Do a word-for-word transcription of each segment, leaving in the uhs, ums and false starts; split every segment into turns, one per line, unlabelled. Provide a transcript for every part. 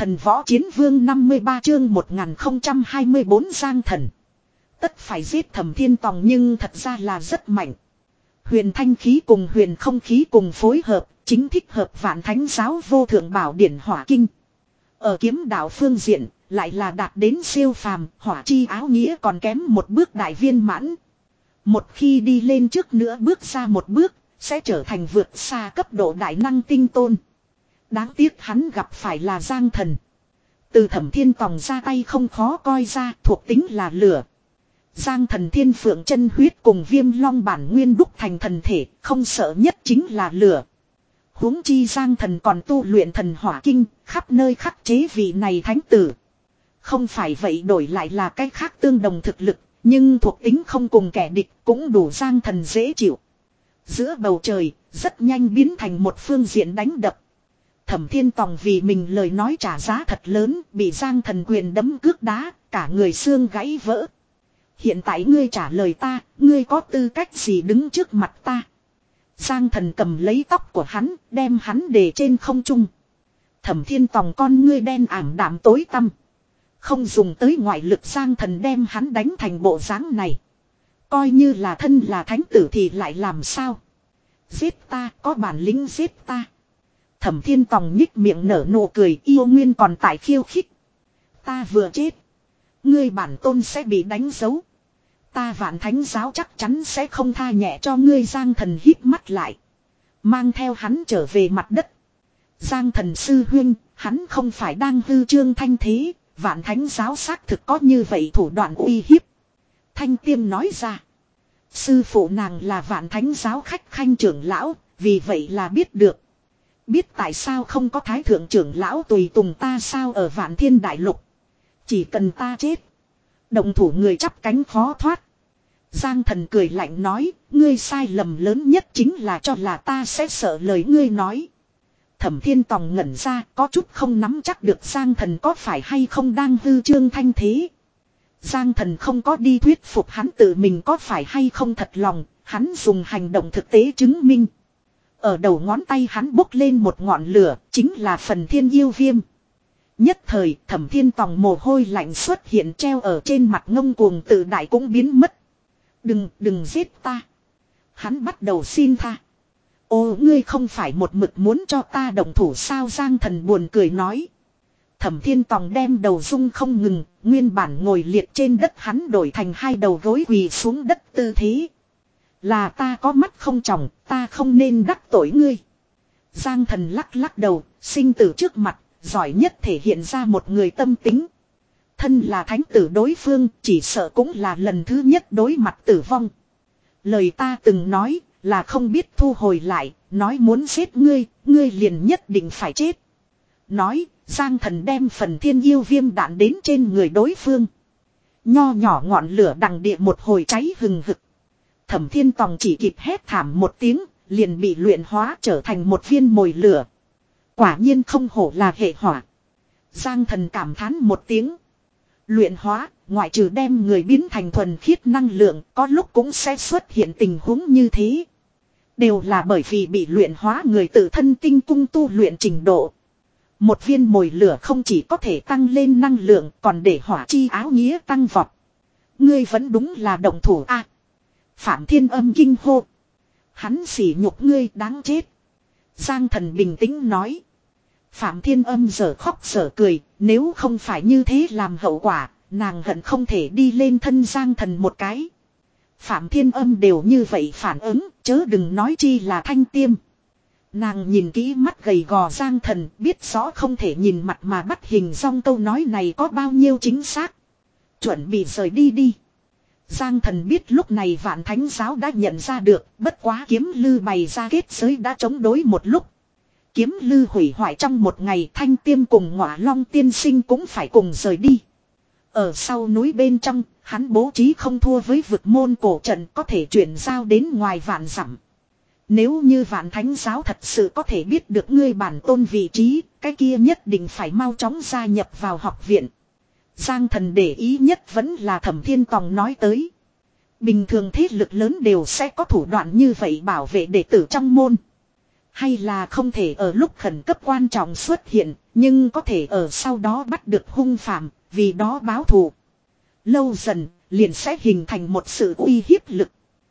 Thần võ chiến vương năm mươi ba chương một nghìn không trăm hai mươi bốn Giang Thần. Tất phải giết Thẩm Thiên Tòng nhưng thật ra là rất mạnh. Huyền thanh khí cùng huyền không khí cùng phối hợp, chính thích hợp Vạn Thánh giáo vô thượng bảo điển hỏa kinh. Ở kiếm đạo phương diện, lại là đạt đến siêu phàm, hỏa chi áo nghĩa còn kém một bước đại viên mãn. Một khi đi lên trước nữa bước ra một bước, sẽ trở thành vượt xa cấp độ đại năng tinh tôn. Đáng tiếc hắn gặp phải là Giang Thần. Từ Thẩm Thiên Tòng ra tay không khó coi ra, thuộc tính là lửa. Giang Thần thiên phượng chân huyết cùng Viêm Long bản nguyên đúc thành thần thể, không sợ nhất chính là lửa. Huống chi Giang Thần còn tu luyện thần hỏa kinh, khắp nơi khắc chế vị này thánh tử. Không phải vậy đổi lại là cái khác tương đồng thực lực, nhưng thuộc tính không cùng kẻ địch cũng đủ Giang Thần dễ chịu. Giữa bầu trời, rất nhanh biến thành một phương diện đánh đập. Thẩm Thiên Tòng vì mình lời nói trả giá thật lớn, bị Giang Thần quyền đấm cước đá, cả người xương gãy vỡ. Hiện tại ngươi trả lời ta, ngươi có tư cách gì đứng trước mặt ta? Giang Thần cầm lấy tóc của hắn, đem hắn để trên không trung. Thẩm Thiên Tòng con ngươi đen ảm đạm tối tăm. Không dùng tới ngoại lực, Giang Thần đem hắn đánh thành bộ dáng này. Coi như là thân là thánh tử thì lại làm sao? Giết ta, có bản lĩnh giết ta. Thẩm Thiên Tòng nhích miệng nở nụ cười, yêu nguyên còn tại khiêu khích. Ta vừa chết, ngươi bản tôn sẽ bị đánh dấu. Ta Vạn Thánh giáo chắc chắn sẽ không tha nhẹ cho ngươi. Giang Thần híp mắt lại, mang theo hắn trở về mặt đất. Giang Thần sư huynh, hắn không phải đang hư trương thanh thế. Vạn Thánh giáo xác thực có như vậy thủ đoạn uy hiếp. Thanh Tiêm nói ra. Sư phụ nàng là Vạn Thánh giáo khách khanh trưởng lão, vì vậy là biết được. Biết tại sao không có thái thượng trưởng lão tùy tùng ta sao? Ở Vạn Thiên Đại Lục, chỉ cần ta chết, động thủ người chắp cánh khó thoát. Giang Thần cười lạnh nói, ngươi sai lầm lớn nhất chính là cho là ta sẽ sợ lời ngươi nói. Thẩm Thiên Tòng ngẩn ra, có chút không nắm chắc được Giang Thần có phải hay không đang hư trương thanh thế. Giang Thần không có đi thuyết phục hắn tự mình có phải hay không thật lòng, hắn dùng hành động thực tế chứng minh. Ở đầu ngón tay hắn bốc lên một ngọn lửa, chính là phần thiên yêu viêm. Nhất thời, Thẩm Thiên Tòng mồ hôi lạnh xuất hiện, treo ở trên mặt ngông cuồng tự đại cũng biến mất. Đừng, đừng giết ta. Hắn bắt đầu xin tha. Ô, ngươi không phải một mực muốn cho ta động thủ sao? Giang Thần buồn cười nói. Thẩm Thiên Tòng đem đầu rung không ngừng, nguyên bản ngồi liệt trên đất hắn đổi thành hai đầu gối quỳ xuống đất tư thế. Là ta có mắt không tròng, ta không nên đắc tội ngươi. Giang Thần lắc lắc đầu, sinh tử trước mặt, giỏi nhất thể hiện ra một người tâm tính. Thân là thánh tử đối phương, chỉ sợ cũng là lần thứ nhất đối mặt tử vong. Lời ta từng nói, là không biết thu hồi lại, nói muốn giết ngươi, ngươi liền nhất định phải chết. Nói, Giang Thần đem phần thiên yêu viêm đạn đến trên người đối phương. Nho nhỏ ngọn lửa đằng địa một hồi cháy hừng hực. Thẩm Thiên Tòng chỉ kịp hét thảm một tiếng, liền bị luyện hóa trở thành một viên mồi lửa. Quả nhiên không hổ là hệ hỏa. Giang Thần cảm thán một tiếng. Luyện hóa, ngoại trừ đem người biến thành thuần khiết năng lượng, có lúc cũng sẽ xuất hiện tình huống như thế. Đều là bởi vì bị luyện hóa người tự thân tinh cung tu luyện trình độ. Một viên mồi lửa không chỉ có thể tăng lên năng lượng, còn để hỏa chi áo nghĩa tăng vọt. Ngươi vẫn đúng là động thủ a. À, Phạm Thiên Âm kinh hô. Hắn sỉ nhục ngươi, đáng chết. Giang Thần bình tĩnh nói. Phạm Thiên Âm giở khóc giở cười, nếu không phải như thế làm hậu quả, nàng hận không thể đi lên thân Giang Thần một cái. Phạm Thiên Âm đều như vậy phản ứng, chớ đừng nói chi là Thanh Tiêm. Nàng nhìn kỹ mắt gầy gò Giang Thần, biết rõ không thể nhìn mặt mà bắt hình dong, câu nói này có bao nhiêu chính xác. Chuẩn bị rời đi đi. Giang Thần biết lúc này Vạn Thánh giáo đã nhận ra được, bất quá Kiếm Lư bày ra kết giới đã chống đối một lúc. Kiếm Lư hủy hoại trong một ngày, Thanh Tiêm cùng Ngọa Long tiên sinh cũng phải cùng rời đi. Ở sau núi bên trong, hắn bố trí không thua với vực môn cổ trận, có thể chuyển giao đến ngoài vạn dặm. Nếu như Vạn Thánh giáo thật sự có thể biết được ngươi bản tôn vị trí, cái kia nhất định phải mau chóng gia nhập vào học viện. Giang Thần để ý nhất vẫn là Thẩm Thiên Tòng nói tới. Bình thường thế lực lớn đều sẽ có thủ đoạn như vậy bảo vệ đệ tử trong môn. Hay là không thể ở lúc khẩn cấp quan trọng xuất hiện, nhưng có thể ở sau đó bắt được hung phạm, vì đó báo thù. Lâu dần, liền sẽ hình thành một sự uy hiếp lực.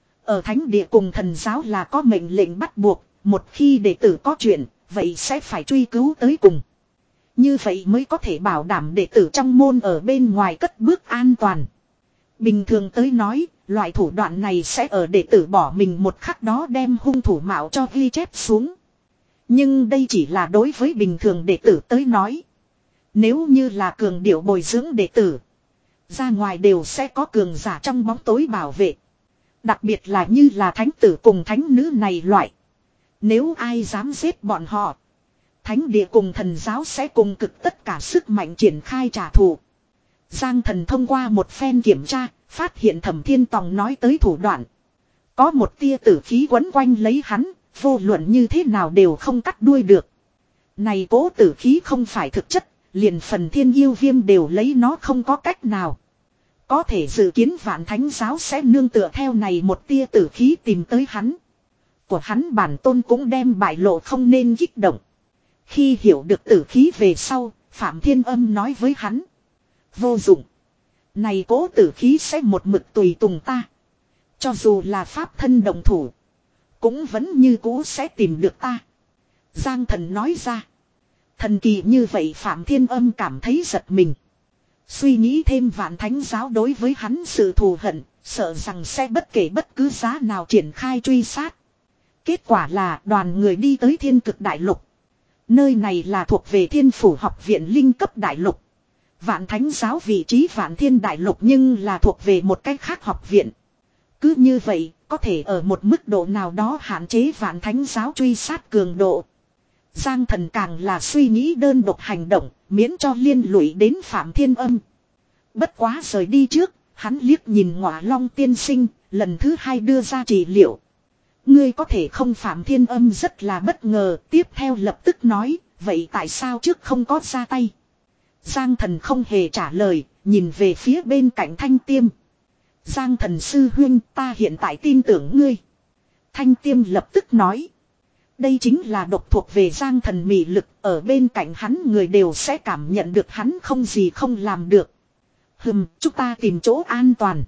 Ở thánh địa cùng thần giáo là có mệnh lệnh bắt buộc, một khi đệ tử có chuyện, vậy sẽ phải truy cứu tới cùng. Như vậy mới có thể bảo đảm đệ tử trong môn ở bên ngoài cất bước an toàn. Bình thường tới nói, loại thủ đoạn này sẽ ở đệ tử bỏ mình một khắc đó đem hung thủ mạo cho ghi chép xuống. Nhưng đây chỉ là đối với bình thường đệ tử tới nói. Nếu như là cường điệu bồi dưỡng đệ tử, ra ngoài đều sẽ có cường giả trong bóng tối bảo vệ. Đặc biệt là như là thánh tử cùng thánh nữ này loại. Nếu ai dám giết bọn họ, thánh địa cùng thần giáo sẽ cùng cực tất cả sức mạnh triển khai trả thù. Giang Thần thông qua một phen kiểm tra, phát hiện Thẩm Thiên Tòng nói tới thủ đoạn. Có một tia tử khí quấn quanh lấy hắn, vô luận như thế nào đều không cắt đuôi được. Này cố tử khí không phải thực chất, liền phần thiên yêu viêm đều lấy nó không có cách nào. Có thể dự kiến Vạn Thánh giáo sẽ nương tựa theo này một tia tử khí tìm tới hắn. Của hắn bản tôn cũng đem bại lộ không nên kích động. Khi hiểu được tử khí về sau, Phạm Thiên Âm nói với hắn. Vô dụng. Này cố tử khí sẽ một mực tùy tùng ta. Cho dù là pháp thân đồng thủ, cũng vẫn như cũ sẽ tìm được ta. Giang Thần nói ra. Thần kỳ như vậy Phạm Thiên Âm cảm thấy giật mình. Suy nghĩ thêm Vạn Thánh giáo đối với hắn sự thù hận, sợ rằng sẽ bất kể bất cứ giá nào triển khai truy sát. Kết quả là đoàn người đi tới Thiên Cực Đại Lục. Nơi này là thuộc về Thiên Phủ học viện linh cấp đại lục. Vạn Thánh giáo vị trí Vạn Thiên Đại Lục nhưng là thuộc về một cách khác học viện. Cứ như vậy, có thể ở một mức độ nào đó hạn chế Vạn Thánh giáo truy sát cường độ. Giang Thần càng là suy nghĩ đơn độc hành động, miễn cho liên lụy đến Phạm Thiên Âm. Bất quá rời đi trước, hắn liếc nhìn Ngọa Long tiên sinh, lần thứ hai đưa ra trị liệu. Ngươi có thể không Phạm Thiên Âm rất là bất ngờ, tiếp theo lập tức nói, vậy tại sao trước không có ra tay? Giang Thần không hề trả lời, nhìn về phía bên cạnh Thanh Tiêm. Giang Thần sư huynh, ta hiện tại tin tưởng ngươi. Thanh Tiêm lập tức nói. Đây chính là độc thuộc về Giang Thần mị lực, ở bên cạnh hắn người đều sẽ cảm nhận được hắn không gì không làm được. Hừm, chúng ta tìm chỗ an toàn.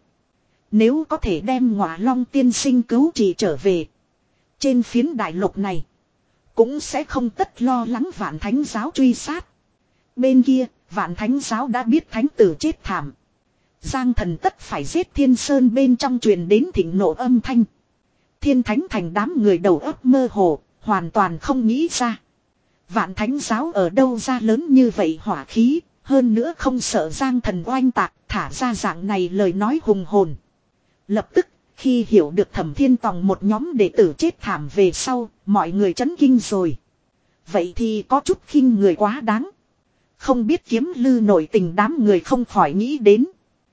Nếu có thể đem Ngọa Long tiên sinh cứu trị trở về, trên phiến đại lục này cũng sẽ không tất lo lắng Vạn Thánh giáo truy sát. Bên kia, Vạn Thánh giáo đã biết thánh tử chết thảm. Giang Thần tất phải giết Thiên Sơn bên trong truyền đến thịnh nộ âm thanh. Thiên Thánh thành đám người đầu óc mơ hồ, hoàn toàn không nghĩ ra. Vạn Thánh giáo ở đâu ra lớn như vậy hỏa khí, hơn nữa không sợ Giang Thần oanh tạc, thả ra dạng này lời nói hùng hồn. Lập tức, khi hiểu được Thẩm Thiên Tòng một nhóm đệ tử chết thảm về sau, mọi người chấn kinh rồi. Vậy thì có chút khinh người quá đáng. Không biết Kiếm Lư nội tình đám người không khỏi nghĩ đến.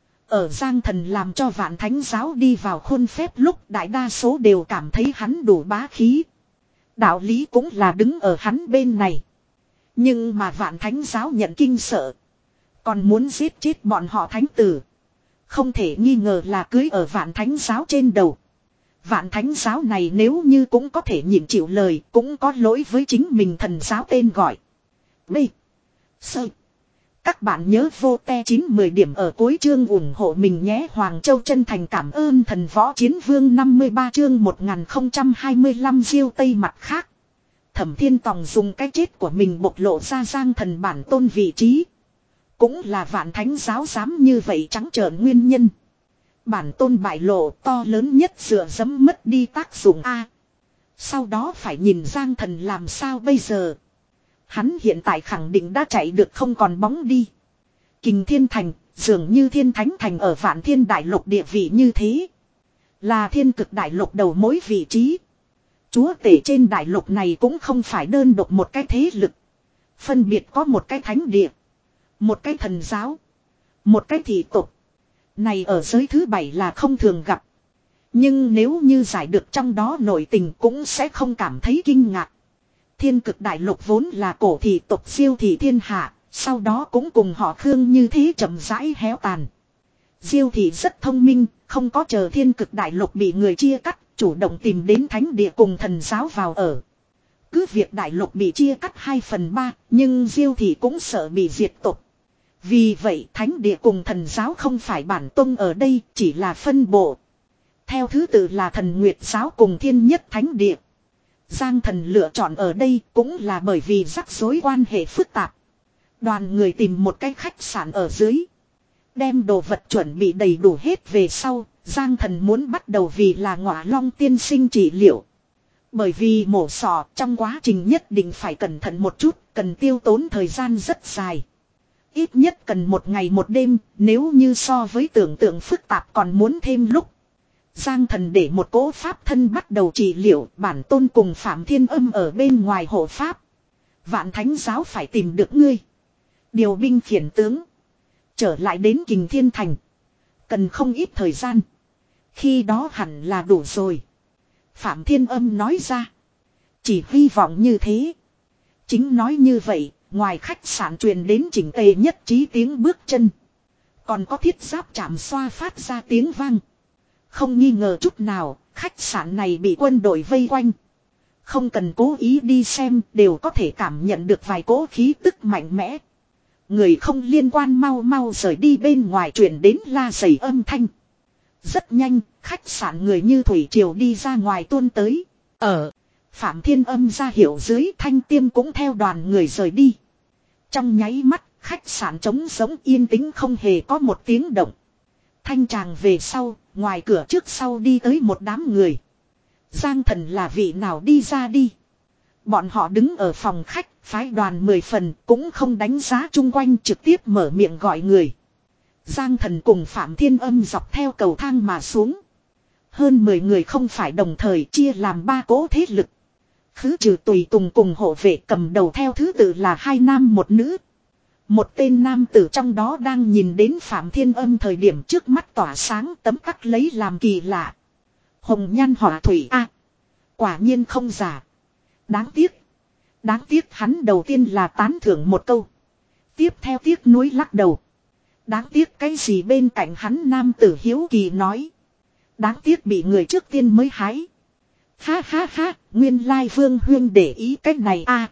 Ở Giang Thần làm cho Vạn Thánh giáo đi vào khuôn phép lúc đại đa số đều cảm thấy hắn đủ bá khí. Đạo lý cũng là đứng ở hắn bên này. Nhưng mà Vạn Thánh giáo nhận kinh sợ, còn muốn giết chết bọn họ thánh tử. Không thể nghi ngờ là cưới ở Vạn Thánh giáo trên đầu. Vạn Thánh giáo này nếu như cũng có thể nhịn chịu lời, cũng có lỗi với chính mình thần giáo tên gọi. B. Sơ. Các bạn nhớ vô te chín mười điểm ở cuối chương ủng hộ mình nhé. Hoàng Châu chân thành cảm ơn thần võ chiến vương năm mươi ba chương một nghìn không trăm hai mươi lăm Diêu Tây mặt khác. Thẩm Thiên Tòng dùng cái chết của mình bộc lộ ra Giang Thần bản tôn vị trí. Cũng là Vạn Thánh giáo dám như vậy trắng trợn nguyên nhân. Bản tôn bại lộ to lớn nhất dựa dẫm mất đi tác dụng A. Sau đó phải nhìn Giang Thần làm sao bây giờ. Hắn hiện tại khẳng định đã chạy được không còn bóng đi. Kình Thiên Thành, dường như Thiên Thánh Thành ở Vạn Thiên Đại Lục địa vị như thế. Là Thiên Cực Đại Lục đầu mối vị trí. Chúa tể trên đại lục này cũng không phải đơn độc một cái thế lực. Phân biệt có một cái thánh địa, một cái thần giáo, một cái thị tộc. Này ở giới thứ bảy là không thường gặp. Nhưng nếu như giải được trong đó nội tình cũng sẽ không cảm thấy kinh ngạc. Thiên Cực Đại Lục vốn là cổ thị tộc Diêu thị thiên hạ, sau đó cũng cùng họ Khương như thế chậm rãi héo tàn. Diêu thị rất thông minh, không có chờ Thiên Cực Đại Lục bị người chia cắt, chủ động tìm đến thánh địa cùng thần giáo vào ở. Cứ việc đại lục bị chia cắt hai phần ba, nhưng Diêu thị cũng sợ bị diệt tộc. Vì vậy thánh địa cùng thần giáo không phải bản tông ở đây, chỉ là phân bộ. Theo thứ tự là thần Nguyệt giáo cùng thiên nhất thánh địa. Giang Thần lựa chọn ở đây cũng là bởi vì rắc rối quan hệ phức tạp. Đoàn người tìm một cái khách sạn ở dưới. Đem đồ vật chuẩn bị đầy đủ hết về sau, Giang Thần muốn bắt đầu vì là Ngọa Long tiên sinh trị liệu. Bởi vì mổ sọ trong quá trình nhất định phải cẩn thận một chút, cần tiêu tốn thời gian rất dài. Ít nhất cần một ngày một đêm, nếu như so với tưởng tượng phức tạp còn muốn thêm lúc. Giang Thần để một cỗ pháp thân bắt đầu trị liệu, bản tôn cùng Phạm Thiên Âm ở bên ngoài hộ pháp. Vạn Thánh giáo phải tìm được ngươi. Điều binh khiển tướng. Trở lại đến Kình Thiên Thành. Cần không ít thời gian. Khi đó hẳn là đủ rồi. Phạm Thiên Âm nói ra. Chỉ hy vọng như thế. Chính nói như vậy, ngoài khách sạn truyền đến chỉnh tề nhất trí tiếng bước chân. Còn có thiết giáp chạm xoa phát ra tiếng vang. Không nghi ngờ chút nào, khách sạn này bị quân đội vây quanh. Không cần cố ý đi xem, đều có thể cảm nhận được vài cỗ khí tức mạnh mẽ. Người không liên quan mau mau rời đi, bên ngoài truyền đến la giày âm thanh. Rất nhanh, khách sạn người như thủy triều đi ra ngoài tuôn tới. Ở, Phạm Thiên Âm ra hiệu dưới, Thanh Tiêm cũng theo đoàn người rời đi. Trong nháy mắt, khách sạn trống giống yên tĩnh không hề có một tiếng động. Thanh tràng về sau, ngoài cửa trước sau đi tới một đám người. Giang Thần là vị nào đi ra đi. Bọn họ đứng ở phòng khách, phái đoàn mười phần, cũng không đánh giá chung quanh, trực tiếp mở miệng gọi người. Giang Thần cùng Phạm Thiên Âm dọc theo cầu thang mà xuống. Hơn mười người không phải đồng thời chia làm ba cỗ thế lực. Khứ trừ tùy tùng cùng hộ vệ cầm đầu theo thứ tự là hai nam một nữ. Một tên nam tử trong đó đang nhìn đến Phạm Thiên Âm thời điểm trước mắt tỏa sáng, tấm tắc lấy làm kỳ lạ. Hồng nhan họa thủy a, quả nhiên không giả. Đáng tiếc. Đáng tiếc hắn đầu tiên là tán thưởng một câu. Tiếp theo tiếc nuối lắc đầu. Đáng tiếc cái gì, bên cạnh hắn nam tử hiếu kỳ nói. Đáng tiếc bị người trước tiên mới hái. Ha ha ha, nguyên lai Vương Huyên để ý cách này a.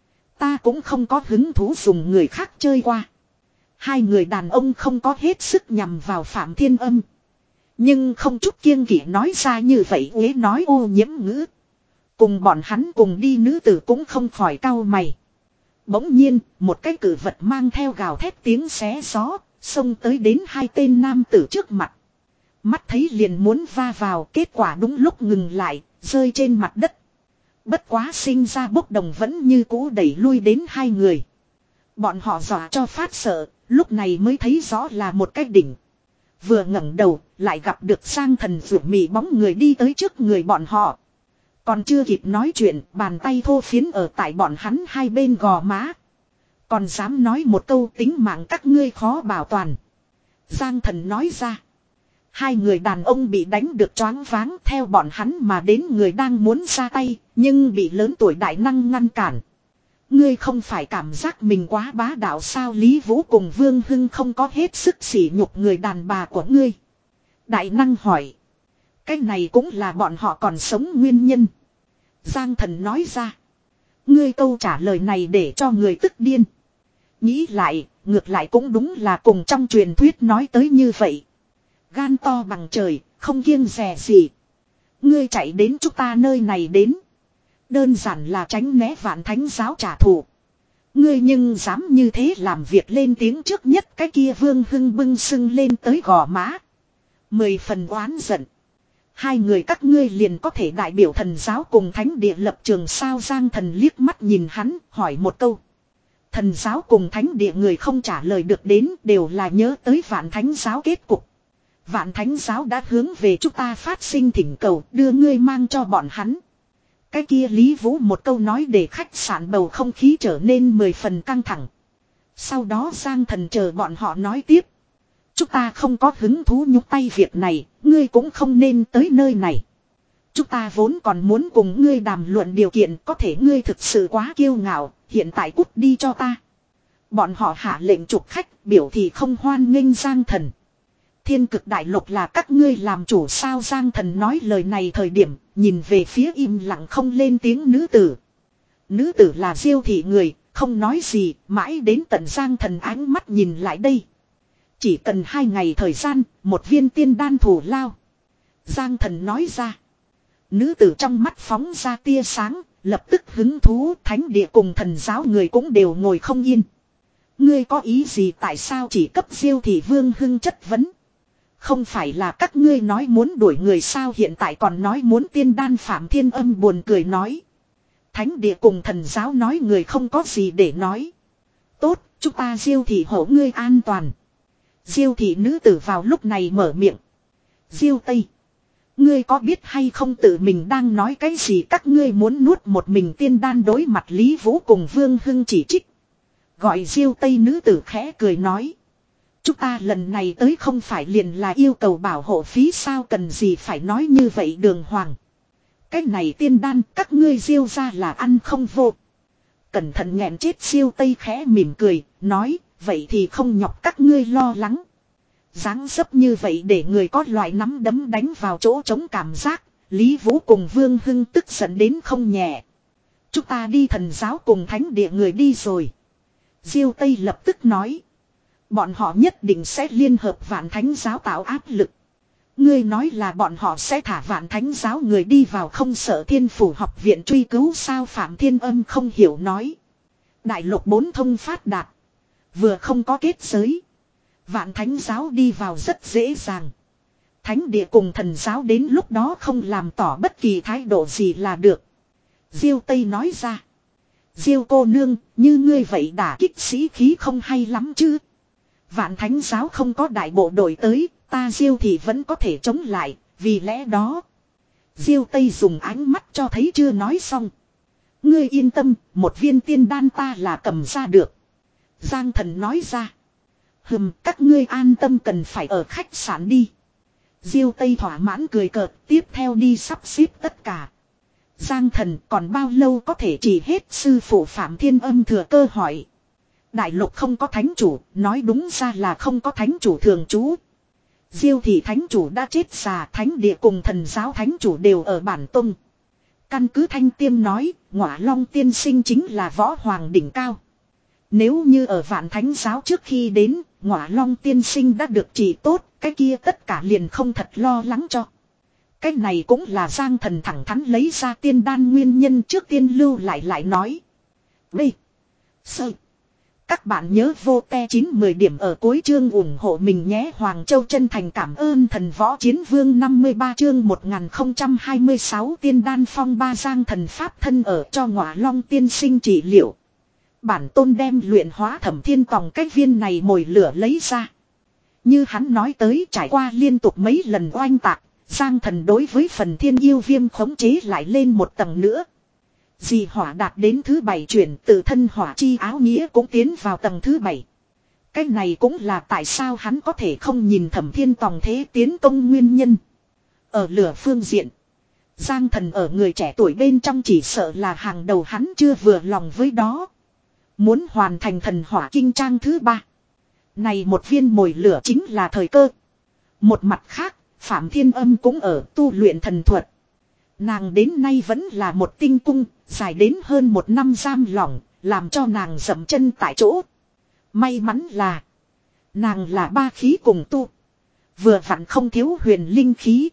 Ta cũng không có hứng thú dùng người khác chơi qua. Hai người đàn ông không có hết sức nhằm vào Phạm Thiên Âm. Nhưng không chút kiêng kỵ nói ra như vậy, uế nói ô nhiễm ngữ. Cùng bọn hắn cùng đi nữ tử cũng không khỏi cau mày. Bỗng nhiên, một cái cử vật mang theo gào thét tiếng xé gió, xông tới đến hai tên nam tử trước mặt. Mắt thấy liền muốn va vào, kết quả đúng lúc ngừng lại, rơi trên mặt đất. Bất quá sinh ra bốc đồng vẫn như cũ đẩy lui đến hai người. Bọn họ dọa cho phát sợ, lúc này mới thấy rõ là một cái đỉnh. Vừa ngẩng đầu, lại gặp được Giang Thần rủ mị bóng người đi tới trước người bọn họ. Còn chưa kịp nói chuyện, bàn tay thô phiến ở tại bọn hắn hai bên gò má. Còn dám nói một câu, tính mạng các ngươi khó bảo toàn. Giang Thần nói ra. Hai người đàn ông bị đánh được choáng váng, theo bọn hắn mà đến người đang muốn ra tay, nhưng bị lớn tuổi đại năng ngăn cản. Ngươi không phải cảm giác mình quá bá đạo sao? Lý Vũ cùng Vương Hưng không có hết sức sỉ nhục người đàn bà của ngươi. Đại năng hỏi. Cái này cũng là bọn họ còn sống nguyên nhân. Giang Thần nói ra. Ngươi câu trả lời này để cho người tức điên. Nghĩ lại, ngược lại cũng đúng là cùng trong truyền thuyết nói tới như vậy. Gan to bằng trời, không kiêng dè gì. Ngươi chạy đến chúng ta nơi này đến. Đơn giản là tránh né Vạn Thánh giáo trả thù. Ngươi nhưng dám như thế làm việc, lên tiếng trước nhất cái kia Vương Hưng bưng sưng lên tới gò má. Mười phần oán giận. Hai người các ngươi liền có thể đại biểu thần giáo cùng thánh địa lập trường sao? Giang Thần liếc mắt nhìn hắn, hỏi một câu. Thần giáo cùng thánh địa người không trả lời được đến, đều là nhớ tới Vạn Thánh giáo kết cục. Vạn Thánh giáo đã hướng về chúng ta phát sinh thỉnh cầu, đưa ngươi mang cho bọn hắn. Cái kia Lý Vũ một câu nói để khách sạn bầu không khí trở nên mười phần căng thẳng. Sau đó Giang Thần chờ bọn họ nói tiếp. Chúng ta không có hứng thú nhúc tay việc này, ngươi cũng không nên tới nơi này. Chúng ta vốn còn muốn cùng ngươi đàm luận điều kiện, có thể ngươi thực sự quá kiêu ngạo, hiện tại cút đi cho ta. Bọn họ hạ lệnh trục khách, biểu thì không hoan nghênh Giang Thần. Thiên Cực đại lục là các ngươi làm chủ sao? Giang Thần nói lời này thời điểm, nhìn về phía im lặng không lên tiếng nữ tử. Nữ tử là Diêu thị người, không nói gì, mãi đến tận Giang Thần ánh mắt nhìn lại đây. Chỉ cần hai ngày thời gian, một viên tiên đan thủ lao. Giang Thần nói ra. Nữ tử trong mắt phóng ra tia sáng, lập tức hứng thú, thánh địa cùng thần giáo người cũng đều ngồi không yên. Ngươi có ý gì tại sao chỉ cấp Diêu thị Vương Hưng chất vấn? Không phải là các ngươi nói muốn đuổi người sao hiện tại còn nói muốn tiên đan Phạm Thiên Âm buồn cười nói. Thánh địa cùng thần giáo nói người không có gì để nói. Tốt, chúng ta Diêu thị hộ ngươi an toàn. Diêu thị nữ tử vào lúc này mở miệng. Diêu Tây. Ngươi có biết hay không tự mình đang nói cái gì các ngươi muốn nuốt một mình tiên đan đối mặt Lý Vũ cùng Vương Hưng chỉ trích. Gọi Diêu Tây nữ tử khẽ cười nói. Chúng ta lần này tới không phải liền là yêu cầu bảo hộ phí sao cần gì phải nói như vậy Đường Hoàng. Cái này tiên đan các ngươi Diêu ra là ăn không vô. Cẩn thận nghẹn chết Diêu Tây khẽ mỉm cười, nói, vậy thì không nhọc các ngươi lo lắng. Dáng dấp như vậy để người có loại nắm đấm đánh vào chỗ trống cảm giác, Lý Vũ cùng Vương Hưng tức giận đến không nhẹ. Chúng ta đi thần giáo cùng thánh địa người đi rồi. Diêu Tây lập tức nói. Bọn họ nhất định sẽ liên hợp vạn thánh giáo tạo áp lực. Ngươi nói là bọn họ sẽ thả vạn thánh giáo người đi vào không sợ Thiên Phủ học viện truy cứu sao Phạm Thiên Âm không hiểu nói. Đại lục bốn thông phát đạt. Vừa không có kết giới. Vạn thánh giáo đi vào rất dễ dàng. Thánh địa cùng thần giáo đến lúc đó không làm tỏ bất kỳ thái độ gì là được. Diêu Tây nói ra. Diêu cô nương, như ngươi vậy đả kích sĩ khí không hay lắm chứ. Vạn thánh giáo không có đại bộ đội tới, ta Diêu thì vẫn có thể chống lại, vì lẽ đó. Diêu Tây dùng ánh mắt cho thấy chưa nói xong. Ngươi yên tâm, một viên tiên đan ta là cầm ra được. Giang Thần nói ra. Hừm, các ngươi an tâm cần phải ở khách sạn đi. Diêu Tây thỏa mãn cười cợt, tiếp theo đi sắp xếp tất cả. Giang Thần còn bao lâu có thể chỉ hết sư phụ Phạm Thiên Âm thừa cơ hỏi. Đại lục không có thánh chủ, nói đúng ra là không có thánh chủ thường trú. Diêu thị thánh chủ đã chết già, thánh địa cùng thần giáo thánh chủ đều ở bản tung. Căn cứ Thanh Tiêm nói, Ngọa Long tiên sinh chính là võ hoàng đỉnh cao. Nếu như ở vạn thánh giáo trước khi đến, Ngọa Long tiên sinh đã được trị tốt, cái kia tất cả liền không thật lo lắng cho. Cái này cũng là Giang Thần thẳng thắn lấy ra tiên đan nguyên nhân trước tiên lưu lại lại nói. B. Sơ. Các bạn nhớ vô te chín mười điểm ở cuối chương ủng hộ mình nhé. Hoàng Châu chân thành cảm ơn thần võ chiến vương năm mươi ba chương một nghìn không trăm hai mươi sáu tiên đan phong ba Giang Thần pháp thân ở cho Ngọa Long tiên sinh trị liệu. Bản tôn đem luyện hóa Thẩm Thiên Tòng cái viên này mồi lửa lấy ra. Như hắn nói tới trải qua liên tục mấy lần oanh tạc, Giang Thần đối với phần thiên yêu viêm khống chế lại lên một tầng nữa. Dị hỏa đạt đến thứ bảy chuyển từ thân hỏa chi áo nghĩa cũng tiến vào tầng thứ bảy. Cái này cũng là tại sao hắn có thể không nhìn Thẩm Thiên Tòng thế tiến công nguyên nhân. Ở lửa phương diện, Giang Thần ở người trẻ tuổi bên trong chỉ sợ là hàng đầu hắn chưa vừa lòng với đó. Muốn hoàn thành thần hỏa kinh trang thứ ba. Này một viên mồi lửa chính là thời cơ. Một mặt khác, Phạm Thiên Âm cũng ở tu luyện thần thuật. Nàng đến nay vẫn là một tinh cung, dài đến hơn một năm giam lỏng, làm cho nàng dậm chân tại chỗ. May mắn là, nàng là ba khí cùng tu. Vừa vặn không thiếu huyền linh khí.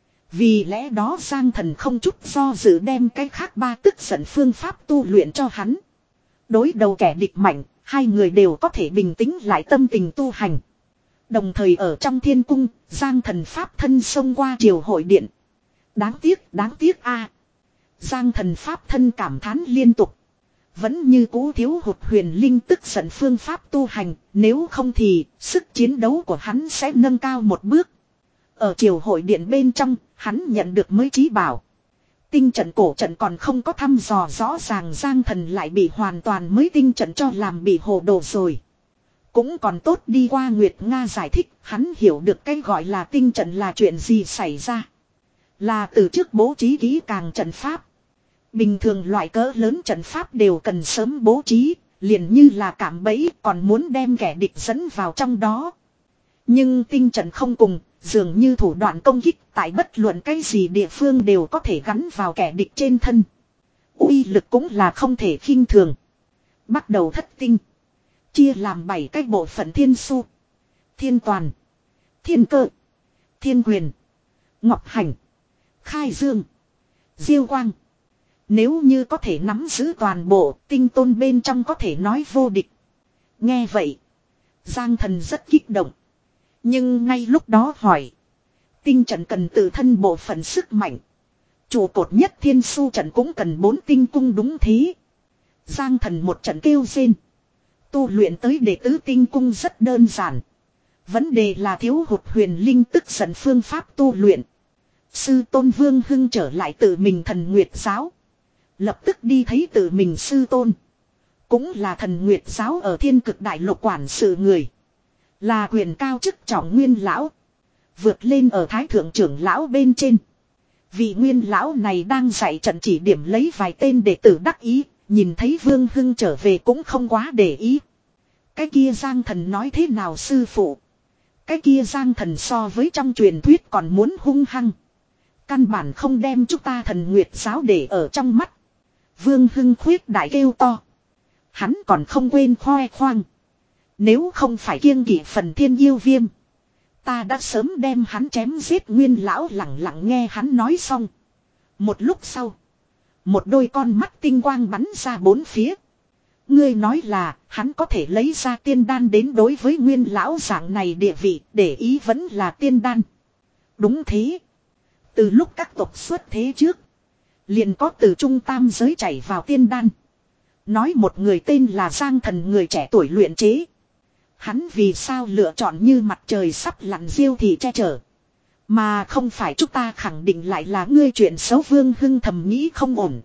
Vì lẽ đó Giang Thần không chút do dự đem cái khác ba tức giận phương pháp tu luyện cho hắn. Đối đầu kẻ địch mạnh, hai người đều có thể bình tĩnh lại tâm tình tu hành. Đồng thời ở trong thiên cung, Giang Thần pháp thân xông qua triều hội điện. Đáng tiếc, đáng tiếc a. Giang Thần pháp thân cảm thán liên tục. Vẫn như cũ thiếu hụt huyền linh tức giận phương pháp tu hành, nếu không thì sức chiến đấu của hắn sẽ nâng cao một bước. Ở triều hội điện bên trong, hắn nhận được mới trí bảo. Tinh trận cổ trận còn không có thăm dò rõ ràng Giang Thần lại bị hoàn toàn mới tinh trận cho làm bị hồ đồ rồi. Cũng còn tốt đi qua Nguyệt Nga giải thích, hắn hiểu được cái gọi là tinh trận là chuyện gì xảy ra. Là từ trước bố trí kỹ càng trận pháp. Bình thường loại cỡ lớn trận pháp đều cần sớm bố trí, liền như là cạm bẫy còn muốn đem kẻ địch dẫn vào trong đó. Nhưng tinh trận không cùng, dường như thủ đoạn công kích tại bất luận cái gì địa phương đều có thể gắn vào kẻ địch trên thân. Uy lực cũng là không thể khinh thường. Bắt đầu thất tinh. Chia làm bảy cái bộ phận thiên su. Thiên toàn. Thiên cơ. Thiên quyền. Ngọc hành. Khai dương. Diêu quang. Nếu như có thể nắm giữ toàn bộ, tinh tôn bên trong có thể nói vô địch. Nghe vậy. Giang Thần rất kích động. Nhưng ngay lúc đó hỏi. Tinh trận cần tự thân bộ phận sức mạnh. Trụ cột nhất thiên su trận cũng cần bốn tinh cung đúng thế. Giang Thần một trận kêu rên. Tu luyện tới đệ tứ tinh cung rất đơn giản. Vấn đề là thiếu hụt huyền linh tức giận phương pháp tu luyện. Sư tôn Vương Hưng trở lại tự mình Thần Nguyệt giáo. Lập tức đi thấy tự mình sư tôn. Cũng là Thần Nguyệt giáo ở Thiên Cực Đại Lục quản sự người. Là quyền cao chức trọng nguyên lão. Vượt lên ở thái thượng trưởng lão bên trên. Vị nguyên lão này đang dạy trận chỉ điểm lấy vài tên đệ tử đắc ý. Nhìn thấy Vương Hưng trở về cũng không quá để ý. Cái kia Giang Thần nói thế nào sư phụ? Cái kia Giang Thần so với trong truyền thuyết còn muốn hung hăng. Căn bản không đem chúng ta Thần Nguyệt giáo để ở trong mắt. Vương Hưng khuyết đại kêu to. Hắn còn không quên khoe khoang. Nếu không phải kiêng kỵ phần thiên yêu viêm. Ta đã sớm đem hắn chém giết nguyên lão lặng lặng nghe hắn nói xong. Một lúc sau. Một đôi con mắt tinh quang bắn ra bốn phía. Ngươi nói là hắn có thể lấy ra tiên đan đến đối với nguyên lão dạng này địa vị để ý vẫn là tiên đan. Đúng thế. Từ lúc các tộc xuất thế trước. Liền có từ trung tam giới chảy vào tiên đan. Nói một người tên là Giang Thần người trẻ tuổi luyện chế. Hắn vì sao lựa chọn như mặt trời sắp lặn diêu thì che chở. Mà không phải chúng ta khẳng định lại là ngươi chuyện xấu. Vương Hưng thầm nghĩ không ổn.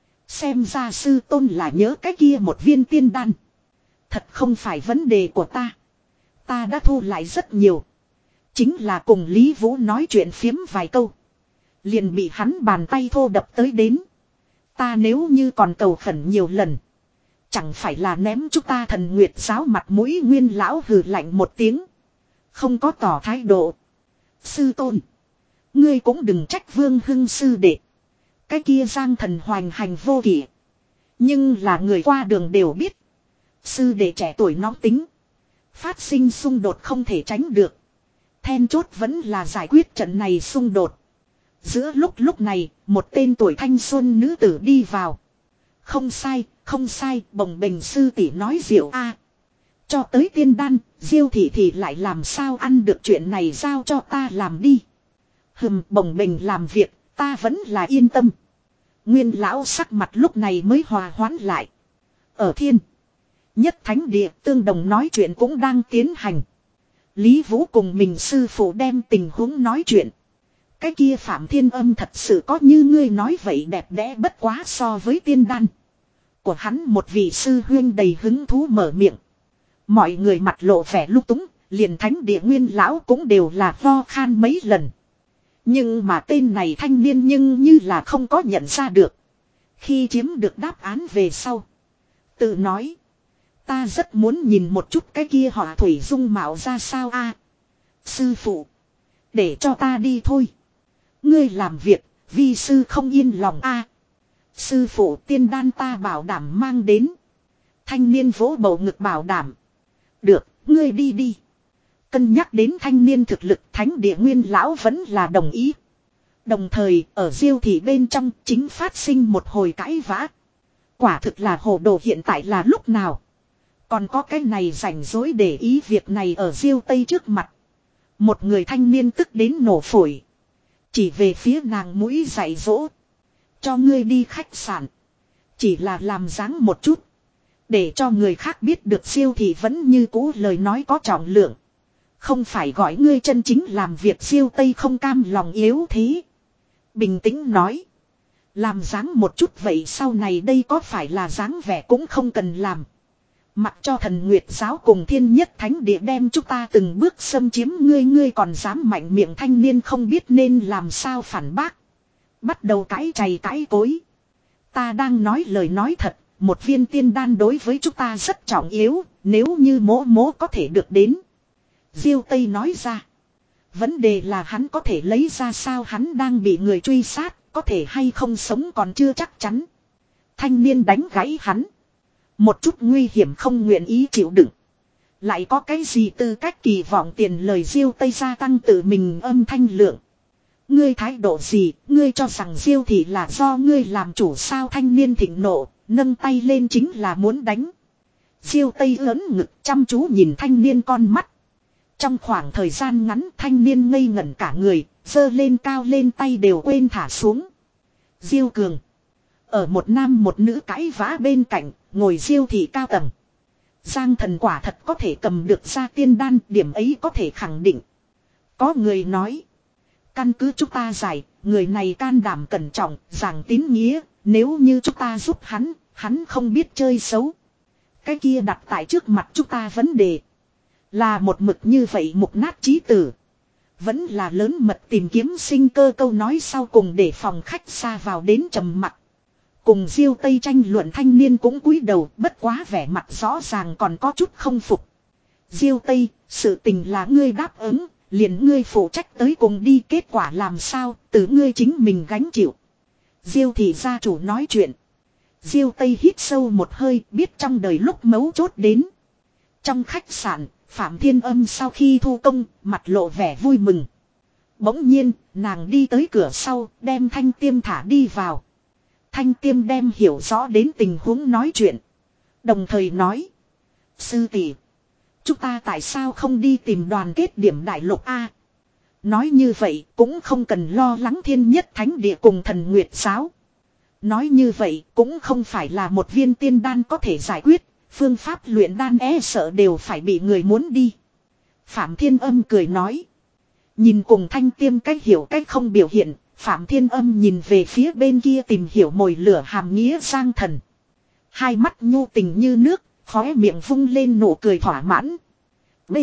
Xem ra sư tôn là nhớ cái kia một viên tiên đan. Thật không phải vấn đề của ta. Ta đã thu lại rất nhiều. Chính là cùng Lý Vũ nói chuyện phiếm vài câu. Liền bị hắn bàn tay thô đập tới đến. Ta nếu như còn cầu khẩn nhiều lần. Chẳng phải là ném chúng ta Thần Nguyệt giáo mặt mũi. Nguyên lão hừ lạnh một tiếng. Không có tỏ thái độ. Sư tôn. Ngươi cũng đừng trách Vương Hưng sư đệ. Cái kia Giang Thần hoành hành vô kỷ. Nhưng là người qua đường đều biết. Sư đệ trẻ tuổi nóng tính. Phát sinh xung đột không thể tránh được. Then chốt vẫn là giải quyết trận này xung đột. Giữa lúc lúc này, một tên tuổi thanh xuân nữ tử đi vào. Không sai, không sai, bồng bềnh sư tỷ nói diệu a. Cho tới tiên đan, diêu thị thì lại làm sao ăn được chuyện này giao cho ta làm đi. Hừm, bồng bềnh làm việc, ta vẫn là yên tâm. Nguyên lão sắc mặt lúc này mới hòa hoãn lại. Ở thiên nhất thánh địa tương đồng nói chuyện cũng đang tiến hành. Lý Vũ cùng mình sư phụ đem tình huống nói chuyện. Cái kia Phạm Thiên Âm thật sự có như ngươi nói vậy đẹp đẽ bất quá so với tiên đan. Của hắn một vị sư huyên đầy hứng thú mở miệng. Mọi người mặt lộ vẻ lúc túng, liền thánh địa nguyên lão cũng đều là lo khan mấy lần. Nhưng mà tên này thanh niên nhưng như là không có nhận ra được. Khi chiếm được đáp án về sau. Tự nói. Ta rất muốn nhìn một chút cái kia họ thủy dung mạo ra sao a. Sư phụ. Để cho ta đi thôi. Ngươi làm việc, vi sư không yên lòng a. Sư phụ tiên đan ta bảo đảm mang đến. Thanh niên vỗ bầu ngực bảo đảm. Được, ngươi đi đi. Cân nhắc đến thanh niên thực lực thánh địa nguyên lão vẫn là đồng ý. Đồng thời ở diêu thị bên trong chính phát sinh một hồi cãi vã. Quả thực là hồ đồ hiện tại là lúc nào. Còn có cái này rảnh rỗi để ý việc này ở diêu tây trước mặt. Một người thanh niên tức đến nổ phổi. Chỉ về phía nàng mũi dạy dỗ. Cho ngươi đi khách sạn. Chỉ là làm dáng một chút. Để cho người khác biết được siêu thì vẫn như cũ lời nói có trọng lượng. Không phải gọi ngươi chân chính làm việc siêu tây không cam lòng yếu thế. Bình tĩnh nói. Làm dáng một chút vậy sau này đây có phải là dáng vẻ cũng không cần làm. Mặc cho Thần Nguyệt giáo cùng thiên nhất thánh địa đem chúng ta từng bước xâm chiếm ngươi ngươi còn dám mạnh miệng thanh niên không biết nên làm sao phản bác. Bắt đầu cãi chày cãi cối. Ta đang nói lời nói thật, một viên tiên đan đối với chúng ta rất trọng yếu, nếu như mỗ mỗ có thể được đến. Diêu Tây nói ra. Vấn đề là hắn có thể lấy ra sao hắn đang bị người truy sát, có thể hay không sống còn chưa chắc chắn. Thanh niên đánh gãy hắn. Một chút nguy hiểm không nguyện ý chịu đựng. Lại có cái gì tư cách kỳ vọng tiền lời Diêu Tây gia tăng tự mình âm thanh lượng. Ngươi thái độ gì, ngươi cho rằng Diêu thị là do ngươi làm chủ sao? Thanh niên thịnh nộ, nâng tay lên chính là muốn đánh. Diêu Tây lớn ngực chăm chú nhìn thanh niên con mắt. Trong khoảng thời gian ngắn thanh niên ngây ngẩn cả người, giơ lên cao lên tay đều quên thả xuống. Diêu Cường. Ở một nam một nữ cãi vã bên cạnh, ngồi Diêu thị cao tầng. Giang Thần quả thật có thể cầm được ra tiên đan, điểm ấy có thể khẳng định. Có người nói. Căn cứ chúng ta giải, người này can đảm cẩn trọng, giảng tín nghĩa, nếu như chúng ta giúp hắn, hắn không biết chơi xấu. Cái kia đặt tại trước mặt chúng ta vấn đề. Là một mực như vậy mục nát chí tử. Vẫn là lớn mật tìm kiếm sinh cơ, câu nói sau cùng để phòng khách xa vào đến trầm mặc. Cùng Diêu Tây tranh luận thanh niên cũng cúi đầu, bất quá vẻ mặt rõ ràng còn có chút không phục. Diêu Tây, sự tình là ngươi đáp ứng, liền ngươi phụ trách tới cùng đi, kết quả làm sao, từ ngươi chính mình gánh chịu. Diêu thị gia chủ nói chuyện. Diêu Tây hít sâu một hơi, biết trong đời lúc mấu chốt đến. Trong khách sạn, Phạm Thiên Âm sau khi thu công, mặt lộ vẻ vui mừng. Bỗng nhiên, nàng đi tới cửa sau, đem Thanh Tiêm thả đi vào. Thanh Tiêm đem hiểu rõ đến tình huống nói chuyện. Đồng thời nói. Sư tỷ, chúng ta tại sao không đi tìm đoàn kết điểm đại lục A? Nói như vậy cũng không cần lo lắng thiên nhất thánh địa cùng thần nguyệt giáo. Nói như vậy cũng không phải là một viên tiên đan có thể giải quyết. Phương pháp luyện đan e sợ đều phải bị người muốn đi. Phạm Thiên Âm cười nói. Nhìn cùng Thanh Tiêm cách hiểu cách không biểu hiện. Phạm Thiên Âm nhìn về phía bên kia tìm hiểu mồi lửa hàm nghĩa Giang Thần. Hai mắt nhu tình như nước, khóe miệng vung lên nụ cười thỏa mãn. B.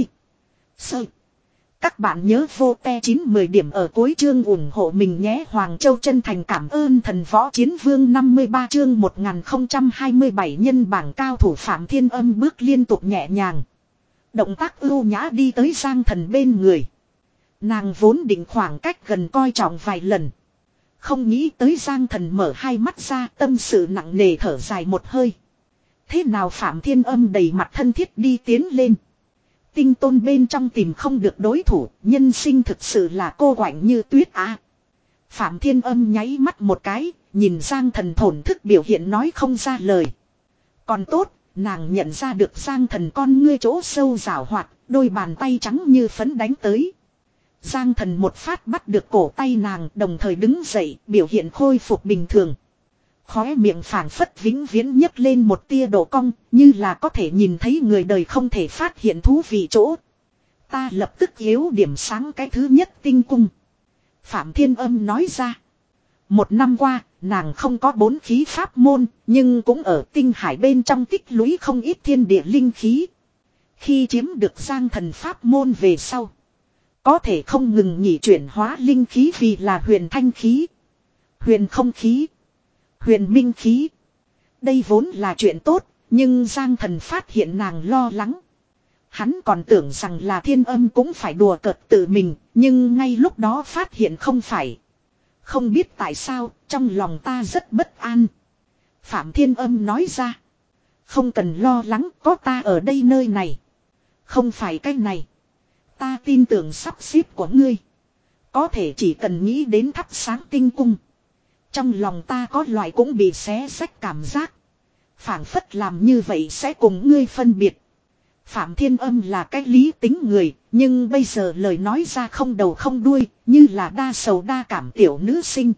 Sơ. Các bạn nhớ vô te chín mười điểm ở cuối chương ủng hộ mình nhé. Hoàng Châu chân thành cảm ơn thần võ chiến vương năm mươi ba chương một nghìn không trăm hai mươi bảy nhân bảng cao thủ. Phạm Thiên Âm bước liên tục nhẹ nhàng. Động tác ưu nhã đi tới Giang Thần bên người. Nàng vốn định khoảng cách gần coi trọng vài lần. Không nghĩ tới Giang Thần mở hai mắt ra, tâm sự nặng nề thở dài một hơi. Thế nào? Phạm Thiên Âm đầy mặt thân thiết đi tiến lên. Tinh tôn bên trong tìm không được đối thủ, nhân sinh thực sự là cô quạnh như tuyết á. Phạm Thiên Âm nháy mắt một cái, nhìn Giang Thần thổn thức biểu hiện nói không ra lời. Còn tốt, nàng nhận ra được Giang Thần con ngươi chỗ sâu rảo hoạt, đôi bàn tay trắng như phấn đánh tới. Giang Thần một phát bắt được cổ tay nàng, đồng thời đứng dậy, biểu hiện khôi phục bình thường. Khóe miệng phảng phất vĩnh viễn nhấc lên một tia độ cong, như là có thể nhìn thấy người đời không thể phát hiện thú vị chỗ. Ta lập tức yếu điểm sáng cái thứ nhất tinh cung. Phạm Thiên Âm nói ra. Một năm qua, nàng không có bốn khí pháp môn, nhưng cũng ở tinh hải bên trong tích lũy không ít thiên địa linh khí. Khi chiếm được Giang Thần pháp môn về sau, có thể không ngừng nghỉ chuyển hóa linh khí vì là huyền thanh khí, huyền không khí, huyền minh khí. Đây vốn là chuyện tốt, nhưng Giang Thần phát hiện nàng lo lắng. Hắn còn tưởng rằng là Thiên Âm cũng phải đùa cợt tự mình, nhưng ngay lúc đó phát hiện không phải. Không biết tại sao, trong lòng ta rất bất an. Phạm Thiên Âm nói ra. Không cần lo lắng, có ta ở đây nơi này. Không phải cái này. Ta tin tưởng sắp xếp của ngươi. Có thể chỉ cần nghĩ đến thắp sáng tinh cung. Trong lòng ta có loại cũng bị xé xách cảm giác. Phảng phất làm như vậy sẽ cùng ngươi phân biệt. Phạm Thiên Âm là cái lý tính người, nhưng bây giờ lời nói ra không đầu không đuôi, như là đa sầu đa cảm tiểu nữ sinh.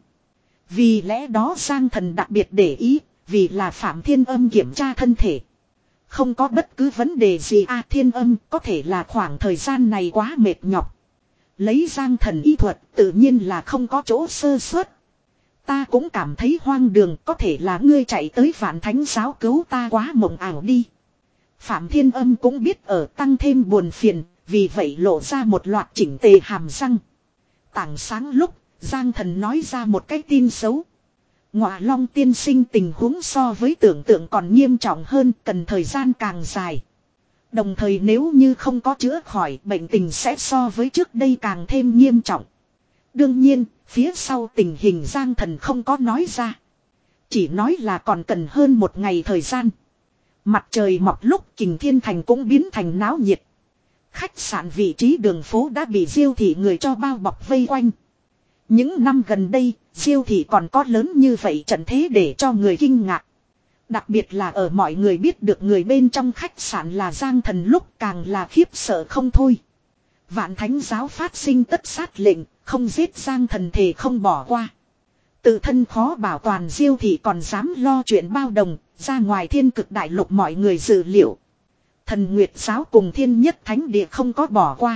Vì lẽ đó Giang Thần đặc biệt để ý, vì là Phạm Thiên Âm kiểm tra thân thể. Không có bất cứ vấn đề gì à, Thiên Âm có thể là khoảng thời gian này quá mệt nhọc. Lấy Giang Thần y thuật tự nhiên là không có chỗ sơ suất. Ta cũng cảm thấy hoang đường, có thể là ngươi chạy tới Vạn Thánh giáo cứu ta quá mộng ảo đi. Phạm Thiên Âm cũng biết ở tăng thêm buồn phiền, vì vậy lộ ra một loạt chỉnh tề hàm răng. Tảng sáng lúc, Giang Thần nói ra một cái tin xấu. Ngọa Long tiên sinh tình huống so với tưởng tượng còn nghiêm trọng hơn, cần thời gian càng dài. Đồng thời nếu như không có chữa khỏi, bệnh tình sẽ so với trước đây càng thêm nghiêm trọng. Đương nhiên, phía sau tình hình Giang Thần không có nói ra. Chỉ nói là còn cần hơn một ngày thời gian. Mặt trời mọc lúc Kình Thiên Thành cũng biến thành náo nhiệt. Khách sạn vị trí đường phố đã bị Diêu thị người cho bao bọc vây quanh. Những năm gần đây, Diêu thị còn có lớn như vậy trận thế để cho người kinh ngạc. Đặc biệt là ở mọi người biết được người bên trong khách sạn là Giang Thần lúc càng là khiếp sợ không thôi. Vạn Thánh giáo phát sinh tất sát lệnh, không giết Giang Thần thề không bỏ qua. Tự thân khó bảo toàn Diêu thị còn dám lo chuyện bao đồng, ra ngoài thiên cực đại lục mọi người dự liệu. Thần Nguyệt giáo cùng Thiên Nhất Thánh Địa không có bỏ qua.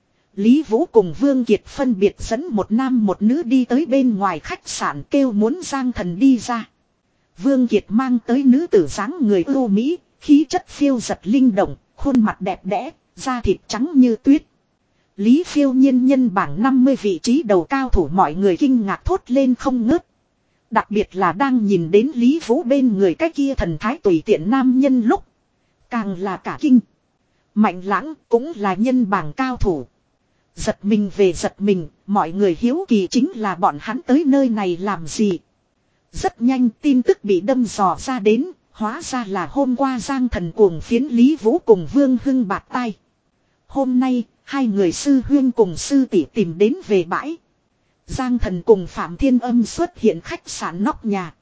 Lý Vũ cùng Vương Kiệt phân biệt dẫn một nam một nữ đi tới bên ngoài khách sạn kêu muốn Giang Thần đi ra. Vương Kiệt mang tới nữ tử dáng người ưu mỹ, khí chất phiêu giật linh động, khuôn mặt đẹp đẽ, da thịt trắng như tuyết. Lý Phiêu Nhiên nhân bảng năm mươi vị trí đầu cao thủ mọi người kinh ngạc thốt lên không ngớt. Đặc biệt là đang nhìn đến Lý Vũ bên người cái kia thần thái tùy tiện nam nhân lúc. Càng là cả kinh. Mạnh Lãng cũng là nhân bảng cao thủ. Giật mình về giật mình, mọi người hiếu kỳ chính là bọn hắn tới nơi này làm gì. Rất nhanh tin tức bị đâm dò ra đến, hóa ra là hôm qua Giang Thần cuồng phiến Lý Vũ cùng Vương Hưng bạt tay. Hôm nay, hai người sư huyên cùng sư tỷ tìm đến về bãi. Giang Thần cùng Phạm Thiên Âm xuất hiện khách sạn nóc nhà.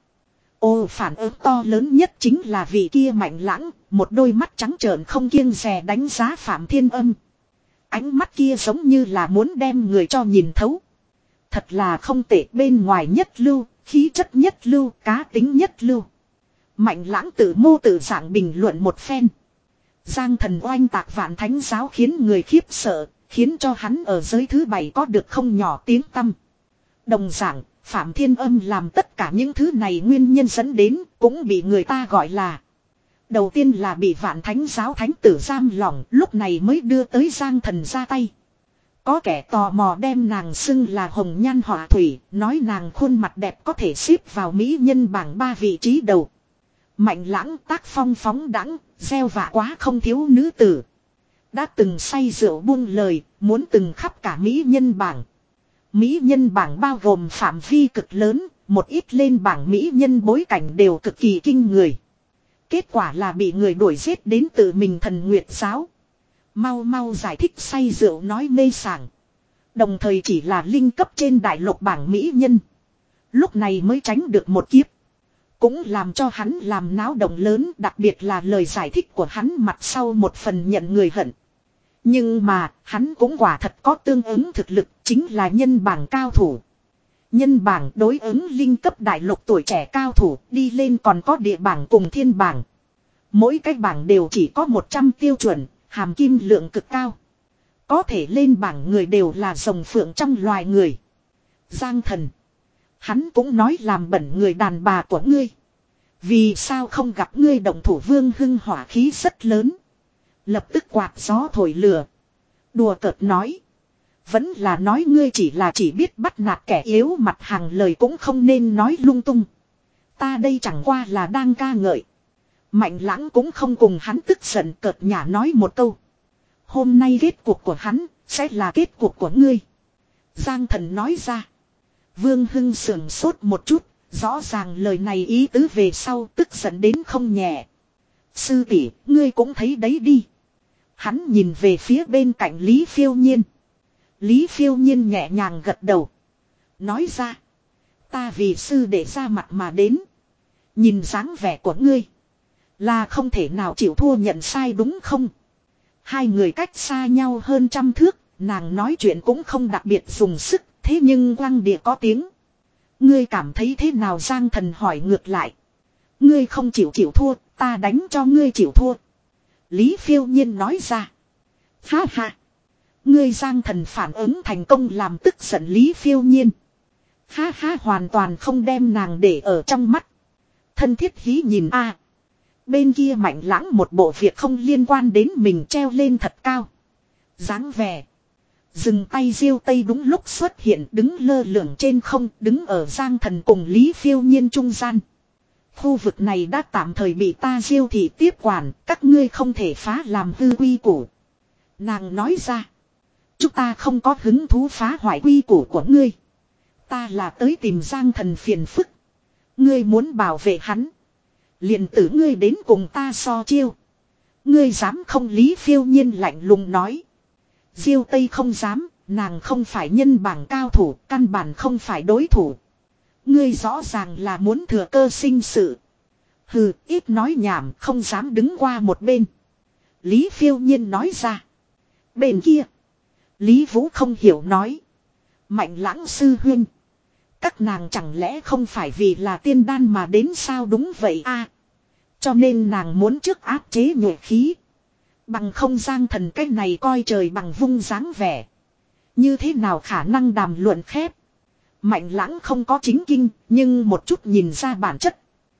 Ô phản ứng to lớn nhất chính là vị kia Mạnh Lãng, một đôi mắt trắng trợn không kiêng dè đánh giá Phạm Thiên Âm. Ánh mắt kia giống như là muốn đem người cho nhìn thấu. Thật là không tệ, bên ngoài nhất lưu, khí chất nhất lưu, cá tính nhất lưu. Mạnh Lãng tự mô tự dạng bình luận một phen. Giang Thần oanh tạc Vạn Thánh giáo khiến người khiếp sợ, khiến cho hắn ở giới thứ bảy có được không nhỏ tiếng tăm. Đồng dạng, Phạm Thiên Âm làm tất cả những thứ này nguyên nhân dẫn đến cũng bị người ta gọi là. Đầu tiên là bị Vạn Thánh giáo thánh tử giam lỏng, lúc này mới đưa tới Giang Thần ra tay. Có kẻ tò mò đem nàng xưng là hồng nhan họa thủy, nói nàng khuôn mặt đẹp có thể xếp vào mỹ nhân bảng ba vị trí đầu. Mạnh Lãng tác phong phóng đãng, gieo vạ quá không thiếu nữ tử. Đã từng say rượu buông lời, muốn từng khắp cả mỹ nhân bảng. Mỹ nhân bảng bao gồm phạm vi cực lớn, một ít lên bảng mỹ nhân bối cảnh đều cực kỳ kinh người. Kết quả là bị người đuổi giết đến tự mình Thần Nguyệt giáo. Mau mau giải thích say rượu nói mê sảng. Đồng thời chỉ là linh cấp trên đại lục bảng mỹ nhân. Lúc này mới tránh được một kiếp. Cũng làm cho hắn làm náo động lớn, đặc biệt là lời giải thích của hắn mặt sau một phần nhận người hận. Nhưng mà, hắn cũng quả thật có tương ứng thực lực, chính là nhân bảng cao thủ. Nhân bảng đối ứng linh cấp đại lục tuổi trẻ cao thủ, đi lên còn có địa bảng cùng thiên bảng. Mỗi cái bảng đều chỉ có một trăm tiêu chuẩn, hàm kim lượng cực cao. Có thể lên bảng người đều là rồng phượng trong loài người. Giang Thần. Hắn cũng nói làm bẩn người đàn bà của ngươi. Vì sao không gặp ngươi động thủ? Vương Hưng hỏa khí rất lớn. Lập tức quạt gió thổi lửa. Đùa cợt nói. Vẫn là nói ngươi chỉ là chỉ biết bắt nạt kẻ yếu, mặt hàng lời cũng không nên nói lung tung. Ta đây chẳng qua là đang ca ngợi. Mạnh Lãng cũng không cùng hắn tức giận, cợt nhả nói một câu. Hôm nay kết cuộc của hắn sẽ là kết cuộc của ngươi. Giang Thần nói ra. Vương Hưng sườn sốt một chút, rõ ràng lời này ý tứ về sau tức giận đến không nhẹ. Sư tỷ, ngươi cũng thấy đấy đi. Hắn nhìn về phía bên cạnh Lý Phiêu Nhiên. Lý Phiêu Nhiên nhẹ nhàng gật đầu. Nói ra. Ta vì sư để ra mặt mà đến. Nhìn dáng vẻ của ngươi. Là không thể nào chịu thua nhận sai đúng không? Hai người cách xa nhau hơn trăm thước. Nàng nói chuyện cũng không đặc biệt dùng sức. Thế nhưng quăng địa có tiếng. Ngươi cảm thấy thế nào? Giang Thần hỏi ngược lại. Ngươi không chịu chịu thua. Ta đánh cho ngươi chịu thua. Lý Phiêu Nhiên nói ra. Ha ha. Ngươi Giang Thần phản ứng thành công làm tức giận Lý Phiêu Nhiên. Ha ha, hoàn toàn không đem nàng để ở trong mắt. Thân thiết hí nhìn a. À. Bên kia Mạnh Lãng một bộ việc không liên quan đến mình treo lên thật cao. Dáng vẻ. Dừng tay diêu tây đúng lúc xuất hiện, đứng lơ lửng trên không, đứng ở Giang Thần cùng Lý Phiêu Nhiên trung gian. Khu vực này đã tạm thời bị ta diêu thị tiếp quản, các ngươi không thể phá làm hư quy củ. Nàng nói ra. Chúng ta không có hứng thú phá hoại quy củ của ngươi. Ta là tới tìm Giang Thần phiền phức. Ngươi muốn bảo vệ hắn. Liền tử ngươi đến cùng ta so chiêu. Ngươi dám không? Lý Phiêu Nhiên lạnh lùng nói. Diêu Tây không dám, nàng không phải nhân bảng cao thủ, căn bản không phải đối thủ. Ngươi rõ ràng là muốn thừa cơ sinh sự. Hừ, ít nói nhảm, không dám đứng qua một bên. Lý Phiêu Nhiên nói ra. Bên kia, Lý Vũ không hiểu nói. Mạnh Lãng sư huynh, các nàng chẳng lẽ không phải vì là tiên đan mà đến sao? Đúng vậy a. Cho nên nàng muốn trước áp chế nhuệ khí. Bằng không Giang Thần cái này coi trời bằng vung dáng vẻ. Như thế nào khả năng đàm luận khép. Mạnh Lãng không có chính kinh, nhưng một chút nhìn ra bản chất.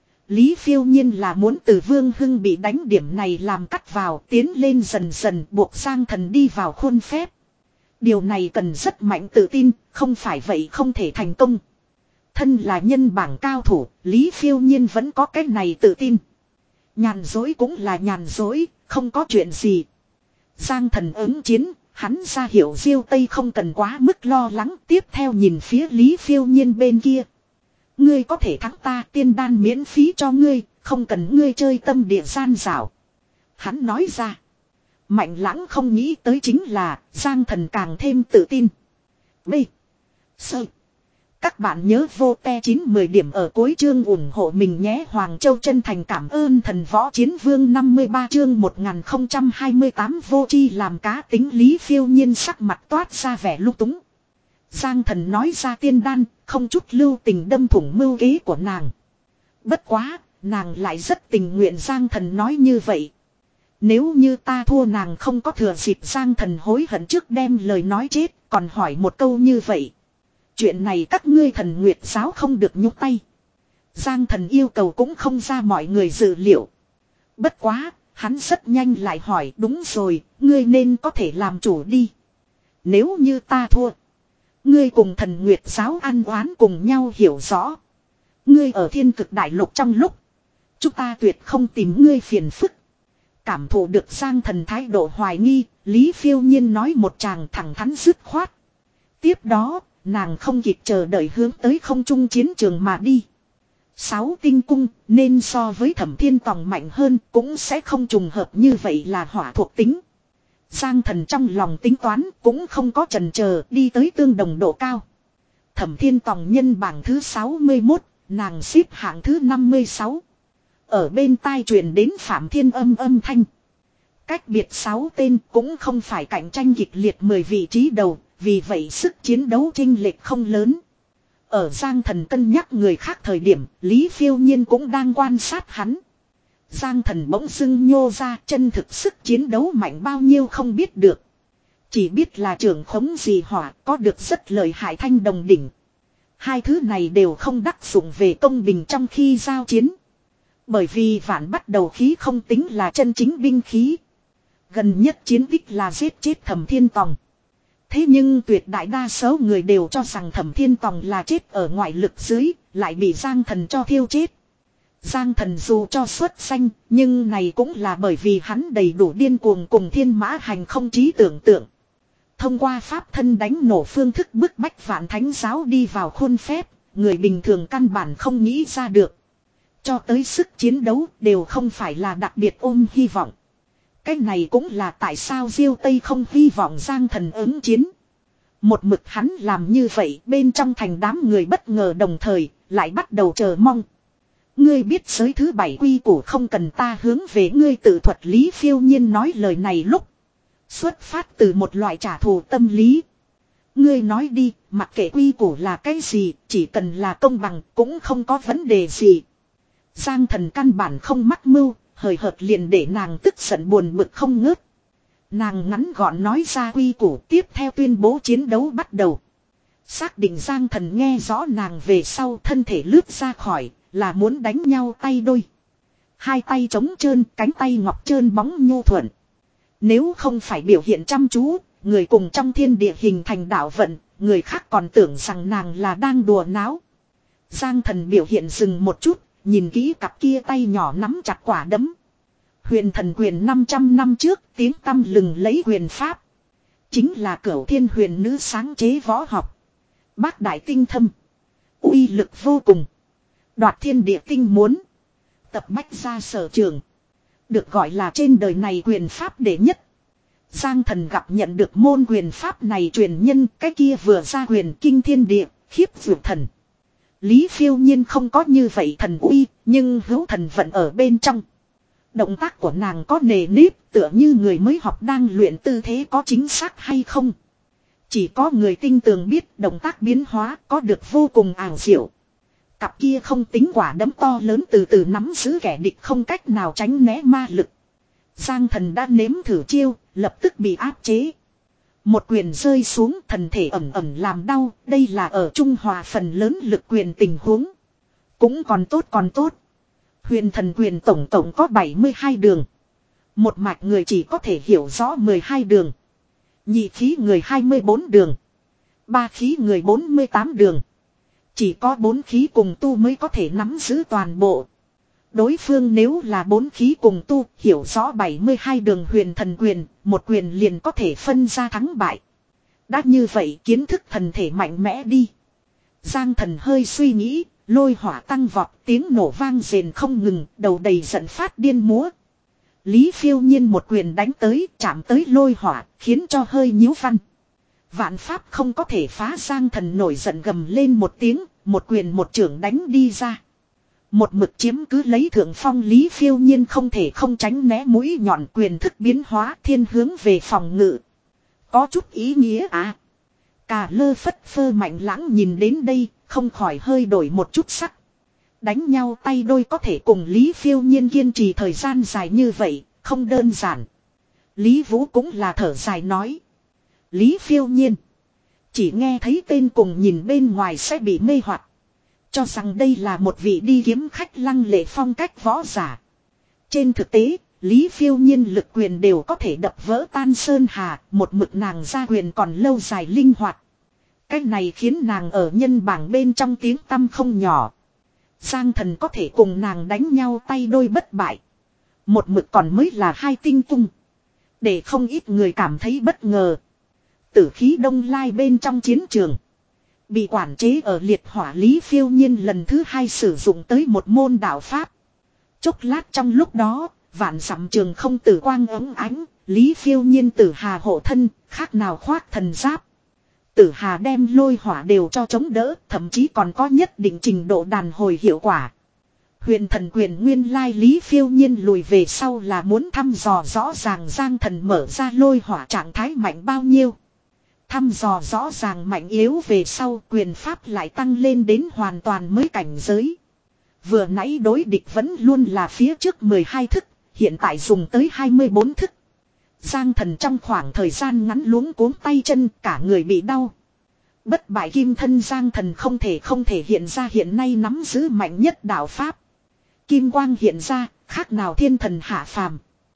Lý Phiêu Nhiên là muốn từ Vương Hưng bị đánh điểm này làm cắt vào, tiến lên dần dần buộc Giang Thần đi vào khuôn phép. Điều này cần rất mạnh tự tin, không phải vậy không thể thành công. Thân là nhân bảng cao thủ, Lý Phiêu Nhiên vẫn có cái này tự tin. Nhàn dối cũng là nhàn dối, không có chuyện gì. Giang Thần ứng chiến, hắn ra hiểu Diêu Tây không cần quá mức lo lắng. Tiếp theo nhìn phía Lý Phiêu Nhiên bên kia. Ngươi có thể thắng ta, tiên đan miễn phí cho ngươi, không cần ngươi chơi tâm địa gian xảo. Hắn nói ra. Mạnh Lãng không nghĩ tới chính là Giang Thần càng thêm tự tin. B. Sơ. Các bạn nhớ vô te chín mười điểm ở cuối chương ủng hộ mình nhé. Hoàng Châu chân thành cảm ơn thần võ chiến vương năm mươi ba chương một nghìn không trăm hai mươi tám vô chi làm cá tính. Lý Phiêu Nhiên sắc mặt toát ra vẻ lung túng. Giang Thần nói ra tiên đan, không chút lưu tình đâm thủng mưu kế của nàng. Bất quá, nàng lại rất tình nguyện Giang Thần nói như vậy. Nếu như ta thua nàng không có thừa dịp. Giang Thần hối hận trước đem lời nói chết, còn hỏi một câu như vậy. Chuyện này các ngươi Thần Nguyệt giáo không được nhúc tay. Giang Thần yêu cầu cũng không ra mọi người dự liệu. Bất quá, hắn rất nhanh lại hỏi đúng rồi, ngươi nên có thể làm chủ đi. Nếu như ta thua, ngươi cùng Thần Nguyệt giáo ăn oán cùng nhau hiểu rõ. Ngươi ở Thiên Cực Đại Lục trong lúc, chúng ta tuyệt không tìm ngươi phiền phức. Cảm thụ được Giang Thần thái độ hoài nghi, Lý Phiêu Nhiên nói một tràng thẳng thắn dứt khoát. Tiếp đó, nàng không kịp chờ đợi hướng tới không trung chiến trường mà đi. Sáu tinh cung nên so với Thẩm Thiên Tòng mạnh hơn, cũng sẽ không trùng hợp như vậy là hỏa thuộc tính. Giang Thần trong lòng tính toán cũng không có chần chờ, đi tới tương đồng độ cao. Thẩm Thiên Tòng nhân bảng thứ sáu mươi mốt, nàng xếp hạng thứ năm mươi sáu. Ở bên tai truyền đến Phạm Thiên âm âm thanh. Cách biệt sáu tên cũng không phải cạnh tranh kịch liệt mười vị trí đầu, vì vậy sức chiến đấu chênh lệch không lớn. Ở Giang Thần cân nhắc người khác thời điểm, Lý Phiêu Nhiên cũng đang quan sát hắn. Giang Thần bỗng dưng nhô ra, chân thực sức chiến đấu mạnh bao nhiêu không biết được. Chỉ biết là trưởng khống gì hỏa, có được rất lợi hại thanh đồng đỉnh. Hai thứ này đều không đắc dụng về công bình trong khi giao chiến. Bởi vì vạn bắt đầu khí không tính là chân chính binh khí. Gần nhất chiến tích là giết chết Thẩm Thiên Tòng. Thế nhưng tuyệt đại đa số người đều cho rằng Thẩm Thiên Tòng là chết ở ngoại lực dưới, lại bị Giang Thần cho thiêu chết. Giang Thần dù cho xuất danh, nhưng này cũng là bởi vì hắn đầy đủ điên cuồng cùng thiên mã hành không trí tưởng tượng. Thông qua pháp thân đánh nổ phương thức bức bách vạn thánh giáo đi vào khuôn phép, người bình thường căn bản không nghĩ ra được. Cho tới sức chiến đấu đều không phải là đặc biệt ôm hy vọng. Cái này cũng là tại sao Diêu Tây không hy vọng Giang Thần ứng chiến. Một mực hắn làm như vậy bên trong thành đám người bất ngờ đồng thời lại bắt đầu chờ mong. Ngươi biết giới thứ bảy quy củ không cần ta hướng về ngươi tự thuật. Lý Phiêu Nhiên nói lời này lúc xuất phát từ một loại trả thù tâm lý. Ngươi nói đi, mặc kệ quy củ là cái gì, chỉ cần là công bằng cũng không có vấn đề gì. Giang Thần căn bản không mắc mưu, hời hợt liền để nàng tức giận buồn bực không ngớt. Nàng ngắn gọn nói ra quy củ, tiếp theo tuyên bố chiến đấu bắt đầu. Xác định Giang Thần nghe rõ nàng về sau, thân thể lướt ra khỏi, là muốn đánh nhau tay đôi. Hai tay trống trơn, cánh tay ngọc trơn bóng nhu thuận. Nếu không phải biểu hiện chăm chú, người cùng trong thiên địa hình thành đạo vận, người khác còn tưởng rằng nàng là đang đùa náo. Giang Thần biểu hiện dừng một chút, nhìn kỹ cặp kia tay nhỏ nắm chặt quả đấm. Huyền Thần Quyền năm trăm năm trước tiếng tăm lừng lấy quyền pháp. Chính là Cửu Thiên Huyền Nữ sáng chế võ học. Bác đại tinh thâm. Uy lực vô cùng. Đoạt thiên địa tinh muốn. Tập bách gia sở trường. Được gọi là trên đời này quyền pháp đệ nhất. Giang Thần gặp nhận được môn quyền pháp này truyền nhân, cái kia vừa ra quyền kinh thiên địa, khiếp vượt thần. Lý Phiêu Nhiên không có như vậy thần uy, nhưng hữu thần vận ở bên trong. Động tác của nàng có nề nếp, tựa như người mới học đang luyện tư thế có chính xác hay không. Chỉ có người tinh tường biết động tác biến hóa có được vô cùng ảo diệu. Cặp kia không tính quả đấm to lớn từ từ nắm giữ kẻ địch không cách nào tránh né ma lực. Giang Thần đã nếm thử chiêu, lập tức bị áp chế. Một quyền rơi xuống, thần thể ẩm ẩm làm đau, đây là ở Trung Hòa phần lớn lực quyền tình huống. Cũng còn tốt còn tốt. Huyền thần quyền tổng tổng có bảy mươi hai đường. Một mạch người chỉ có thể hiểu rõ mười hai đường. Nhị khí người hai mươi bốn đường. Ba khí người bốn mươi tám đường. Chỉ có bốn khí cùng tu mới có thể nắm giữ toàn bộ. Đối phương nếu là bốn khí cùng tu, hiểu rõ bảy mươi hai đường huyền thần quyền, một quyền liền có thể phân ra thắng bại. Đã như vậy kiến thức thần thể mạnh mẽ đi. Giang Thần hơi suy nghĩ, lôi hỏa tăng vọt, tiếng nổ vang rền không ngừng, đầu đầy giận phát điên múa. Lý Phiêu Nhiên một quyền đánh tới, chạm tới lôi hỏa, khiến cho hơi nhíu văn. Vạn pháp không có thể phá. Giang Thần nổi giận gầm lên một tiếng, một quyền một trưởng đánh đi ra. Một mực chiếm cứ lấy thượng phong Lý Phiêu Nhiên không thể không tránh né mũi nhọn quyền thức biến hóa thiên hướng về phòng ngự. Có chút ý nghĩa à. Cà lơ phất phơ mạnh lãng nhìn đến đây, không khỏi hơi đổi một chút sắc. Đánh nhau tay đôi có thể cùng Lý Phiêu Nhiên kiên trì thời gian dài như vậy, không đơn giản. Lý Vũ cũng là thở dài nói. Lý Phiêu Nhiên. Chỉ nghe thấy tên cùng nhìn bên ngoài sẽ bị mê hoặc. Cho rằng đây là một vị đi kiếm khách lăng lệ phong cách võ giả. Trên thực tế, Lý Phiêu Nhiên lực quyền đều có thể đập vỡ tan sơn hà, một mực nàng ra quyền còn lâu dài linh hoạt. Cách này khiến nàng ở nhân bảng bên trong tiếng tăm không nhỏ. Giang Thần có thể cùng nàng đánh nhau tay đôi bất bại. Một mực còn mới là hai tinh tung. Để không ít người cảm thấy bất ngờ. Tử khí đông lai bên trong chiến trường. Bị quản chế ở liệt hỏa Lý Phiêu Nhiên lần thứ hai sử dụng tới một môn đạo pháp. Chốc lát trong lúc đó, vạn dặm trường không tử quang ấm ánh, Lý Phiêu Nhiên tử hà hộ thân, khác nào khoác thần giáp. Tử hà đem lôi hỏa đều cho chống đỡ, thậm chí còn có nhất định trình độ đàn hồi hiệu quả. Huyền thần quyền nguyên lai Lý Phiêu Nhiên lùi về sau là muốn thăm dò rõ ràng Giang Thần mở ra lôi hỏa trạng thái mạnh bao nhiêu. Thăm dò rõ ràng mạnh yếu về sau quyền pháp lại tăng lên đến hoàn toàn mới cảnh giới. Vừa nãy đối địch vẫn luôn là phía trước mười hai thức, hiện tại dùng tới hai mươi bốn thức. Giang Thần trong khoảng thời gian ngắn luống cuống tay chân cả người bị đau. Bất bại kim thân Giang Thần không thể không thể hiện ra hiện nay nắm giữ mạnh nhất đạo pháp. Kim quang hiện ra, khác nào thiên thần hạ phàm.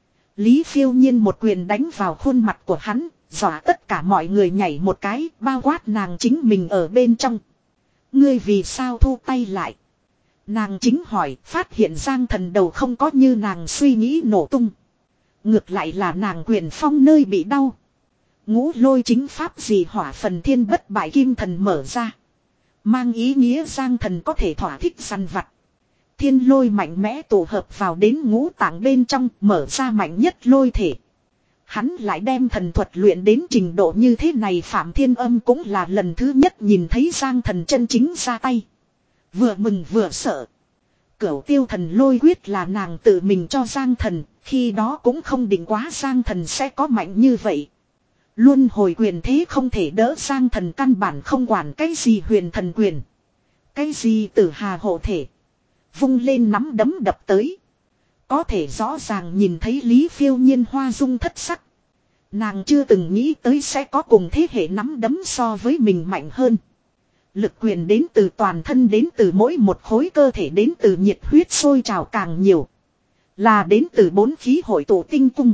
Lý Phiêu Nhiên một quyền đánh vào khuôn mặt của hắn. Dọa tất cả mọi người nhảy một cái, bao quát nàng chính mình ở bên trong. Ngươi vì sao thu tay lại? Nàng chính hỏi, phát hiện Giang Thần đầu không có như nàng suy nghĩ nổ tung. Ngược lại là nàng quyền phong nơi bị đau. Ngũ lôi chính pháp gì hỏa phần thiên bất bại kim thần mở ra. Mang ý nghĩa Giang Thần có thể thỏa thích săn vặt. Thiên lôi mạnh mẽ tổ hợp vào đến ngũ tạng bên trong, mở ra mạnh nhất lôi thể. Hắn lại đem thần thuật luyện đến trình độ như thế này. Phạm Thiên Âm cũng là lần thứ nhất nhìn thấy Giang Thần chân chính ra tay. Vừa mừng vừa sợ. Cửu tiêu thần lôi quyết là nàng tự mình cho Giang Thần, khi đó cũng không định quá Giang Thần sẽ có mạnh như vậy. Luân hồi quyền thế không thể đỡ Giang Thần căn bản không quản cái gì huyền thần quyền. Cái gì tử hà hộ thể. Vung lên nắm đấm đập tới. Có thể rõ ràng nhìn thấy Lý Phiêu Nhiên hoa dung thất sắc. Nàng chưa từng nghĩ tới sẽ có cùng thế hệ nắm đấm so với mình mạnh hơn. Lực quyền đến từ toàn thân, đến từ mỗi một khối cơ thể, đến từ nhiệt huyết sôi trào càng nhiều. Là đến từ bốn khí hội tụ tinh cung.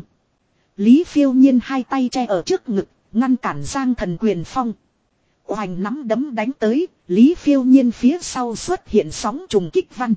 Lý Phiêu Nhiên hai tay che ở trước ngực, ngăn cản Giang Thần quyền phong. Oành nắm đấm đánh tới, Lý Phiêu Nhiên phía sau xuất hiện sóng trùng kích văn.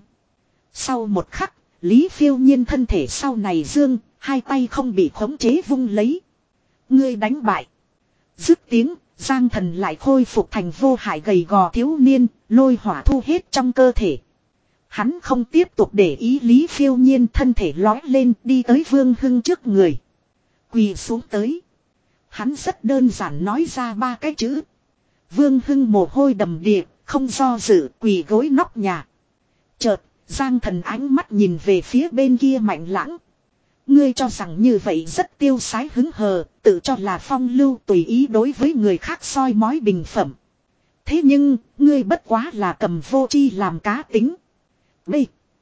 Sau một khắc, Lý Phiêu Nhiên thân thể sau này dương, hai tay không bị khống chế vung lấy. Ngươi đánh bại. Dứt tiếng, Giang Thần lại khôi phục thành vô hại gầy gò thiếu niên, lôi hỏa thu hết trong cơ thể. Hắn không tiếp tục để ý Lý Phiêu Nhiên, thân thể lói lên đi tới Vương Hưng trước người. Quỳ xuống tới. Hắn rất đơn giản nói ra ba cái chữ. Vương Hưng mồ hôi đầm đìa, không do dự, quỳ gối nóc nhà. Chợt, Giang Thần ánh mắt nhìn về phía bên kia Mạnh Lãng. Ngươi cho rằng như vậy rất tiêu sái hứng hờ, tự cho là phong lưu tùy ý đối với người khác soi mói bình phẩm. Thế nhưng, ngươi bất quá là cầm vô chi làm cá tính. B.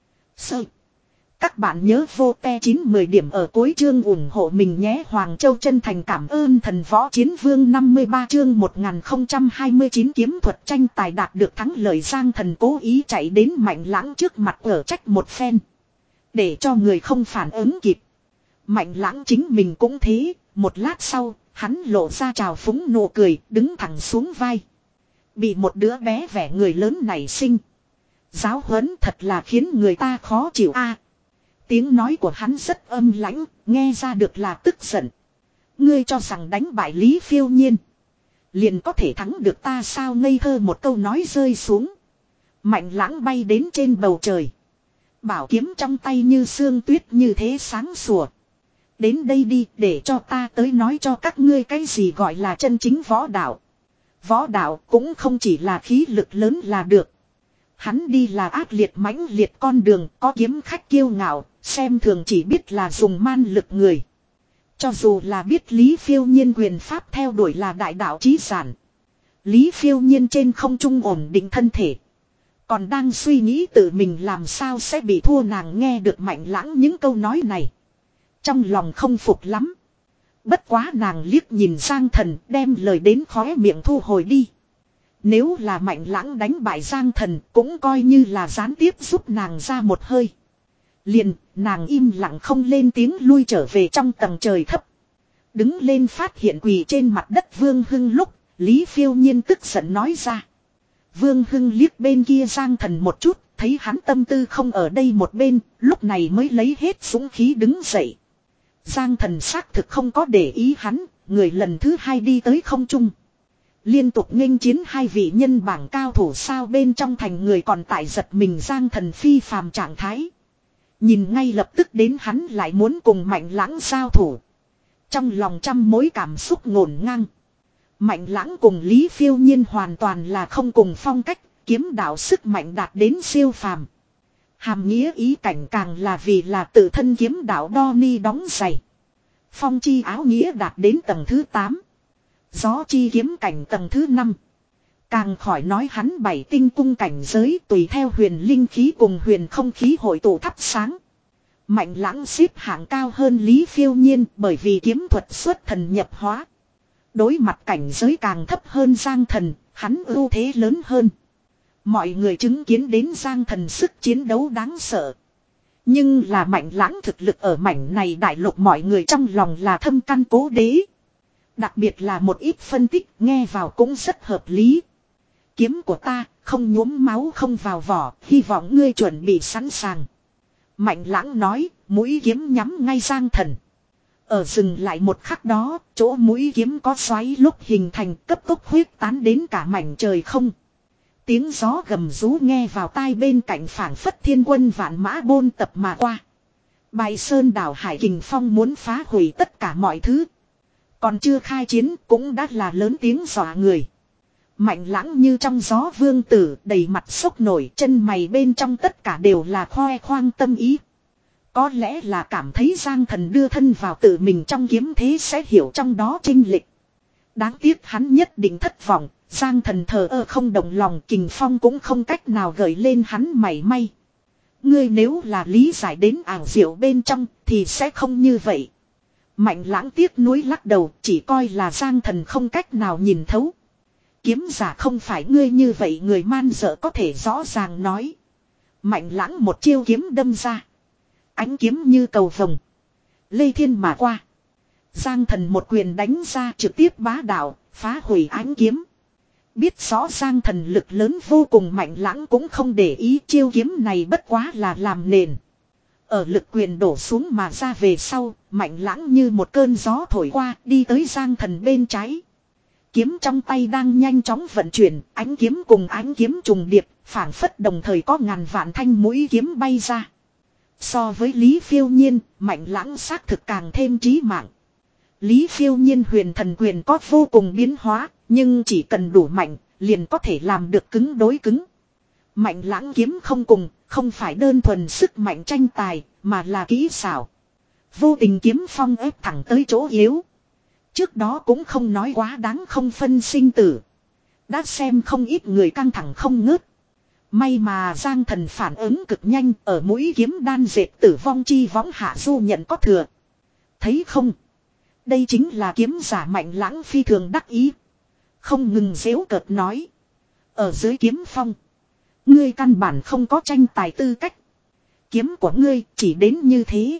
Sơ. Các bạn nhớ vô te chín mười điểm ở cuối chương ủng hộ mình nhé. Hoàng Châu chân thành cảm ơn thần võ chiến vương năm mươi ba chương một nghìn không trăm hai mươi chín kiếm thuật tranh tài đạt được thắng lợi. Giang Thần cố ý chạy đến Mạnh Lãng trước mặt ở trách một phen. Để cho người không phản ứng kịp. Mạnh Lãng chính mình cũng thế, một lát sau, hắn lộ ra trào phúng nụ cười, đứng thẳng xuống vai. Bị một đứa bé vẻ người lớn nảy sinh. Giáo huấn thật là khiến người ta khó chịu a. Tiếng nói của hắn rất âm lãnh, nghe ra được là tức giận. Ngươi cho rằng đánh bại Lý Phiêu Nhiên liền có thể thắng được ta sao? Ngây thơ một câu nói rơi xuống. Mạnh Lãng bay đến trên bầu trời. Bảo kiếm trong tay như sương tuyết như thế sáng sủa. Đến đây đi, để cho ta tới nói cho các ngươi cái gì gọi là chân chính võ đạo. Võ đạo cũng không chỉ là khí lực lớn là được. Hắn đi là ác liệt mãnh liệt con đường, có kiếm khách kiêu ngạo, xem thường chỉ biết là dùng man lực người. Cho dù là biết Lý Phiêu Nhiên quyền pháp theo đuổi là đại đạo chí giản. Lý Phiêu Nhiên trên không trung ổn định thân thể. Còn đang suy nghĩ tự mình làm sao sẽ bị thua, nàng nghe được Mạnh Lãng những câu nói này. Trong lòng không phục lắm. Bất quá nàng liếc nhìn Giang Thần, đem lời đến khóe miệng thu hồi đi. Nếu là Mạnh Lãng đánh bại Giang Thần cũng coi như là gián tiếp giúp nàng ra một hơi. Liền, nàng im lặng không lên tiếng lui trở về trong tầng trời thấp. Đứng lên phát hiện quỳ trên mặt đất Vương Hưng lúc, Lý Phiêu Nhiên tức giận nói ra. Vương Hưng liếc bên kia Giang Thần một chút, thấy hắn tâm tư không ở đây một bên, lúc này mới lấy hết dũng khí đứng dậy. Giang Thần xác thực không có để ý hắn, người lần thứ hai đi tới không trung. Liên tục nghênh chiến hai vị nhân bảng cao thủ sao bên trong thành người còn tại giật mình Giang Thần phi phàm trạng thái. Nhìn ngay lập tức đến hắn lại muốn cùng Mạnh Lãng giao thủ. Trong lòng trăm mối cảm xúc ngổn ngang. Mạnh Lãng cùng Lý Phiêu Nhiên hoàn toàn là không cùng phong cách, kiếm đạo sức mạnh đạt đến siêu phàm. Hàm nghĩa ý cảnh càng là vì là tự thân kiếm đạo đo ni đóng giày. Phong chi áo nghĩa đạt đến tầng thứ tám. Gió chi kiếm cảnh tầng thứ năm. Càng khỏi nói hắn bảy tinh cung cảnh giới tùy theo huyền linh khí cùng huyền không khí hội tụ thắp sáng. Mạnh Lãng xếp hạng cao hơn Lý Phiêu Nhiên bởi vì kiếm thuật xuất thần nhập hóa. Đối mặt cảnh giới càng thấp hơn Giang Thần, hắn ưu thế lớn hơn. Mọi người chứng kiến đến Giang Thần sức chiến đấu đáng sợ. Nhưng là Mạnh Lãng thực lực ở mảnh này đại lục mọi người trong lòng là thâm căn cố đế. Đặc biệt là một ít phân tích nghe vào cũng rất hợp lý. Kiếm của ta không nhuốm máu không vào vỏ, hy vọng ngươi chuẩn bị sẵn sàng. Mạnh Lãng nói, mũi kiếm nhắm ngay Giang Thần. Ở dừng lại một khắc đó, chỗ mũi kiếm có xoáy lúc hình thành cấp tốc huyết tán đến cả mảnh trời không. Tiếng gió gầm rú nghe vào tai bên cạnh phảng phất thiên quân vạn mã bôn tập mà qua. Bài sơn đảo hải kình phong muốn phá hủy tất cả mọi thứ. Còn chưa khai chiến cũng đã là lớn tiếng dọa người. Mạnh Lãng như trong gió vương tử đầy mặt sốc nổi, chân mày bên trong tất cả đều là khoe khoang tâm ý. Có lẽ là cảm thấy Giang Thần đưa thân vào tự mình trong kiếm thế sẽ hiểu trong đó chênh lệch. Đáng tiếc hắn nhất định thất vọng, Giang Thần thờ ơ không động lòng, kình phong cũng không cách nào gợi lên hắn mảy may. Ngươi nếu là lý giải đến ảo diệu bên trong thì sẽ không như vậy. Mạnh Lãng tiếc nuối lắc đầu, chỉ coi là Giang Thần không cách nào nhìn thấu. Kiếm giả không phải ngươi như vậy, người man dợ có thể rõ ràng nói. Mạnh Lãng một chiêu kiếm đâm ra. Ánh kiếm như cầu vồng. Lê thiên mà qua. Giang Thần một quyền đánh ra trực tiếp bá đạo, phá hủy ánh kiếm. Biết rõ Giang Thần lực lớn vô cùng, Mạnh Lãng cũng không để ý, chiêu kiếm này bất quá là làm nền. Ở lực quyền đổ xuống mà ra về sau, Mạnh Lãng như một cơn gió thổi qua, đi tới Giang Thần bên trái. Kiếm trong tay đang nhanh chóng vận chuyển, ánh kiếm cùng ánh kiếm trùng điệp, phảng phất đồng thời có ngàn vạn thanh mũi kiếm bay ra. So với Lý Phiêu Nhiên, Mạnh Lãng xác thực càng thêm trí mạng. Lý Phiêu Nhiên huyền thần quyền có vô cùng biến hóa, nhưng chỉ cần đủ mạnh, liền có thể làm được cứng đối cứng. Mạnh Lãng kiếm không cùng, không phải đơn thuần sức mạnh tranh tài, mà là kỹ xảo. Vô tình kiếm phong ép thẳng tới chỗ yếu. Trước đó cũng không nói quá đáng không phân sinh tử. Đã xem không ít người căng thẳng không ngớt. May mà Giang Thần phản ứng cực nhanh, ở mũi kiếm đan dệt tử vong chi võng hạ du nhận có thừa. Thấy không? Đây chính là kiếm giả Mạnh Lãng phi thường đắc ý. Không ngừng giễu cợt nói. Ở dưới kiếm phong, ngươi căn bản không có tranh tài tư cách. Kiếm của ngươi chỉ đến như thế.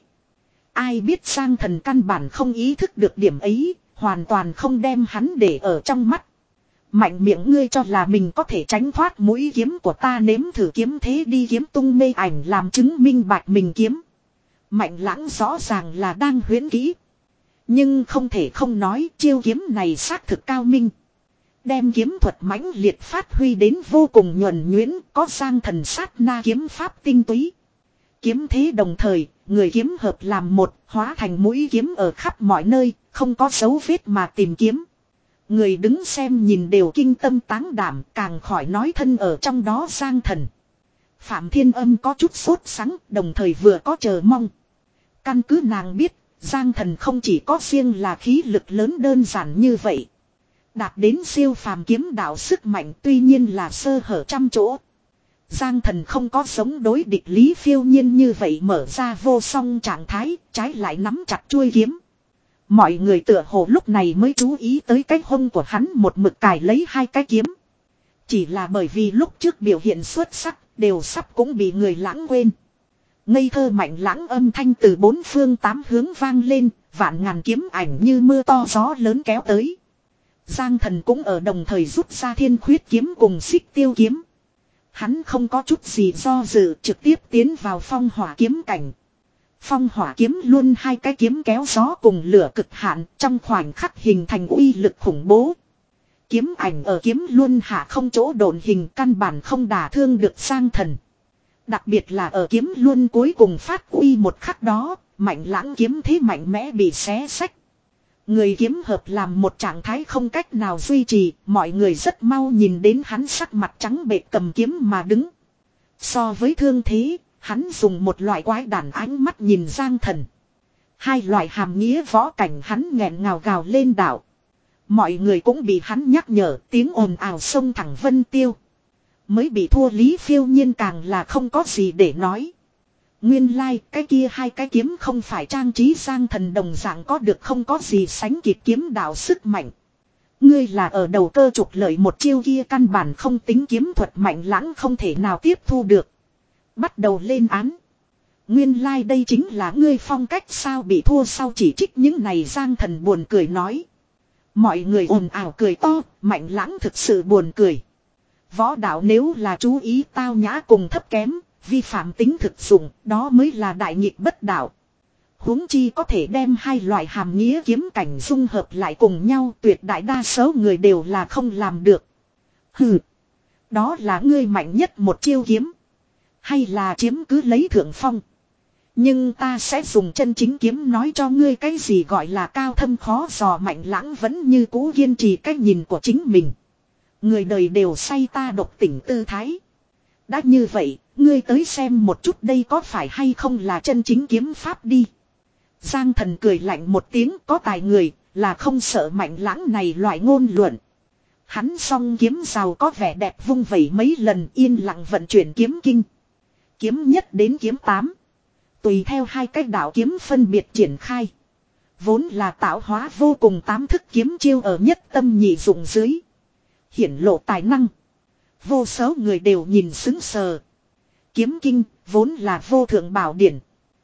Ai biết Giang Thần căn bản không ý thức được điểm ấy, hoàn toàn không đem hắn để ở trong mắt. Mạnh miệng ngươi cho là mình có thể tránh thoát mũi kiếm của ta, nếm thử kiếm thế đi. Kiếm tung mê ảnh làm chứng minh bạch mình kiếm. Mạnh Lãng rõ ràng là đang huyễn kỹ. Nhưng không thể không nói chiêu kiếm này xác thực cao minh. Đem kiếm thuật mãnh liệt phát huy đến vô cùng nhuần nhuyễn, có Giang Thần sát na kiếm pháp tinh túy. Kiếm thế đồng thời, người kiếm hợp làm một, hóa thành mũi kiếm ở khắp mọi nơi, không có dấu vết mà tìm kiếm. Người đứng xem nhìn đều kinh tâm táng đảm, càng khỏi nói thân ở trong đó Giang Thần. Phạm Thiên Âm có chút sốt sắng, đồng thời vừa có chờ mong. Căn cứ nàng biết, Giang Thần không chỉ có riêng là khí lực lớn đơn giản như vậy. Đạt đến siêu phàm kiếm đạo sức mạnh tuy nhiên là sơ hở trăm chỗ. Giang Thần không có giống đối địch Lý Phiêu Nhiên như vậy mở ra vô song trạng thái, trái lại nắm chặt chuôi kiếm. Mọi người tựa hồ lúc này mới chú ý tới cái hông của hắn một mực cài lấy hai cái kiếm. Chỉ là bởi vì lúc trước biểu hiện xuất sắc, đều sắp cũng bị người lãng quên. Ngây thơ Mạnh Lãng âm thanh từ bốn phương tám hướng vang lên, vạn ngàn kiếm ảnh như mưa to gió lớn kéo tới. Giang Thần cũng ở đồng thời rút ra Thiên Khuyết kiếm cùng Xích Tiêu kiếm. Hắn không có chút gì do dự, trực tiếp tiến vào phong hỏa kiếm cảnh. Phong hỏa kiếm luôn hai cái kiếm kéo gió cùng lửa cực hạn, trong khoảnh khắc hình thành uy lực khủng bố. Kiếm ảnh ở kiếm luôn hạ không chỗ độn hình, căn bản không đả thương được Giang Thần. Đặc biệt là ở kiếm luôn cuối cùng phát uy một khắc đó, Mạnh Lãng kiếm thế mạnh mẽ bị xé xách. Người kiếm hợp làm một trạng thái không cách nào duy trì, mọi người rất mau nhìn đến hắn sắc mặt trắng bệch cầm kiếm mà đứng. So với thương thế, hắn dùng một loại quái đản ánh mắt nhìn Giang Thần. Hai loại hàm nghĩa võ cảnh hắn nghẹn ngào gào lên đảo. Mọi người cũng bị hắn nhắc nhở, tiếng ồn ào xông thẳng Vân Tiêu. Mới bị thua Lý Phiêu Nhiên càng là không có gì để nói. Nguyên lai like, cái kia hai cái kiếm không phải trang trí Giang Thần đồng dạng có được không có gì sánh kịp kiếm đạo sức mạnh. Ngươi là ở đầu cơ trục lợi một chiêu kia căn bản không tính kiếm thuật Mạnh Lãng không thể nào tiếp thu được. Bắt đầu lên án. Nguyên lai like đây chính là ngươi phong cách sao, bị thua sau chỉ trích những này Giang Thần buồn cười nói. Mọi người ồn ào cười to, Mạnh Lãng thực sự buồn cười. Võ đạo nếu là chú ý tao nhã cùng thấp kém, vi phạm tính thực dụng, đó mới là đại nghịch bất đạo. Huống chi có thể đem hai loại hàm nghĩa kiếm cảnh dung hợp lại cùng nhau, tuyệt đại đa số người đều là không làm được. Hừ, đó là ngươi mạnh nhất một chiêu kiếm, hay là chiếm cứ lấy thượng phong. Nhưng ta sẽ dùng chân chính kiếm nói cho ngươi cái gì gọi là cao thâm khó dò. Mạnh Lãng vẫn như cũ kiên trì cách nhìn của chính mình. Người đời đều say ta độc tỉnh tư thái. Đã như vậy, ngươi tới xem một chút đây có phải hay không là chân chính kiếm pháp đi. Giang Thần cười lạnh một tiếng, có tài người, là không sợ Mạnh Lãng này loại ngôn luận. Hắn song kiếm giàu có vẻ đẹp vung vẩy mấy lần, yên lặng vận chuyển kiếm kinh. Kiếm nhất đến kiếm tám. Tùy theo hai cách đạo kiếm phân biệt triển khai. Vốn là tạo hóa vô cùng tám thức kiếm chiêu ở nhất tâm nhị dụng dưới. Hiển lộ tài năng. Vô số người đều nhìn sững sờ. Kiếm kinh vốn là vô thượng bảo điển.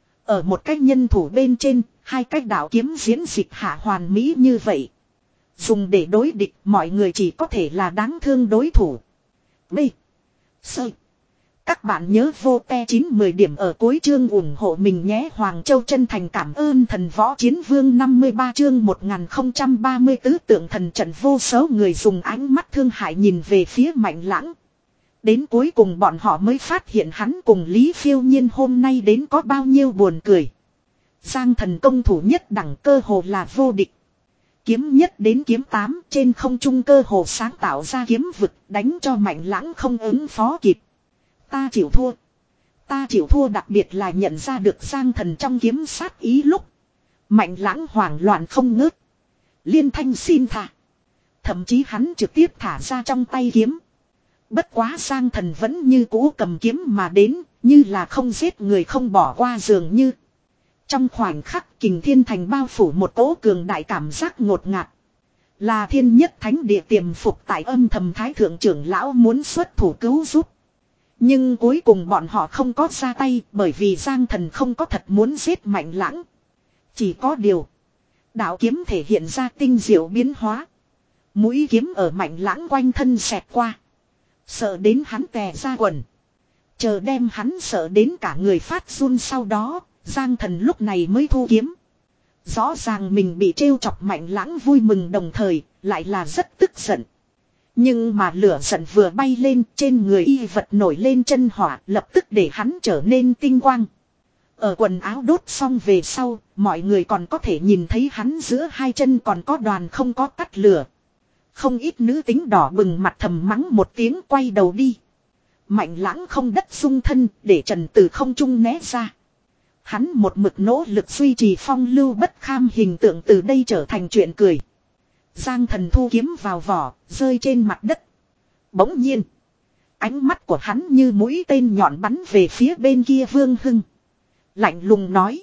Ở một cách nhân thủ bên trên, hai cách đạo kiếm diễn dịch hạ hoàn mỹ như vậy. Dùng để đối địch mọi người chỉ có thể là đáng thương đối thủ. B. Sơ. Các bạn nhớ vô te chín mười điểm ở cuối chương ủng hộ mình nhé. Hoàng Châu chân thành cảm ơn thần võ chiến vương năm mươi ba chương một nghìn không trăm ba mươi tứ tượng thần trận. Vô số người dùng ánh mắt thương hại nhìn về phía Mạnh Lãng. Đến cuối cùng bọn họ mới phát hiện hắn cùng Lý Phiêu Nhiên hôm nay đến có bao nhiêu buồn cười. Giang thần công thủ nhất đẳng cơ hồ là vô địch. Kiếm nhất đến kiếm tám trên không trung cơ hồ sáng tạo ra kiếm vực đánh cho Mạnh Lãng không ứng phó kịp. Ta chịu thua. Ta chịu thua, đặc biệt là nhận ra được Giang thần trong kiếm sát ý lúc. Mạnh Lãng hoảng loạn không ngớt. Liên thanh xin tha. Thậm chí hắn trực tiếp thả ra trong tay kiếm. Bất quá Giang thần vẫn như cũ cầm kiếm mà đến, như là không giết người không bỏ qua dường như. Trong khoảnh khắc Kình Thiên Thành bao phủ một cỗ cường đại cảm giác ngột ngạt. Là thiên nhất thánh địa tiềm phục tại âm thầm thái thượng trưởng lão muốn xuất thủ cứu giúp. Nhưng cuối cùng bọn họ không có ra tay bởi vì Giang thần không có thật muốn giết Mạnh Lãng. Chỉ có điều. Đạo kiếm thể hiện ra tinh diệu biến hóa. Mũi kiếm ở Mạnh Lãng quanh thân xẹt qua. Sợ đến hắn tè ra quần. Chờ đem hắn sợ đến cả người phát run sau đó. Giang thần lúc này mới thu kiếm. Rõ ràng mình bị trêu chọc Mạnh Lãng vui mừng đồng thời lại là rất tức giận. Nhưng mà lửa giận vừa bay lên trên người y vật nổi lên chân hỏa lập tức để hắn trở nên tinh quang. Ở quần áo đốt xong về sau mọi người còn có thể nhìn thấy hắn giữa hai chân còn có đoàn không có tắt lửa. Không ít nữ tính đỏ bừng mặt thầm mắng một tiếng quay đầu đi. Mạnh Lãng không đất dung thân để Trần từ không trung né ra. Hắn một mực nỗ lực duy trì phong lưu bất kham hình tượng từ đây trở thành chuyện cười. Giang thần thu kiếm vào vỏ, rơi trên mặt đất. Bỗng nhiên, ánh mắt của hắn như mũi tên nhọn bắn về phía bên kia Vương Hưng. Lạnh lùng nói.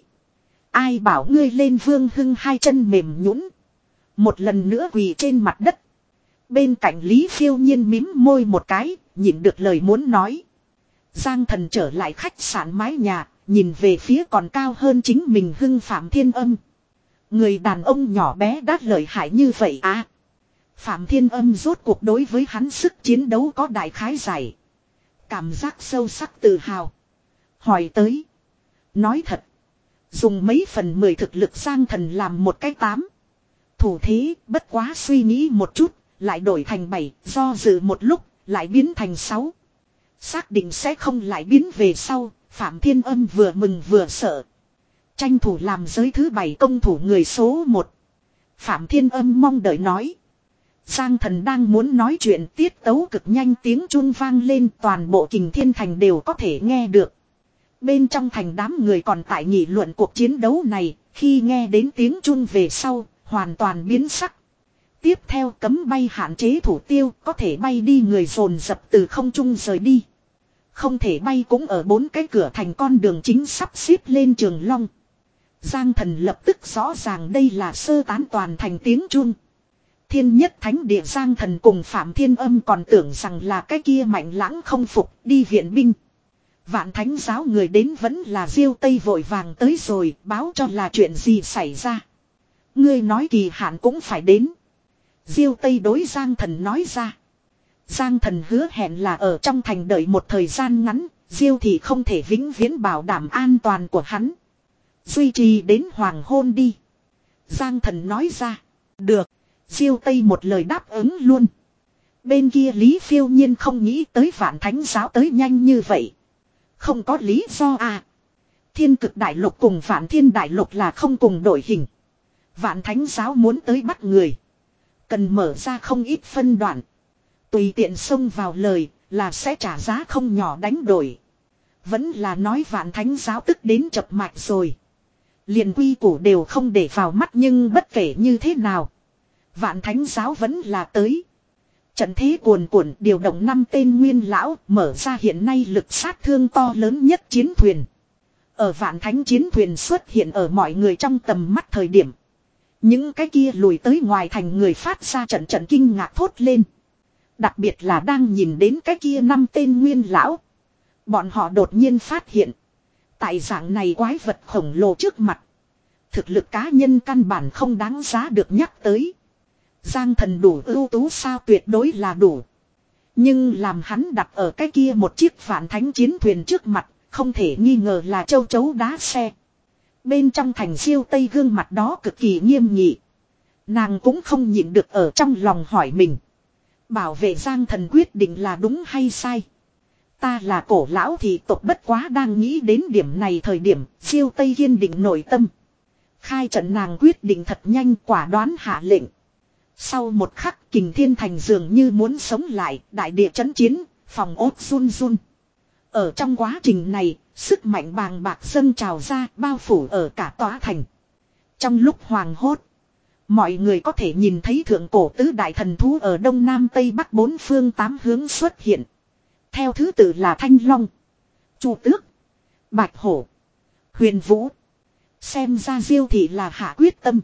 Ai bảo ngươi lên? Vương Hưng hai chân mềm nhũn, một lần nữa quỳ trên mặt đất. Bên cạnh Lý Phiêu Nhiên mím môi một cái, nhịn được lời muốn nói. Giang thần trở lại khách sạn mái nhà, nhìn về phía còn cao hơn chính mình Hưng Phạm Thiên Âm. Người đàn ông nhỏ bé đã lợi hại như vậy à? Phạm Thiên Âm rốt cuộc đối với hắn sức chiến đấu có đại khái giải. Cảm giác sâu sắc tự hào. Hỏi tới. Nói thật. Dùng mấy phần mười thực lực Giang thần làm một cái tám. Thủ thế bất quá suy nghĩ một chút. Lại đổi thành bảy, do dự một lúc, lại biến thành sáu. Xác định sẽ không lại biến về sau, Phạm Thiên Âm vừa mừng vừa sợ. Tranh thủ làm giới thứ bảy công thủ người số một. Phạm Thiên Âm mong đợi nói. Giang thần đang muốn nói chuyện tiết tấu cực nhanh tiếng chuông vang lên toàn bộ Kình Thiên Thành đều có thể nghe được. Bên trong thành đám người còn tại nghị luận cuộc chiến đấu này, khi nghe đến tiếng chuông về sau, hoàn toàn biến sắc. Tiếp theo cấm bay hạn chế thủ tiêu có thể bay đi người dồn dập từ không trung rời đi. Không thể bay cũng ở bốn cái cửa thành con đường chính sắp xếp lên Trường Long. Giang thần lập tức rõ ràng đây là sơ tán toàn thành tiếng chuông. Thiên nhất thánh địa Giang thần cùng Phạm Thiên Âm còn tưởng rằng là cái kia Mạnh Lãng không phục đi viện binh. Vạn thánh giáo người đến vẫn là Diêu Tây vội vàng tới rồi báo cho là chuyện gì xảy ra. Ngươi nói kỳ hạn cũng phải đến. Diêu Tây đối Giang thần nói ra. Giang thần hứa hẹn là ở trong thành đợi một thời gian ngắn, Diêu thì không thể vĩnh viễn bảo đảm an toàn của hắn. Duy trì đến hoàng hôn đi. Giang thần nói ra. Được. Diêu Tây một lời đáp ứng luôn. Bên kia Lý Phiêu Nhiên không nghĩ tới Vạn thánh giáo tới nhanh như vậy. Không có lý do à. Thiên cực đại lục cùng Vạn thiên đại lục là không cùng đổi hình. Vạn thánh giáo muốn tới bắt người. Cần mở ra không ít phân đoạn. Tùy tiện xông vào lời là sẽ trả giá không nhỏ đánh đổi. Vẫn là nói Vạn thánh giáo tức đến chập mạch rồi. Liền quy củ đều không để vào mắt nhưng bất kể như thế nào. Vạn thánh giáo vẫn là tới. Trận thế cuồn cuộn điều động năm tên nguyên lão mở ra hiện nay lực sát thương to lớn nhất chiến thuyền. Ở Vạn thánh chiến thuyền xuất hiện ở mọi người trong tầm mắt thời điểm. Những cái kia lùi tới ngoài thành người phát ra trận trận kinh ngạc thốt lên. Đặc biệt là đang nhìn đến cái kia năm tên nguyên lão. Bọn họ đột nhiên phát hiện. Tại dạng này quái vật khổng lồ trước mặt. Thực lực cá nhân căn bản không đáng giá được nhắc tới. Giang thần đủ ưu tú sao? Tuyệt đối là đủ. Nhưng làm hắn đặt ở cái kia một chiếc Vạn thánh chiến thuyền trước mặt. Không thể nghi ngờ là châu chấu đá xe. Bên trong thành Diêu Tây gương mặt đó cực kỳ nghiêm nghị. Nàng cũng không nhịn được ở trong lòng hỏi mình. Bảo vệ Giang thần quyết định là đúng hay sai. Ta là cổ lão thị tộc bất quá đang nghĩ đến điểm này thời điểm, Diêu Tây kiên định nội tâm. Khai trận nàng quyết định thật nhanh quả đoán hạ lệnh. Sau một khắc Kình Thiên Thành dường như muốn sống lại, đại địa chấn chiến, phòng ốt run run. Ở trong quá trình này, sức mạnh bàng bạc dâng trào ra bao phủ ở cả tòa thành. Trong lúc hoàng hốt, mọi người có thể nhìn thấy thượng cổ tứ đại thần thú ở đông nam tây bắc bốn phương tám hướng xuất hiện. Theo thứ tự là Thanh Long, Chu Tước, Bạch Hổ, Huyền Vũ. Xem ra Diêu thị là hạ quyết tâm.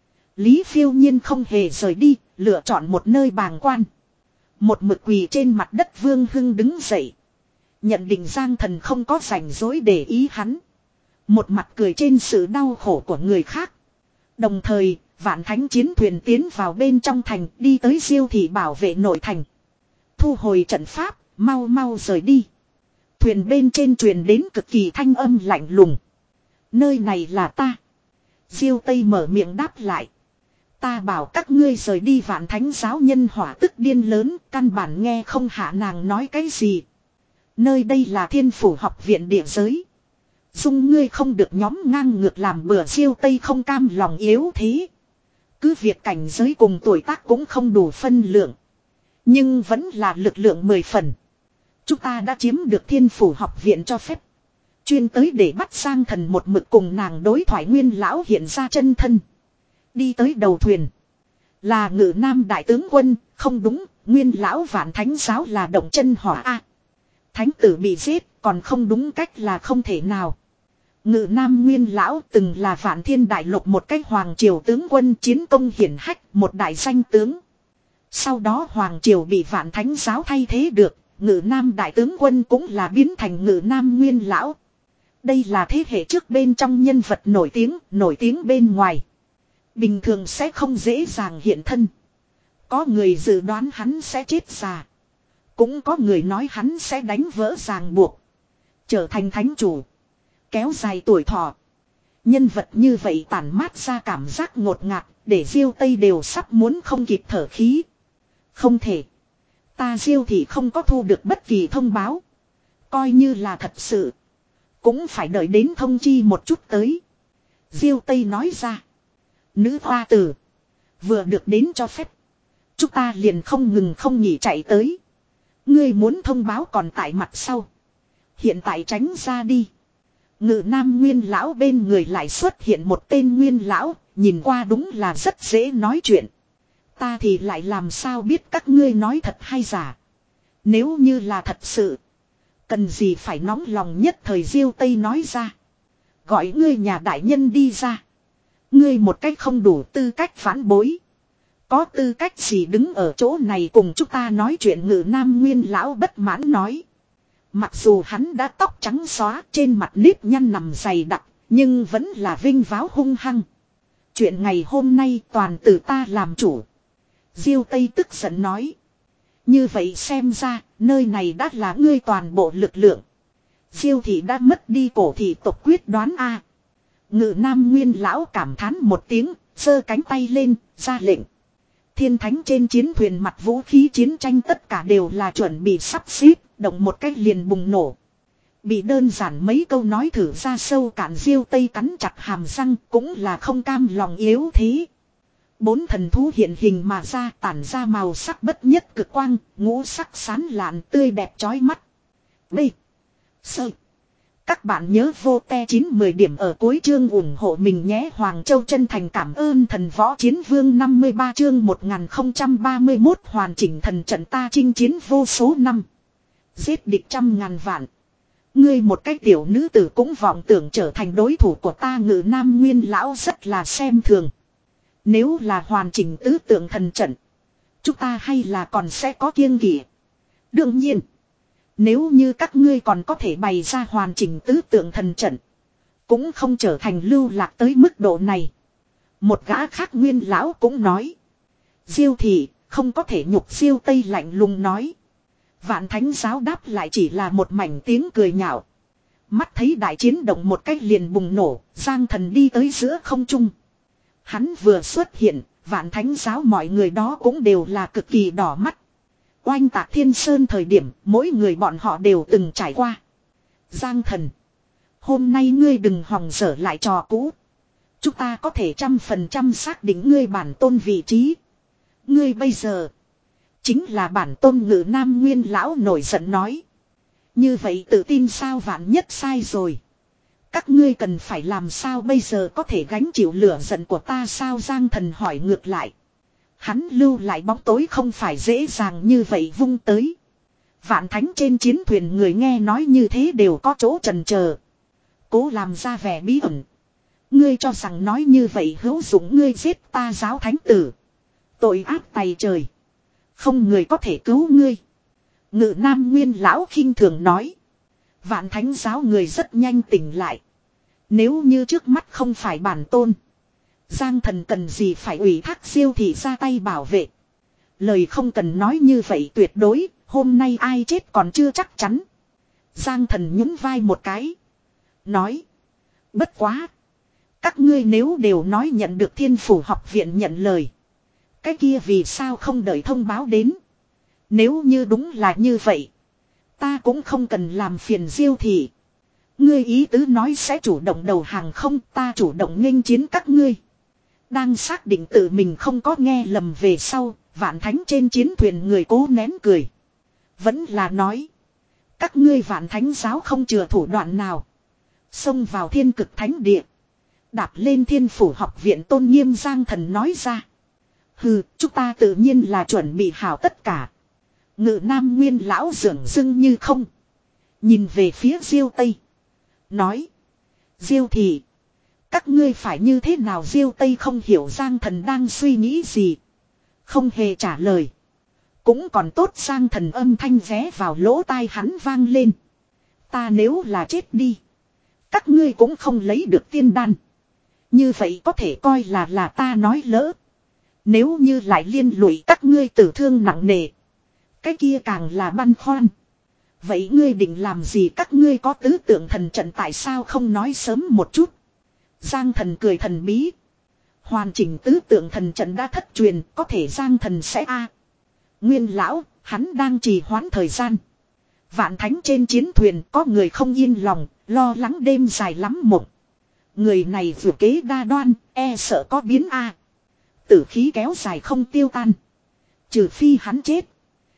Lý Phiêu Nhiên không hề rời đi, lựa chọn một nơi bàng quan. Một mực quỳ trên mặt đất Vương Hưng đứng dậy. Nhận định Giang Thần không có rảnh rỗi để ý hắn. Một mặt cười trên sự đau khổ của người khác. Đồng thời, vạn thánh chiến thuyền tiến vào bên trong thành, đi tới Diêu thị bảo vệ nội thành. Thu hồi trận pháp, mau mau rời đi. Thuyền bên trên truyền đến cực kỳ thanh âm lạnh lùng. Nơi này là ta. Diêu Tây mở miệng đáp lại. Ta bảo các ngươi rời đi. Vạn thánh giáo nhân hỏa tức điên lớn, căn bản nghe không hạ nàng nói cái gì. Nơi đây là Thiên Phủ học viện địa giới. Dung ngươi không được nhóm ngang ngược làm bừa. Diêu Tây không cam lòng yếu thế. Cứ việc cảnh giới cùng tuổi tác cũng không đủ phân lượng. Nhưng vẫn là lực lượng mười phần. Chúng ta đã chiếm được Thiên Phủ học viện cho phép. Chuyên tới để bắt Giang Thần một mực cùng nàng đối thoại. Nguyên lão hiện ra chân thân. Đi tới đầu thuyền. Là Ngự Nam đại tướng quân. Không đúng, Nguyên lão Vạn thánh giáo là động chân hỏa a. Thánh tử bị giết, còn không đúng cách là không thể nào. Ngự Nam Nguyên lão từng là Vạn Thiên đại lục một cách hoàng triều tướng quân, chiến công hiển hách, một đại danh tướng. Sau đó hoàng triều bị Vạn thánh giáo thay thế được, Ngự Nam đại tướng quân cũng là biến thành Ngự Nam Nguyên lão. Đây là thế hệ trước bên trong nhân vật nổi tiếng, nổi tiếng bên ngoài. Bình thường sẽ không dễ dàng hiện thân. Có người dự đoán hắn sẽ chết già. Cũng có người nói hắn sẽ đánh vỡ ràng buộc. Trở thành thánh chủ. Kéo dài tuổi thọ. Nhân vật như vậy tản mát ra cảm giác ngột ngạt. Để Diêu Tây đều sắp muốn không kịp thở khí. Không thể. Ta Diêu thì không có thu được bất kỳ thông báo. Coi như là thật sự. Cũng phải đợi đến thông chi một chút tới. Diêu Tây nói ra. Nữ hoa tử. Vừa được đến cho phép. Chúng ta liền không ngừng không nghỉ chạy tới. Ngươi muốn thông báo còn tại mặt sau. Hiện tại tránh ra đi. Ngự Nam Nguyên lão bên người lại xuất hiện một tên Nguyên lão. Nhìn qua đúng là rất dễ nói chuyện. Ta thì lại làm sao biết các ngươi nói thật hay giả. Nếu như là thật sự. Cần gì phải nóng lòng nhất thời. Diêu Tây nói ra. Gọi ngươi nhà đại nhân đi ra. Ngươi một cách không đủ tư cách phản bối. Có tư cách gì đứng ở chỗ này cùng chúng ta nói chuyện. Ngự Nam Nguyên lão bất mãn nói. Mặc dù hắn đã tóc trắng xóa, trên mặt nếp nhăn nằm dày đặc, nhưng vẫn là vinh váo hung hăng. Chuyện ngày hôm nay toàn từ ta làm chủ. Diêu Tây tức giận nói. Như vậy xem ra, nơi này đã là ngươi toàn bộ lực lượng. Diêu thị đã mất đi cổ thị tộc quyết đoán a. Ngự Nam Nguyên lão cảm thán một tiếng, giơ cánh tay lên, ra lệnh. Thiên thánh trên chiến thuyền mặt vũ khí chiến tranh tất cả đều là chuẩn bị sắp xếp, động một cách liền bùng nổ. Bị đơn giản mấy câu nói thử ra sâu cạn. Diêu Tây cắn chặt hàm răng, cũng là không cam lòng yếu thế. Bốn thần thú hiện hình mà ra, tản ra màu sắc bất nhất cực quang, ngũ sắc sán lạn tươi đẹp chói mắt. B. Sơ. Các bạn nhớ vô te chín mười điểm ở cuối chương ủng hộ mình nhé. Hoàng Châu chân thành cảm ơn thần võ chiến vương. Năm mươi ba chương một nghìn không trăm ba mươi mốt hoàn chỉnh thần trận. Ta chinh chiến vô số năm. Giết địch trăm ngàn vạn. Ngươi một cái tiểu nữ tử cũng vọng tưởng trở thành đối thủ của ta. Ngự Nam Nguyên lão rất là xem thường. Nếu là hoàn chỉnh tứ tượng thần trận, chúng ta hay là còn sẽ có kiêng kỵ. Đương nhiên, nếu như các ngươi còn có thể bày ra hoàn chỉnh tứ tượng thần trận, cũng không trở thành lưu lạc tới mức độ này. Một gã khác Nguyên lão cũng nói. Diêu thị không có thể nhục. Diêu Tây lạnh lùng nói. Vạn thánh giáo đáp lại chỉ là một mảnh tiếng cười nhạo. Mắt thấy đại chiến động một cách liền bùng nổ, Giang Thần đi tới giữa không trung. Hắn vừa xuất hiện, Vạn thánh giáo mọi người đó cũng đều là cực kỳ đỏ mắt. Oanh tạc Thiên Sơn thời điểm mỗi người bọn họ đều từng trải qua. Giang thần. Hôm nay ngươi đừng hòng dở lại trò cũ. Chúng ta có thể trăm phần trăm xác định ngươi bản tôn vị trí. Ngươi bây giờ. Chính là bản tôn Ngự Nam Nguyên lão nổi giận nói. Như vậy tự tin sao vạn nhất sai rồi. Các ngươi cần phải làm sao bây giờ có thể gánh chịu lửa giận của ta sao Giang thần hỏi ngược lại. Hắn lưu lại bóng tối không phải dễ dàng như vậy vung tới. Vạn thánh trên chiến thuyền người nghe nói như thế đều có chỗ chần chờ. Cố làm ra vẻ bí ẩn. Ngươi cho rằng nói như vậy hữu dụng ngươi giết ta giáo thánh tử. Tội ác tày trời. Không người có thể cứu ngươi. Ngự Nam Nguyên lão khinh thường nói. Vạn thánh giáo người rất nhanh tỉnh lại. Nếu như trước mắt không phải bản tôn. Giang thần cần gì phải ủy thác Diêu thị ra tay bảo vệ. Lời không cần nói như vậy tuyệt đối. Hôm nay ai chết còn chưa chắc chắn. Giang thần nhún vai một cái. Nói. Bất quá. Các ngươi nếu đều nói nhận được Thiên Phủ học viện nhận lời. Cái kia vì sao không đợi thông báo đến. Nếu như đúng là như vậy. Ta cũng không cần làm phiền Diêu thị. Ngươi ý tứ nói sẽ chủ động đầu hàng không ta chủ động nghênh chiến các ngươi. Đang xác định tự mình không có nghe lầm về sau. Vạn thánh trên chiến thuyền người cố nén cười. Vẫn là nói. Các ngươi vạn thánh giáo không chừa thủ đoạn nào. Xông vào thiên cực thánh địa. Đạp lên Thiên Phủ học viện tôn nghiêm Giang thần nói ra. Hừ, chúng ta tự nhiên là chuẩn bị hảo tất cả. Ngự Nam Nguyên lão dường dưng như không. Nhìn về phía Diêu Tây. Nói. Diêu thị. Các ngươi phải như thế nào Diêu Tây không hiểu Giang thần đang suy nghĩ gì. Không hề trả lời. Cũng còn tốt Giang thần âm thanh vé vào lỗ tai hắn vang lên. Ta nếu là chết đi. Các ngươi cũng không lấy được tiên đan. Như vậy có thể coi là là ta nói lỡ. Nếu như lại liên lụy các ngươi tử thương nặng nề. Cái kia càng là băn khoăn. Vậy ngươi định làm gì các ngươi có tứ tượng thần trận tại sao không nói sớm một chút. Giang thần cười thần bí. Hoàn chỉnh tứ tượng thần trận đã thất truyền có thể Giang thần sẽ a Nguyên lão, hắn đang trì hoãn thời gian. Vạn thánh trên chiến thuyền có người không yên lòng, lo lắng đêm dài lắm mộng. Người này vừa kế đa đoan, e sợ có biến a Tử khí kéo dài không tiêu tan. Trừ phi hắn chết.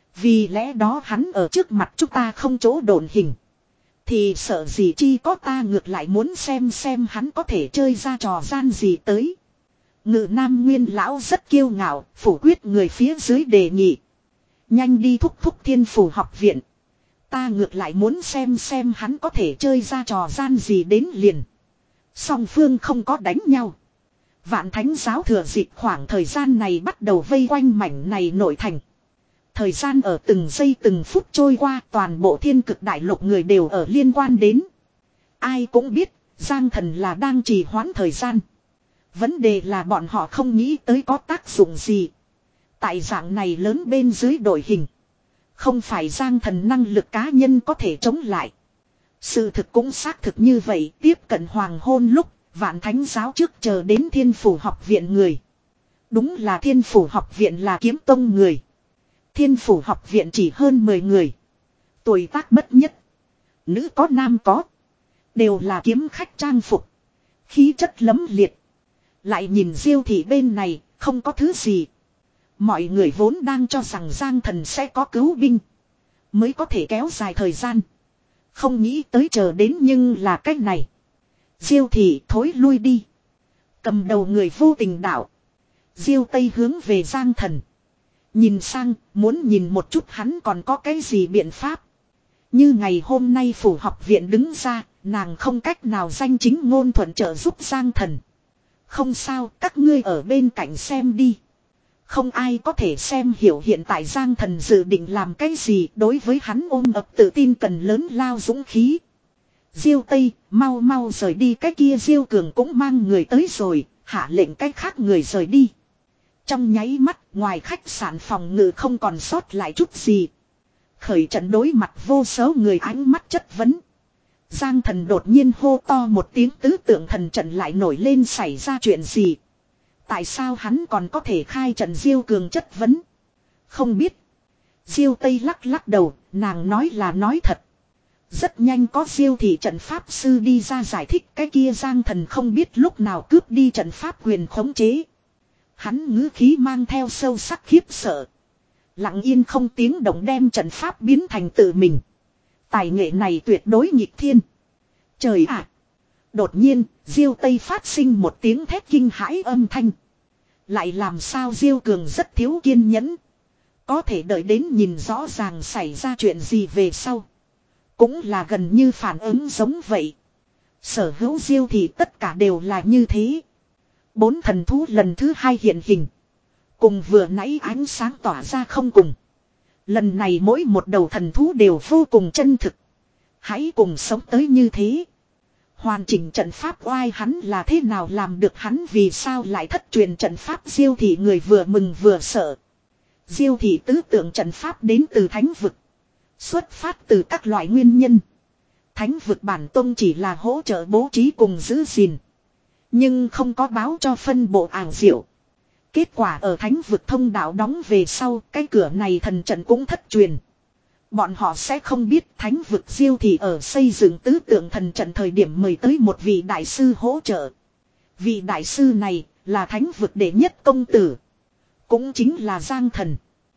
Vì lẽ đó hắn ở trước mặt chúng ta không chỗ độn hình. Thì sợ gì chi có ta ngược lại muốn xem xem hắn có thể chơi ra trò gian gì tới. Ngự Nam Nguyên lão rất kiêu ngạo, phủ quyết người phía dưới đề nghị. Nhanh đi thúc thúc Thiên Phủ học viện. Ta ngược lại muốn xem xem hắn có thể chơi ra trò gian gì đến liền. Song phương không có đánh nhau. Vạn thánh giáo thừa dịp khoảng thời gian này bắt đầu vây quanh mảnh này nội thành. Thời gian ở từng giây từng phút trôi qua toàn bộ thiên cực đại lục người đều ở liên quan đến. Ai cũng biết Giang thần là đang trì hoãn thời gian. Vấn đề là bọn họ không nghĩ tới có tác dụng gì. Tại dạng này lớn bên dưới đội hình. Không phải Giang thần năng lực cá nhân có thể chống lại. Sự thực cũng xác thực như vậy tiếp cận hoàng hôn lúc vạn thánh giáo trước chờ đến Thiên Phủ học viện người. Đúng là Thiên Phủ học viện là kiếm tông người. Thiên Phủ học viện chỉ hơn mười người. Tuổi tác bất nhất. Nữ có nam có. Đều là kiếm khách trang phục. Khí chất lấm liệt. Lại nhìn Diêu thị bên này không có thứ gì. Mọi người vốn đang cho rằng Giang thần sẽ có cứu binh. Mới có thể kéo dài thời gian. Không nghĩ tới chờ đến nhưng là cách này. Diêu thị thối lui đi. Cầm đầu người vô tình đạo. Diêu Tây hướng về Giang thần. Nhìn sang muốn nhìn một chút hắn còn có cái gì biện pháp. Như ngày hôm nay phủ học viện đứng ra. Nàng không cách nào danh chính ngôn thuận trợ giúp Giang thần. Không sao các ngươi ở bên cạnh xem đi. Không ai có thể xem hiểu hiện tại Giang thần dự định làm cái gì đối với hắn ôm ập tự tin cần lớn lao dũng khí. Diêu Tây mau mau rời đi cái kia Diêu Cường cũng mang người tới rồi, hạ lệnh cái khác người rời đi. Trong nháy mắt ngoài khách sạn phòng ngự không còn sót lại chút gì. Khởi trận đối mặt vô số người ánh mắt chất vấn. Giang thần đột nhiên hô to một tiếng tứ tượng thần trận lại nổi lên xảy ra chuyện gì. Tại sao hắn còn có thể khai trận Diêu Cường chất vấn? Không biết. Diêu Tây lắc lắc đầu, nàng nói là nói thật. Rất nhanh có Diêu thị trận pháp sư đi ra giải thích cái kia Giang Thần không biết lúc nào cướp đi trận pháp quyền khống chế. Hắn ngữ khí mang theo sâu sắc khiếp sợ. Lặng yên không tiếng động đem trận pháp biến thành tự mình. Tài nghệ này tuyệt đối nghịch thiên. Trời ạ! Đột nhiên, Diêu Tây phát sinh một tiếng thét kinh hãi âm thanh. Lại làm sao Diêu Cường rất thiếu kiên nhẫn. Có thể đợi đến nhìn rõ ràng xảy ra chuyện gì về sau. Cũng là gần như phản ứng giống vậy. Sở hữu Diêu thì tất cả đều là như thế. Bốn thần thú lần thứ hai hiện hình. Cùng vừa nãy ánh sáng tỏa ra không cùng. Lần này mỗi một đầu thần thú đều vô cùng chân thực. Hãy cùng sống tới như thế. Hoàn chỉnh trận pháp oai hắn là thế nào làm được, hắn vì sao lại thất truyền trận pháp. Diêu thị người vừa mừng vừa sợ. Diêu thị tứ tượng trận pháp đến từ thánh vực. Xuất phát từ các loại nguyên nhân. Thánh vực bản tông chỉ là hỗ trợ bố trí cùng giữ gìn. Nhưng không có báo cho phân bộ ảo diệu. Kết quả ở thánh vực thông đạo đóng về sau, cái cửa này thần trận cũng thất truyền. Bọn họ sẽ không biết thánh vực Diêu thì ở xây dựng tứ tượng thần trận thời điểm mời tới một vị đại sư hỗ trợ. Vị đại sư này là thánh vực đệ nhất công tử. Cũng chính là Giang Thần.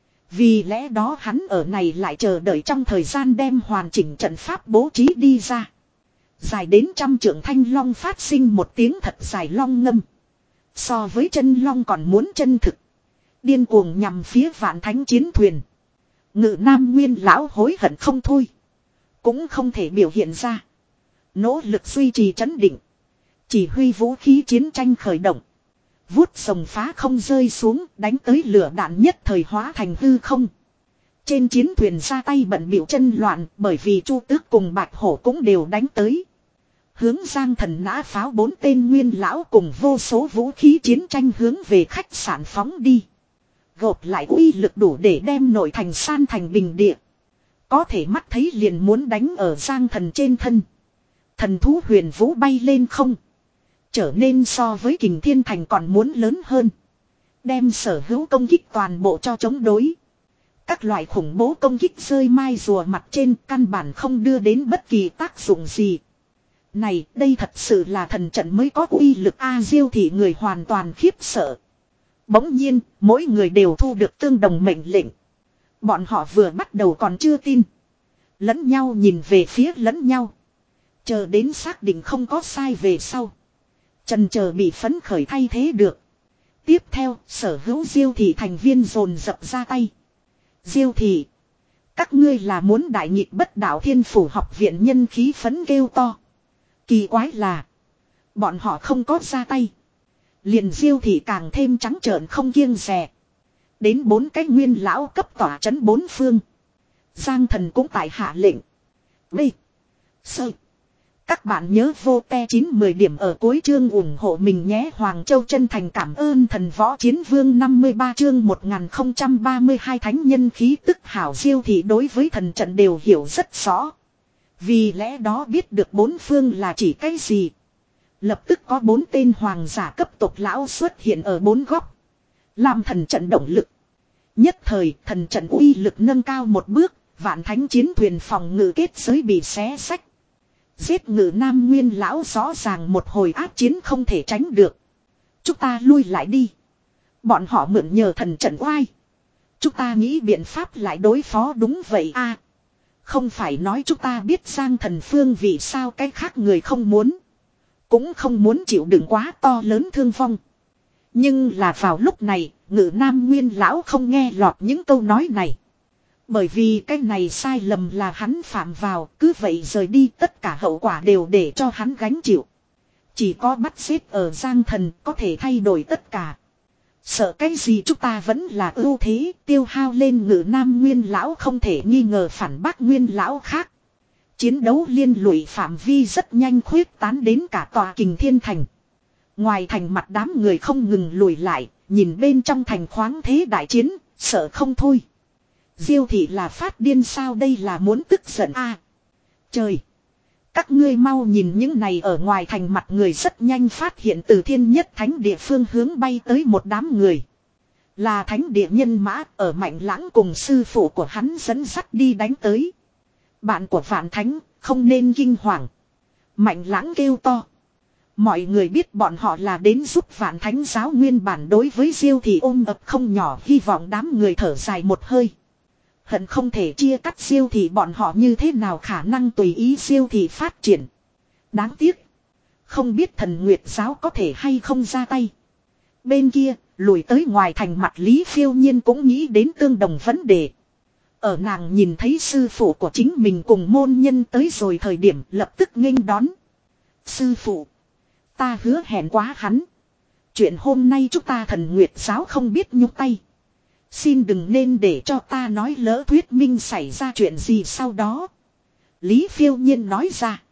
Vì lẽ đó hắn ở này lại chờ đợi trong thời gian đem hoàn chỉnh trận pháp bố trí đi ra. Dài đến trăm trượng thanh long phát sinh một tiếng thật dài long ngâm. So với chân long còn muốn chân thực. Điên cuồng nhằm phía vạn thánh chiến thuyền. Ngự Nam Nguyên lão hối hận không thôi. Cũng không thể biểu hiện ra. Nỗ lực duy trì trấn định. Chỉ huy vũ khí chiến tranh khởi động. Vuốt sồng phá không rơi xuống, đánh tới lửa đạn nhất thời hóa thành hư không. Trên chiến thuyền ra tay bận bịu chân loạn, bởi vì Chu Tước cùng Bạch Hổ cũng đều đánh tới. Hướng Giang Thần nã pháo bốn tên nguyên lão cùng vô số vũ khí chiến tranh hướng về khách sạn phóng đi. Gộp lại uy lực đủ để đem nội thành san thành bình địa. Có thể mắt thấy liền muốn đánh ở Giang Thần trên thân. Thần thú huyền vũ bay lên không. Trở nên so với Kình Thiên Thành còn muốn lớn hơn. Đem sở hữu công kích toàn bộ cho chống đối. Các loại khủng bố công kích rơi mai rùa mặt trên căn bản không đưa đến bất kỳ tác dụng gì. Này, đây thật sự là thần trận mới có uy lực A. Diêu thì người hoàn toàn khiếp sợ. Bỗng nhiên, mỗi người đều thu được tương đồng mệnh lệnh. Bọn họ vừa bắt đầu còn chưa tin. Lẫn nhau nhìn về phía lẫn nhau. Chờ đến xác định không có sai về sau. Trần chờ bị phấn khởi thay thế được. Tiếp theo, sở hữu Diêu thị thành viên dồn dập ra tay. Diêu thị. Các ngươi là muốn đại nghịch bất đạo Thiên Phủ học viện nhân khí phấn kêu to. Kỳ quái là. Bọn họ không có ra tay. Liền Diêu thị càng thêm trắng trợn không kiêng dè. Đến bốn cái nguyên lão cấp tỏa trấn bốn phương. Giang Thần cũng tại hạ lệnh. B. Sơ. Các bạn nhớ vô te chín mười điểm ở cuối chương ủng hộ mình nhé. Hoàng Châu chân thành cảm ơn thần võ chiến vương năm mươi ba chương một nghìn không trăm ba mươi hai thánh nhân khí tức hảo. Diêu thị đối với thần trận đều hiểu rất rõ. Vì lẽ đó biết được bốn phương là chỉ cái gì. Lập tức có bốn tên hoàng giả cấp tộc lão xuất hiện ở bốn góc. Làm thần trận động lực. Nhất thời thần trận uy lực nâng cao một bước. Vạn thánh chiến thuyền phòng ngự kết giới bị xé xách. Giết Ngự Nam Nguyên lão rõ ràng một hồi ác chiến không thể tránh được. Chúng ta lui lại đi. Bọn họ mượn nhờ thần trận oai. Chúng ta nghĩ biện pháp lại đối phó đúng vậy a. Không phải nói chúng ta biết Giang Thần phương vì sao cái khác người không muốn. Cũng không muốn chịu đựng quá to lớn thương vong. Nhưng là vào lúc này, Ngự Nam Nguyên lão không nghe lọt những câu nói này. Bởi vì cái này sai lầm là hắn phạm vào, cứ vậy rời đi tất cả hậu quả đều để cho hắn gánh chịu. Chỉ có bắt xếp ở Giang Thần có thể thay đổi tất cả. Sợ cái gì chúng ta vẫn là ưu thế, tiêu hao lên Ngự Nam Nguyên lão không thể nghi ngờ phản bác Nguyên lão khác. Chiến đấu liên lụy phạm vi rất nhanh khuyết tán đến cả tòa Kình Thiên Thành. Ngoài thành mặt đám người không ngừng lùi lại, nhìn bên trong thành khoáng thế đại chiến, sợ không thôi. Diêu thị là phát điên sao, đây là muốn tức giận a. À, trời! Các ngươi mau nhìn những này ở ngoài thành mặt người rất nhanh phát hiện từ thiên nhất thánh địa phương hướng bay tới một đám người. Là thánh địa nhân mã ở Mạnh Lãng cùng sư phụ của hắn dẫn dắt đi đánh tới. Bạn của Vạn Thánh không nên kinh hoàng. Mạnh Lãng kêu to. Mọi người biết bọn họ là đến giúp Vạn Thánh giáo nguyên bản đối với Diêu Thị ôm ập không nhỏ, hy vọng đám người thở dài một hơi. Hận không thể chia cắt Diêu Thị, bọn họ như thế nào khả năng tùy ý Diêu Thị phát triển. Đáng tiếc. Không biết Thần Nguyệt giáo có thể hay không ra tay. Bên kia, lùi tới ngoài thành mặt Lý Phiêu Nhiên cũng nghĩ đến tương đồng vấn đề. Ở nàng nhìn thấy sư phụ của chính mình cùng môn nhân tới rồi thời điểm lập tức nghênh đón. Sư phụ, ta hứa hẹn quá hắn. Chuyện hôm nay chúng ta Thần Nguyệt giáo không biết nhúc tay. Xin đừng nên để cho ta nói lỡ thuyết minh xảy ra chuyện gì sau đó. Lý Phiêu Nhiên nói ra.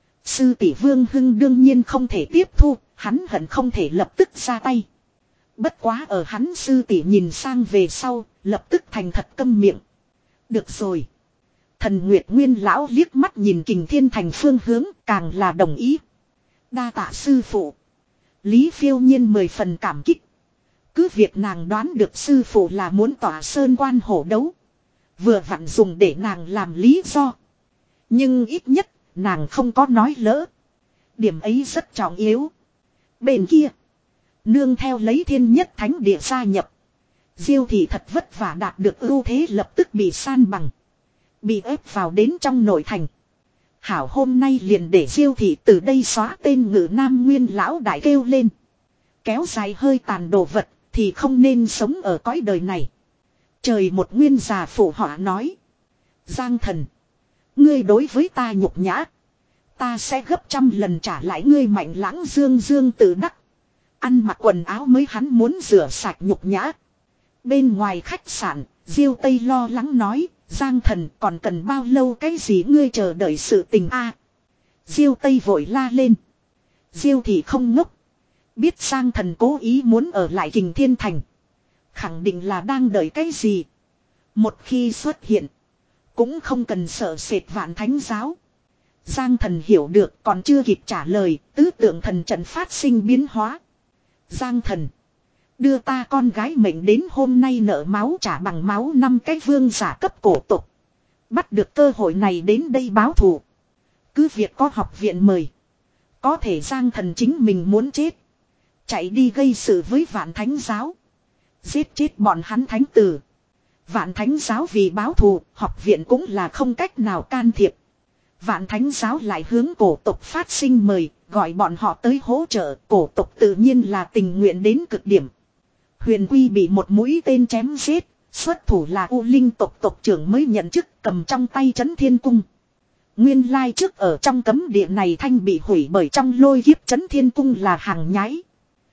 Sư tỷ Vương Hưng đương nhiên không thể tiếp thu, hắn hận không thể lập tức ra tay. Bất quá ở hắn sư tỷ nhìn sang về sau, lập tức thành thật câm miệng. Được rồi. Thần Nguyệt Nguyên lão liếc mắt nhìn Kình Thiên Thành phương hướng, càng là đồng ý. Đa tạ sư phụ. Lý Phiêu Nhiên mười phần cảm kích. Cứ việc nàng đoán được sư phụ là muốn tỏa sơn quan hổ đấu. Vừa vặn dùng để nàng làm lý do. Nhưng ít nhất, nàng không có nói lỡ. Điểm ấy rất trọng yếu. Bên kia, nương theo lấy Thiên Nhất Thánh Địa gia nhập. Diêu Thị thật vất vả đạt được ưu thế lập tức bị san bằng. Bị ép vào đến trong nội thành. Hảo hôm nay liền để Diêu Thị từ đây xóa tên Ngự Nam Nguyên lão đại kêu lên. Kéo dài hơi tàn đồ vật thì không nên sống ở cõi đời này. Trời một nguyên già phụ họa nói. Giang thần, ngươi đối với ta nhục nhã. Ta sẽ gấp trăm lần trả lại ngươi. Mạnh Lãng dương dương tự đắc. Ăn mặc quần áo mới hắn muốn rửa sạch nhục nhã. Bên ngoài khách sạn, Diêu Tây lo lắng nói. Giang thần còn cần bao lâu cái gì ngươi chờ đợi sự tình a? Diêu Tây vội la lên. Diêu Thị không ngốc. Biết Giang thần cố ý muốn ở lại Kình Thiên Thành. Khẳng định là đang đợi cái gì. Một khi xuất hiện. Cũng không cần sợ sệt Vạn Thánh giáo. Giang thần hiểu được còn chưa kịp trả lời. Tứ tượng thần trận phát sinh biến hóa. Giang thần, đưa ta con gái mệnh đến hôm nay nợ máu trả bằng máu năm cái vương giả cấp cổ tục. Bắt được cơ hội này đến đây báo thù. Cứ việc có học viện mời. Có thể Giang thần chính mình muốn chết. Chạy đi gây sự với Vạn Thánh giáo. Giết chết bọn hắn thánh tử. Vạn Thánh giáo vì báo thù, học viện cũng là không cách nào can thiệp. Vạn Thánh giáo lại hướng cổ tộc phát sinh mời, gọi bọn họ tới hỗ trợ, cổ tộc tự nhiên là tình nguyện đến cực điểm. Huyền Quy bị một mũi tên chém giết, xuất thủ là U Linh tộc tộc trưởng mới nhận chức, cầm trong tay Chấn Thiên Cung. Nguyên lai trước ở trong cấm địa này thanh bị hủy bởi trong lôi kiếp Chấn Thiên Cung là hàng nhái.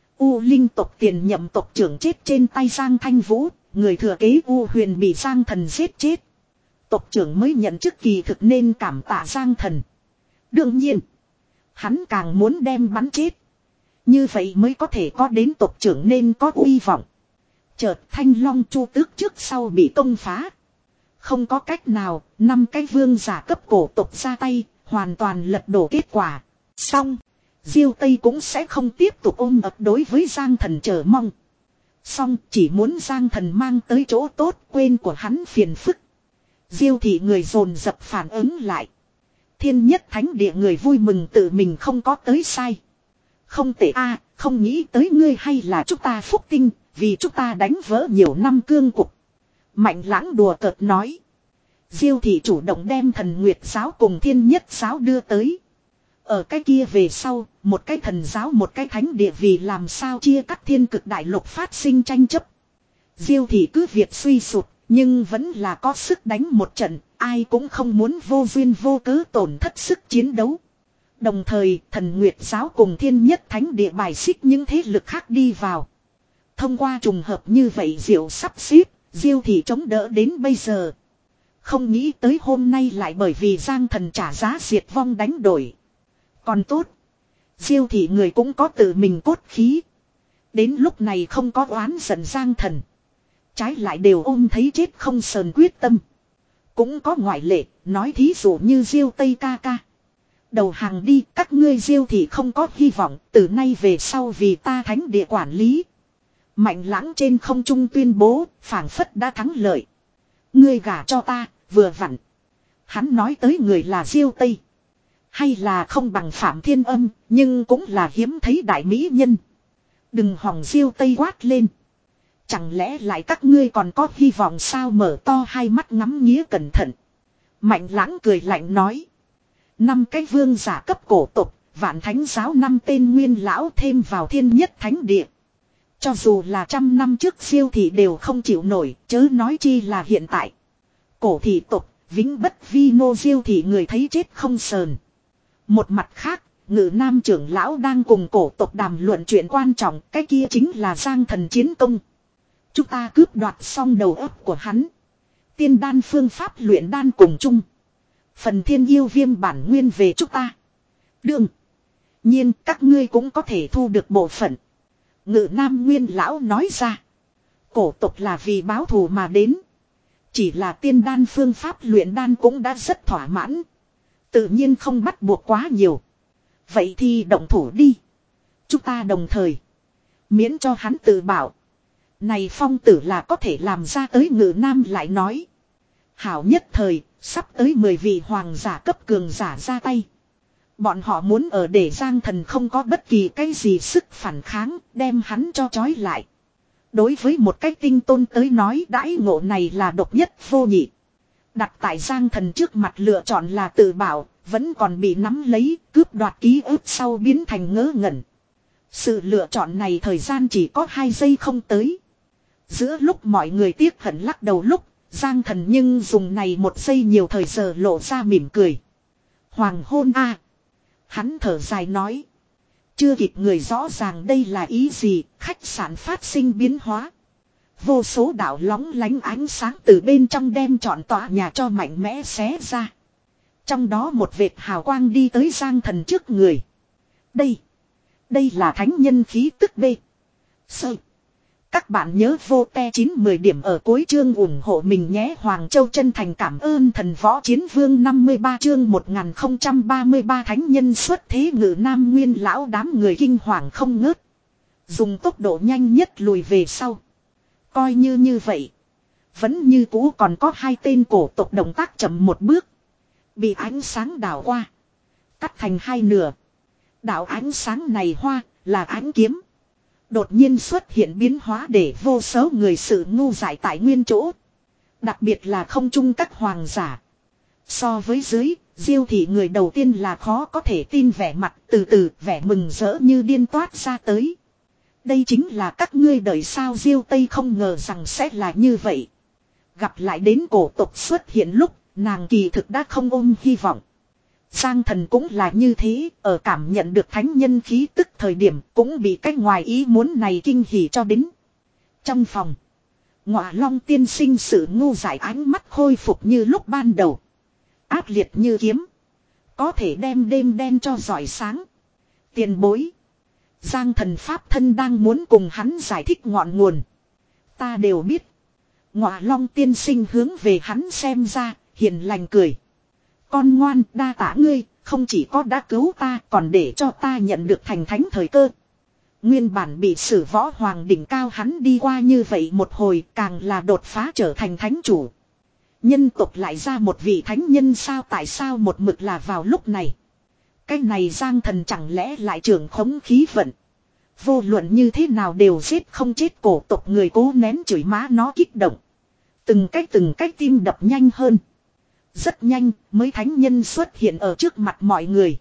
U Linh tộc tiền nhậm tộc trưởng chết trên tay Giang Thanh Vũ, người thừa kế U Huyền bị Giang thần giết chết. Tộc trưởng mới nhận chức kỳ thực nên cảm tạ Giang thần. Đương nhiên, hắn càng muốn đem bắn chết. Như vậy mới có thể có đến tộc trưởng nên có uy vọng. Chợt Thanh Long Chu Tước trước sau bị công phá. Không có cách nào, năm cái vương giả cấp cổ tộc ra tay, hoàn toàn lật đổ kết quả. Xong, Diêu Tây cũng sẽ không tiếp tục ôm ập đối với Giang thần chờ mong. Xong chỉ muốn Giang thần mang tới chỗ tốt, quên của hắn phiền phức. Diêu Thị người dồn dập phản ứng lại. Thiên Nhất Thánh Địa người vui mừng tự mình không có tới sai. Không tệ a, không nghĩ tới ngươi hay là chúng ta phúc tinh, vì chúng ta đánh vỡ nhiều năm cương cục. Mạnh Lãng đùa cợt nói. Diêu Thị chủ động đem Thần Nguyệt giáo cùng Thiên Nhất giáo đưa tới. Ở cái kia về sau, một cái thần giáo một cái thánh địa vì làm sao chia cắt thiên cực đại lục phát sinh tranh chấp. Diêu Thị cứ việc suy sụp, nhưng vẫn là có sức đánh một trận, ai cũng không muốn vô duyên vô cớ tổn thất sức chiến đấu. Đồng thời, Thần Nguyệt giáo cùng Thiên Nhất Thánh Địa bài xích những thế lực khác đi vào. Thông qua trùng hợp như vậy diệu sắp xếp, Diêu Thị chống đỡ đến bây giờ. Không nghĩ tới hôm nay lại bởi vì Giang thần trả giá diệt vong đánh đổi. Còn tốt, Diêu Thị người cũng có tự mình cốt khí. Đến lúc này không có oán giận Giang thần. Trái lại đều ôm thấy chết không sờn quyết tâm. Cũng có ngoại lệ, nói thí dụ như Diêu Tây ca ca. Đầu hàng đi, các ngươi Diêu Thị không có hy vọng, từ nay về sau vì ta thánh địa quản lý. Mạnh Lãng trên không trung tuyên bố, phảng phất đã thắng lợi. Ngươi gả cho ta, vừa vặn. Hắn nói tới người là Diêu Tây. Hay là không bằng Phạm Thiên Âm, nhưng cũng là hiếm thấy đại mỹ nhân. Đừng hòng Diêu Tây quát lên. Chẳng lẽ lại các ngươi còn có hy vọng sao, mở to hai mắt ngắm nghía cẩn thận. Mạnh Lãng cười lạnh nói. Năm cái vương giả cấp cổ tục, Vạn Thánh giáo năm tên nguyên lão thêm vào Thiên Nhất Thánh Địa. Cho dù là trăm năm trước Diêu thị đều không chịu nổi, chớ nói chi là hiện tại. Cổ thị tục, vĩnh bất vi nô, Diêu thị người thấy chết không sờn. Một mặt khác, Ngự Nam trưởng lão đang cùng cổ tộc đàm luận chuyện quan trọng, cái kia chính là Giang Thần chiến công. Chúng ta cướp đoạt xong đầu óc của hắn. Tiên đan phương pháp luyện đan cùng chung. Phần thiên yêu viêm bản nguyên về chúng ta. Đương nhiên các ngươi cũng có thể thu được bộ phận. Ngự Nam nguyên lão nói ra. Cổ tộc là vì báo thù mà đến. Chỉ là tiên đan phương pháp luyện đan cũng đã rất thỏa mãn. Tự nhiên không bắt buộc quá nhiều. Vậy thì động thủ đi. Chúng ta đồng thời. Miễn cho hắn tự bảo. Này phong tử là có thể làm ra tới. Ngự Nam lại nói. Hảo nhất thời, sắp tới mười vị hoàng giả cấp cường giả ra tay. Bọn họ muốn ở để Giang Thần không có bất kỳ cái gì sức phản kháng, đem hắn cho trói lại. Đối với một cái tinh tôn tới nói, đãi ngộ này là độc nhất vô nhị. Đặt tại Giang Thần trước mặt lựa chọn là tự bảo, vẫn còn bị nắm lấy, cướp đoạt ký ức sau biến thành ngớ ngẩn. Sự lựa chọn này thời gian chỉ có hai giây không tới. Giữa lúc mọi người tiếc hận lắc đầu lúc, Giang Thần nhưng dùng này một giây nhiều thời giờ lộ ra mỉm cười. Hoàng hôn a, hắn thở dài nói. Chưa kịp người rõ ràng đây là ý gì, khách sạn phát sinh biến hóa. Vô số đạo lóng lánh ánh sáng từ bên trong đem trọn tòa nhà cho mạnh mẽ xé ra. Trong đó một vệt hào quang đi tới Giang Thần trước người. Đây, đây là thánh nhân khí tức B. Sơ. Các bạn nhớ vô te chín mười điểm ở cuối chương ủng hộ mình nhé. Hoàng Châu chân thành cảm ơn thần võ chiến vương năm mươi ba chương một nghìn không trăm ba mươi ba thánh nhân xuất thế. Ngự Nam nguyên lão đám người kinh hoàng không ngớt. Dùng tốc độ nhanh nhất lùi về sau. Coi như như vậy. Vẫn như cũ còn có hai tên cổ tộc động tác chậm một bước. Bị ánh sáng đảo qua. Cắt thành hai nửa. Đảo ánh sáng này hoa là ánh kiếm. Đột nhiên xuất hiện biến hóa để vô số người sự ngu dại tại nguyên chỗ. Đặc biệt là không chung các hoàng giả. So với dưới, Diêu thị người đầu tiên là khó có thể tin vẻ mặt, từ từ vẻ mừng rỡ như điên toát ra tới. Đây chính là các ngươi đợi sao. Diêu Tây không ngờ rằng sẽ là như vậy. Gặp lại đến cổ tộc xuất hiện lúc, nàng kỳ thực đã không ôm hy vọng. Giang Thần cũng là như thế, ở cảm nhận được thánh nhân khí tức thời điểm cũng bị cái ngoài ý muốn này kinh hỉ cho đến. Trong phòng, Ngọa Long tiên sinh sự ngu dại ánh mắt khôi phục như lúc ban đầu. Ác liệt như kiếm. Có thể đem đêm đen cho rọi sáng. Tiền bối. Giang Thần pháp thân đang muốn cùng hắn giải thích ngọn nguồn. Ta đều biết. Ngọa Long tiên sinh hướng về hắn xem ra, hiền lành cười. Con ngoan, đa tả ngươi, không chỉ có đã cứu ta còn để cho ta nhận được thành thánh thời cơ. Nguyên bản bị sử võ hoàng đỉnh cao hắn đi qua như vậy một hồi càng là đột phá trở thành thánh chủ. Nhân tộc lại ra một vị thánh nhân sao, tại sao một mực là vào lúc này. Cái này Giang Thần chẳng lẽ lại trưởng khống khí vận. Vô luận như thế nào đều giết không chết cổ tộc người cố nén chửi má nó kích động. Từng cách từng cách tim đập nhanh hơn. Rất nhanh mới thánh nhân xuất hiện ở trước mặt mọi người.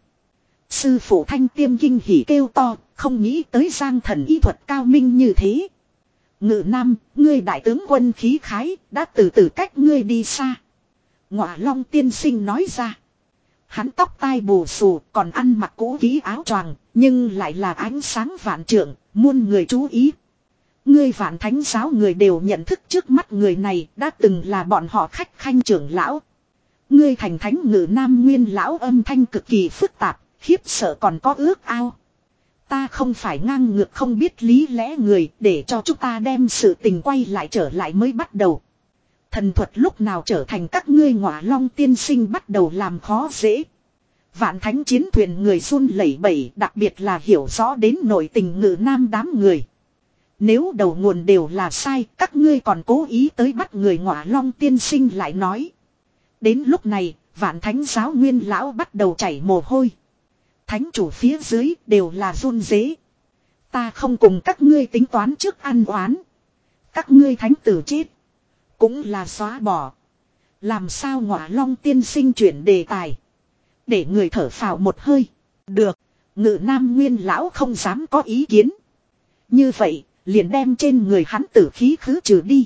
Sư phụ Thanh Tiêm kinh hỉ kêu to, không nghĩ tới Giang Thần y thuật cao minh như thế. Ngự Nam, ngươi đại tướng quân khí khái, đã từ từ cách ngươi đi xa. Ngọa Long tiên sinh nói ra. Hắn tóc tai bù xù, còn ăn mặc cũ kỹ áo choàng, nhưng lại là ánh sáng vạn trượng, muôn người chú ý. Ngươi Vạn Thánh giáo người đều nhận thức trước mắt người này đã từng là bọn họ khách khanh trưởng lão. Ngươi thành thánh Ngự Nam nguyên lão âm thanh cực kỳ phức tạp, khiếp sợ còn có ước ao. Ta không phải ngang ngược không biết lý lẽ người, để cho chúng ta đem sự tình quay lại trở lại mới bắt đầu. Thần thuật lúc nào trở thành các ngươi Ngọa Long tiên sinh bắt đầu làm khó dễ. Vạn Thánh chiến thuyền người run lẩy bẩy, đặc biệt là hiểu rõ đến nội tình Ngự Nam đám người. Nếu đầu nguồn đều là sai, các ngươi còn cố ý tới bắt người Ngọa Long tiên sinh lại nói. Đến lúc này, Vạn Thánh giáo nguyên lão bắt đầu chảy mồ hôi. Thánh chủ phía dưới đều là run rế. Ta không cùng các ngươi tính toán trước ăn oán. Các ngươi thánh tử chết. Cũng là xóa bỏ. Làm sao Ngọa Long tiên sinh chuyển đề tài. Để người thở phào một hơi. Được. Ngự nam nguyên lão không dám có ý kiến. Như vậy, liền đem trên người hắn tử khí khứ trừ đi.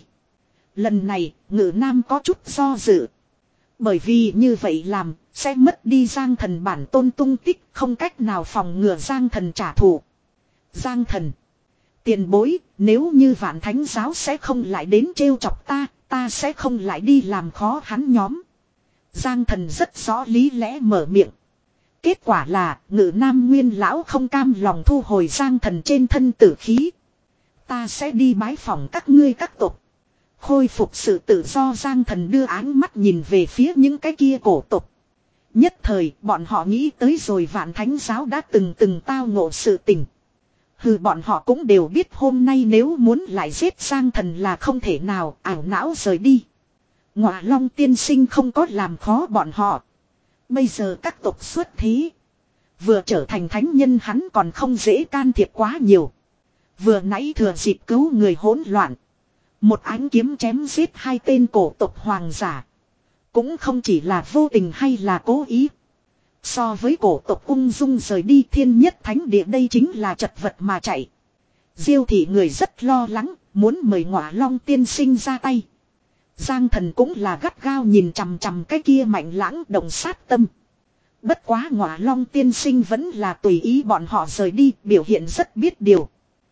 Lần này, ngự nam có chút do dự. Bởi vì như vậy làm, sẽ mất đi Giang Thần bản tôn tung tích, không cách nào phòng ngừa Giang Thần trả thù. Giang Thần. Tiền bối, nếu như Vạn Thánh giáo sẽ không lại đến trêu chọc ta, ta sẽ không lại đi làm khó hắn nhóm. Giang Thần rất rõ lý lẽ mở miệng. Kết quả là, ngự nam nguyên lão không cam lòng thu hồi Giang Thần trên thân tử khí. Ta sẽ đi bái phỏng các ngươi các tộc. Khôi phục sự tự do. Giang Thần đưa áng mắt nhìn về phía những cái kia cổ tộc. Nhất thời bọn họ nghĩ tới rồi Vạn Thánh giáo đã từng từng tao ngộ sự tình. Hừ, bọn họ cũng đều biết hôm nay nếu muốn lại giết Giang Thần là không thể nào, ảo não rời đi. Ngọa Long tiên sinh không có làm khó bọn họ. Bây giờ các tộc xuất thí. Vừa trở thành thánh nhân hắn còn không dễ can thiệp quá nhiều. Vừa nãy thừa dịp cứu người hỗn loạn. Một ánh kiếm chém giết hai tên cổ tộc hoàng giả. Cũng không chỉ là vô tình hay là cố ý. So với cổ tộc ung dung rời đi thiên nhất thánh địa đây chính là chật vật mà chạy. Diêu thị người rất lo lắng, muốn mời Ngọa Long tiên sinh ra tay. Giang Thần cũng là gắt gao nhìn chằm chằm cái kia mạnh lãng động sát tâm. Bất quá Ngọa Long tiên sinh vẫn là tùy ý bọn họ rời đi, biểu hiện rất biết điều.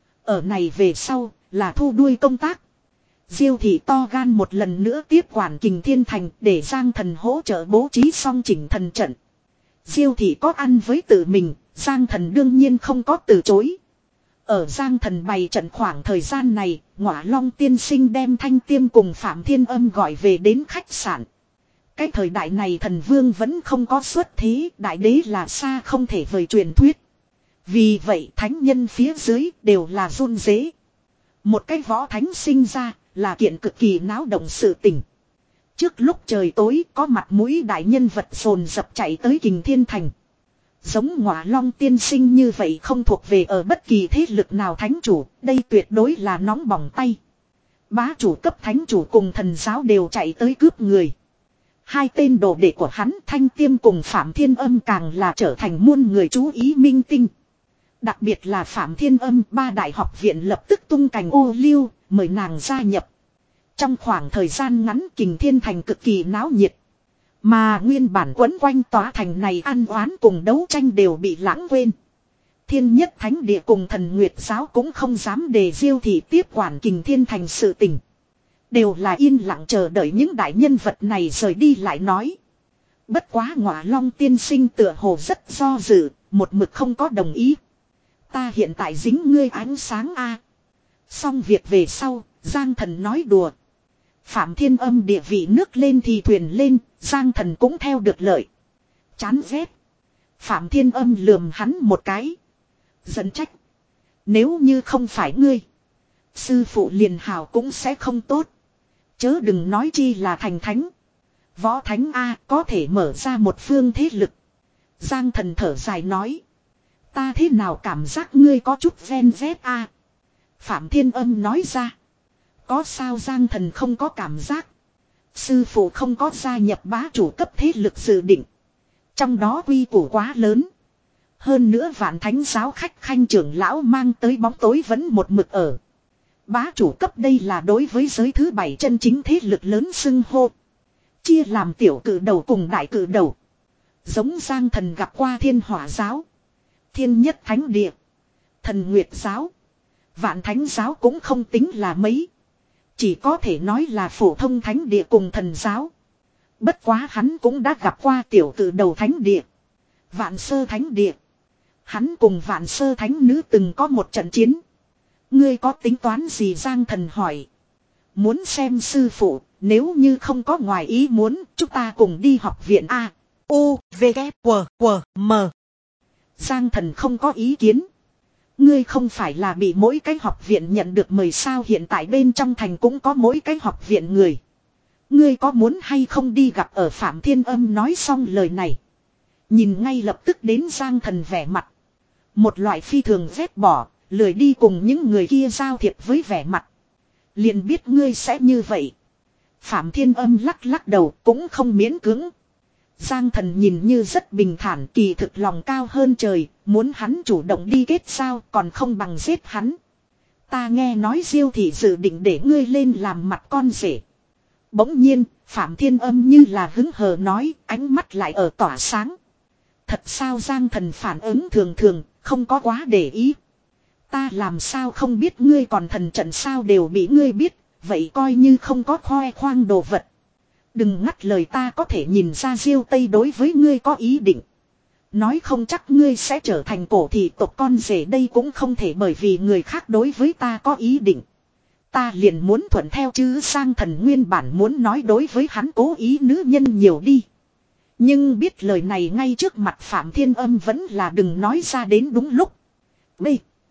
Ở này về sau, là thu đuôi công tác. Diêu thị to gan một lần nữa tiếp quản Kình Thiên Thành để Giang Thần hỗ trợ bố trí xong chỉnh thần trận. Diêu thị có ăn với tự mình, Giang Thần đương nhiên không có từ chối. Ở Giang Thần bày trận khoảng thời gian này, Ngọa Long tiên sinh đem Thanh Tiêm cùng Phạm Thiên Âm gọi về đến khách sạn. Cái thời đại này thần vương vẫn không có xuất thế, đại đế là xa không thể vời truyền thuyết. Vì vậy thánh nhân phía dưới đều là run rế. Một cái võ thánh sinh ra là kiện cực kỳ náo động sự tình. Trước lúc trời tối có mặt mũi đại nhân vật dồn dập chạy tới Kình Thiên Thành. Giống Ngọa Long tiên sinh như vậy không thuộc về ở bất kỳ thế lực nào thánh chủ, đây tuyệt đối là nóng bỏng tay. Bá chủ cấp thánh chủ cùng thần giáo đều chạy tới cướp người. Hai tên đồ đệ của hắn Thanh Tiêm cùng Phạm Thiên Âm càng là trở thành muôn người chú ý minh tinh. Đặc biệt là Phạm Thiên Âm, ba đại học viện lập tức tung cành ô liu, mời nàng gia nhập. Trong khoảng thời gian ngắn Kình Thiên Thành cực kỳ náo nhiệt. Mà nguyên bản quấn quanh tòa thành này ăn oán cùng đấu tranh đều bị lãng quên. Thiên nhất thánh địa cùng thần nguyệt giáo cũng không dám đề Diêu thị tiếp quản Kình Thiên Thành sự tình. Đều là yên lặng chờ đợi những đại nhân vật này rời đi lại nói. Bất quá Ngọa Long tiên sinh tựa hồ rất do dự, một mực không có đồng ý. Ta hiện tại dính ngươi ánh sáng a. Xong việc về sau, Giang Thần nói đùa. Phạm Thiên Âm địa vị nước lên thì thuyền lên, Giang Thần cũng theo được lợi. Chán ghét. Phạm Thiên Âm lườm hắn một cái. Giận trách. Nếu như không phải ngươi, sư phụ liền hào cũng sẽ không tốt. Chớ đừng nói chi là thành thánh. Võ thánh A có thể mở ra một phương thế lực. Giang Thần thở dài nói. Ta thế nào cảm giác ngươi có chút ven vét A. Phạm Thiên Âm nói ra. Có sao Giang Thần không có cảm giác. Sư phụ không có gia nhập bá chủ cấp thế lực dự định. Trong đó quy củ quá lớn. Hơn nữa Vạn Thánh giáo khách khanh trưởng lão mang tới bóng tối vẫn một mực ở. Bá chủ cấp đây là đối với giới thứ bảy chân chính thế lực lớn xưng hô. Chia làm tiểu cử đầu cùng đại cử đầu. Giống Giang Thần gặp qua Thiên Hỏa giáo, Thiên Nhất Thánh Địa, Thần Nguyệt giáo, Vạn Thánh giáo cũng không tính là mấy. Chỉ có thể nói là phổ thông thánh địa cùng thần giáo. Bất quá hắn cũng đã gặp qua tiểu cử đầu thánh địa, Vạn Sơ Thánh Địa. Hắn cùng Vạn Sơ Thánh Nữ từng có một trận chiến. Ngươi có tính toán gì Giang Thần hỏi. Muốn xem sư phụ, nếu như không có ngoài ý muốn, chúng ta cùng đi học viện A. U, V, K, W, W, M. Giang Thần không có ý kiến. Ngươi không phải là bị mỗi cái học viện nhận được mời sao, hiện tại bên trong thành cũng có mỗi cái học viện người. Ngươi có muốn hay không đi gặp ở Phạm Thiên Âm nói xong lời này. Nhìn ngay lập tức đến Giang Thần vẻ mặt. Một loại phi thường ghét bỏ, lười đi cùng những người kia giao thiệp với vẻ mặt. Liền biết ngươi sẽ như vậy. Phạm Thiên Âm lắc lắc đầu cũng không miễn cưỡng. Giang Thần nhìn như rất bình thản, kỳ thực lòng cao hơn trời, muốn hắn chủ động đi kết giao còn không bằng giết hắn. Ta nghe nói Diêu thị dự định để ngươi lên làm mặt con rể. Bỗng nhiên, Phạm Thiên Âm như là hứng hờ nói, ánh mắt lại ở tỏa sáng. Thật sao? Giang Thần phản ứng thường thường, không có quá để ý. Ta làm sao không biết, ngươi còn thần trận sao đều bị ngươi biết, vậy coi như không có khoe khoang đồ vật. Đừng ngắt lời, ta có thể nhìn ra Diêu Tây đối với ngươi có ý định. Nói không chắc ngươi sẽ trở thành cổ thị tộc con rể, đây cũng không thể, bởi vì người khác đối với ta có ý định. Ta liền muốn thuận theo chứ. Giang Thần nguyên bản muốn nói đối với hắn cố ý nữ nhân nhiều đi. Nhưng biết lời này ngay trước mặt Phạm Thiên Âm vẫn là đừng nói ra đến đúng lúc. B.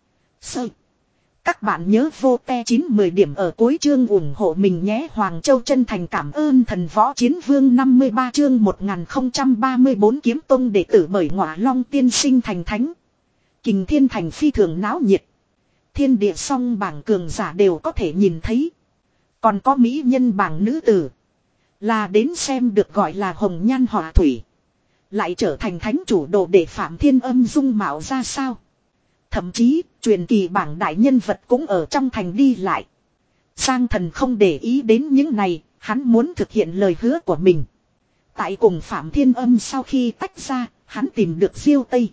Sơ. Các bạn nhớ vô te chín mười điểm ở cuối chương ủng hộ mình nhé. Hoàng Châu chân thành cảm ơn Thần Võ Chiến Vương. Năm mươi ba chương một nghìn không trăm ba mươi bốn kiếm tông đệ tử bởi Ngọa Long tiên sinh thành thánh. Kình Thiên thành phi thường náo nhiệt. Thiên địa song bảng cường giả đều có thể nhìn thấy. Còn có mỹ nhân bảng nữ tử. Là đến xem được gọi là hồng nhan họa thủy. Lại trở thành thánh chủ đồ để Phạm Thiên Âm dung mạo ra sao. Thậm chí, truyền kỳ bảng đại nhân vật cũng ở trong thành đi lại. Giang Thần không để ý đến những này, hắn muốn thực hiện lời hứa của mình. Tại cùng Phạm Thiên Âm sau khi tách ra, hắn tìm được Diêu Tây.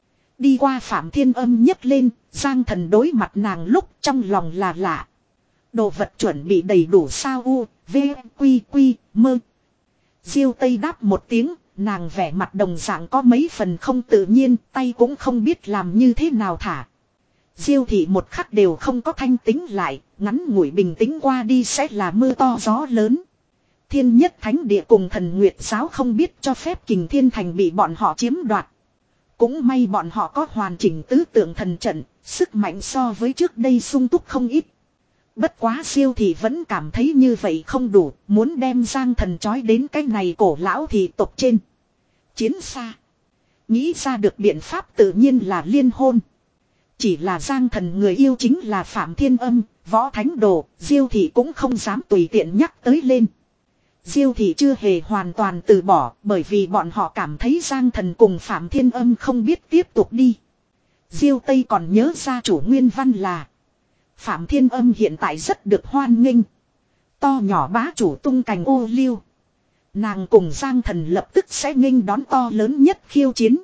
Đi qua Phạm Thiên Âm nhấc lên, Giang Thần đối mặt nàng lúc trong lòng là lạ. Đồ vật chuẩn bị đầy đủ sao? U, V, Quy, Quy, Mơ. Diêu Tây đáp một tiếng, nàng vẻ mặt đồng dạng có mấy phần không tự nhiên, tay cũng không biết làm như thế nào thả. Diêu thị một khắc đều không có thanh tĩnh lại, ngắn ngủi bình tĩnh qua đi sẽ là mưa to gió lớn. Thiên Nhất Thánh Địa cùng Thần Nguyệt Giáo không biết cho phép Kình Thiên Thành bị bọn họ chiếm đoạt. Cũng may bọn họ có hoàn chỉnh tứ tượng thần trận, sức mạnh so với trước đây sung túc không ít. Bất quá Diêu thị vẫn cảm thấy như vậy không đủ, muốn đem Giang Thần trói đến cái này cổ lão thị tộc trên. Chiến xa. Nghĩ ra được biện pháp tự nhiên là liên hôn. Chỉ là Giang Thần người yêu chính là Phạm Thiên Âm, Võ Thánh Đồ, Diêu thị cũng không dám tùy tiện nhắc tới lên. Diêu thị chưa hề hoàn toàn từ bỏ, bởi vì bọn họ cảm thấy Giang Thần cùng Phạm Thiên Âm không biết tiếp tục đi. Diêu Tây còn nhớ ra chủ nguyên văn là Phạm Thiên Âm hiện tại rất được hoan nghênh. To nhỏ bá chủ tung cành ô liu. Nàng cùng Giang Thần lập tức sẽ nghênh đón to lớn nhất khiêu chiến.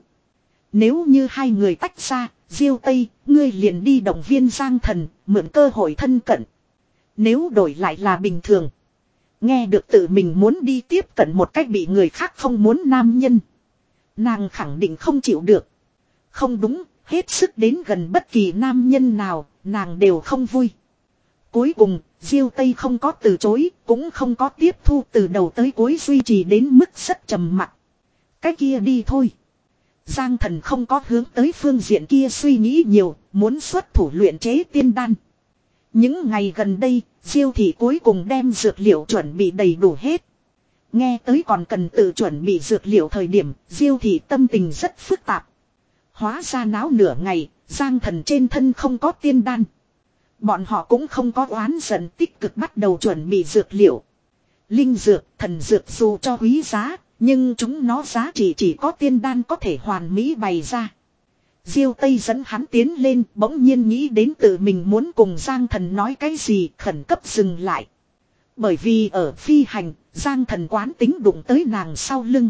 Nếu như hai người tách ra, Diêu Tây, ngươi liền đi động viên Giang Thần, mượn cơ hội thân cận. Nếu đổi lại là bình thường, nghe được tự mình muốn đi tiếp cận một cách bị người khác không muốn nam nhân, nàng khẳng định không chịu được. Không đúng, hết sức đến gần bất kỳ nam nhân nào, nàng đều không vui. Cuối cùng, Diêu Tây không có từ chối, cũng không có tiếp thu, từ đầu tới cuối duy trì đến mức rất trầm mặc. Cái kia đi thôi. Giang Thần không có hướng tới phương diện kia suy nghĩ nhiều, muốn xuất thủ luyện chế tiên đan. Những ngày gần đây, Diêu thị cuối cùng đem dược liệu chuẩn bị đầy đủ hết. Nghe tới còn cần tự chuẩn bị dược liệu thời điểm, Diêu thị tâm tình rất phức tạp. Hóa ra náo nửa ngày, Giang Thần trên thân không có tiên đan. Bọn họ cũng không có oán giận, tích cực bắt đầu chuẩn bị dược liệu. Linh dược, thần dược dù cho quý giá, nhưng chúng nó giá trị chỉ có tiên đan có thể hoàn mỹ bày ra. Diêu Tây dẫn hắn tiến lên, bỗng nhiên nghĩ đến tự mình muốn cùng Giang Thần nói cái gì, khẩn cấp dừng lại. Bởi vì ở phi hành, Giang Thần quán tính đụng tới nàng sau lưng.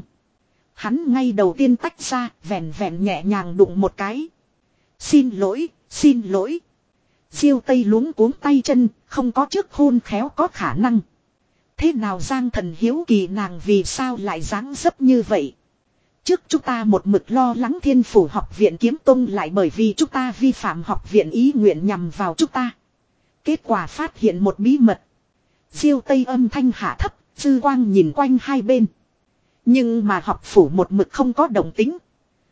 Hắn ngay đầu tiên tách ra, vẹn vẹn nhẹ nhàng đụng một cái. Xin lỗi, xin lỗi. Diêu Tây luống cuống tay chân, không có trước hôn khéo có khả năng. Thế nào? Giang Thần hiếu kỳ nàng vì sao lại dáng dấp như vậy. Trước chúng ta một mực lo lắng Thiên Phủ học viện kiếm tông lại bởi vì chúng ta vi phạm học viện ý nguyện nhằm vào chúng ta. Kết quả phát hiện một bí mật. Diêu Tây âm thanh hạ thấp, dư quang nhìn quanh hai bên. Nhưng mà học phủ một mực không có động tính.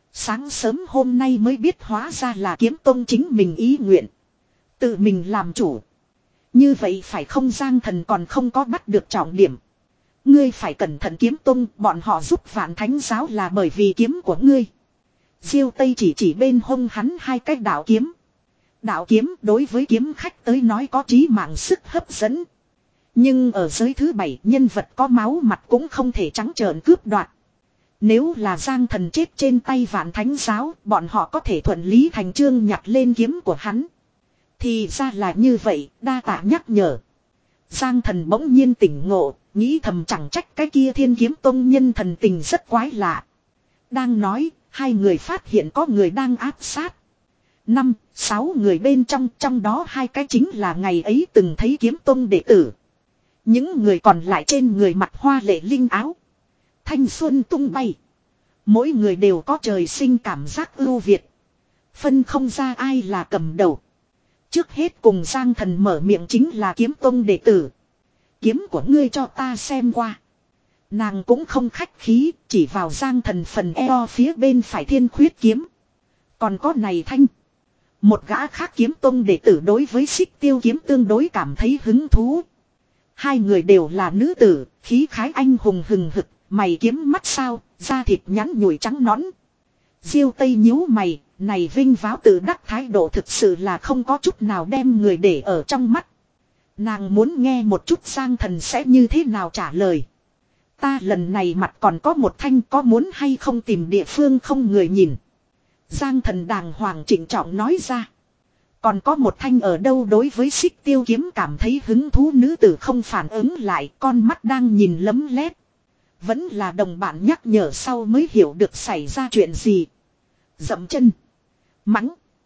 Sáng sớm hôm nay mới biết hóa ra là kiếm tông chính mình ý nguyện. Tự mình làm chủ. Như vậy phải không Giang Thần còn không có bắt được trọng điểm. Ngươi phải cẩn thận kiếm tông, bọn họ giúp Vạn Thánh giáo là bởi vì kiếm của ngươi. Diêu Tây chỉ chỉ bên hông hắn hai cái đạo kiếm. Đạo kiếm đối với kiếm khách tới nói có chí mạng sức hấp dẫn. Nhưng ở giới thứ bảy nhân vật có máu mặt cũng không thể trắng trợn cướp đoạt. Nếu là Giang Thần chết trên tay Vạn Thánh giáo, bọn họ có thể thuận lý thành chương nhặt lên kiếm của hắn. Thì ra là như vậy, đa tạ nhắc nhở. Giang Thần bỗng nhiên tỉnh ngộ, nghĩ thầm chẳng trách cái kia Thiên Kiếm Tông nhân thần tình rất quái lạ. Đang nói, hai người phát hiện có người đang áp sát. Năm, sáu người bên trong, trong đó hai cái chính là ngày ấy từng thấy Kiếm Tông đệ tử. Những người còn lại trên người mặc hoa lệ linh áo. Thanh xuân tung bay. Mỗi người đều có trời sinh cảm giác ưu việt. Phân không ra ai là cầm đầu. Trước hết cùng Giang Thần mở miệng chính là Kiếm Tông đệ tử. Kiếm của ngươi cho ta xem qua. Nàng cũng không khách khí, chỉ vào Giang Thần phần eo phía bên phải thiên khuyết kiếm. Còn có này thanh. Một gã khác Kiếm Tông đệ tử đối với xích tiêu kiếm tương đối cảm thấy hứng thú. Hai người đều là nữ tử, khí khái anh hùng hừng hực, mày kiếm mắt sao, da thịt nhắn nhủi trắng nõn. Diêu Tây nhíu mày, này vinh váo tự đắc thái độ thực sự là không có chút nào đem người để ở trong mắt. Nàng muốn nghe một chút Giang Thần sẽ như thế nào trả lời. Ta lần này mặt còn có một thanh, có muốn hay không tìm địa phương không người nhìn. Giang Thần đàng hoàng trịnh trọng nói ra. Còn có một thanh ở đâu đối với xích tiêu kiếm cảm thấy hứng thú nữ tử không phản ứng lại, con mắt đang nhìn lấm lét. Vẫn là đồng bạn nhắc nhở sau mới hiểu được xảy ra chuyện gì. Dậm chân. Mắng.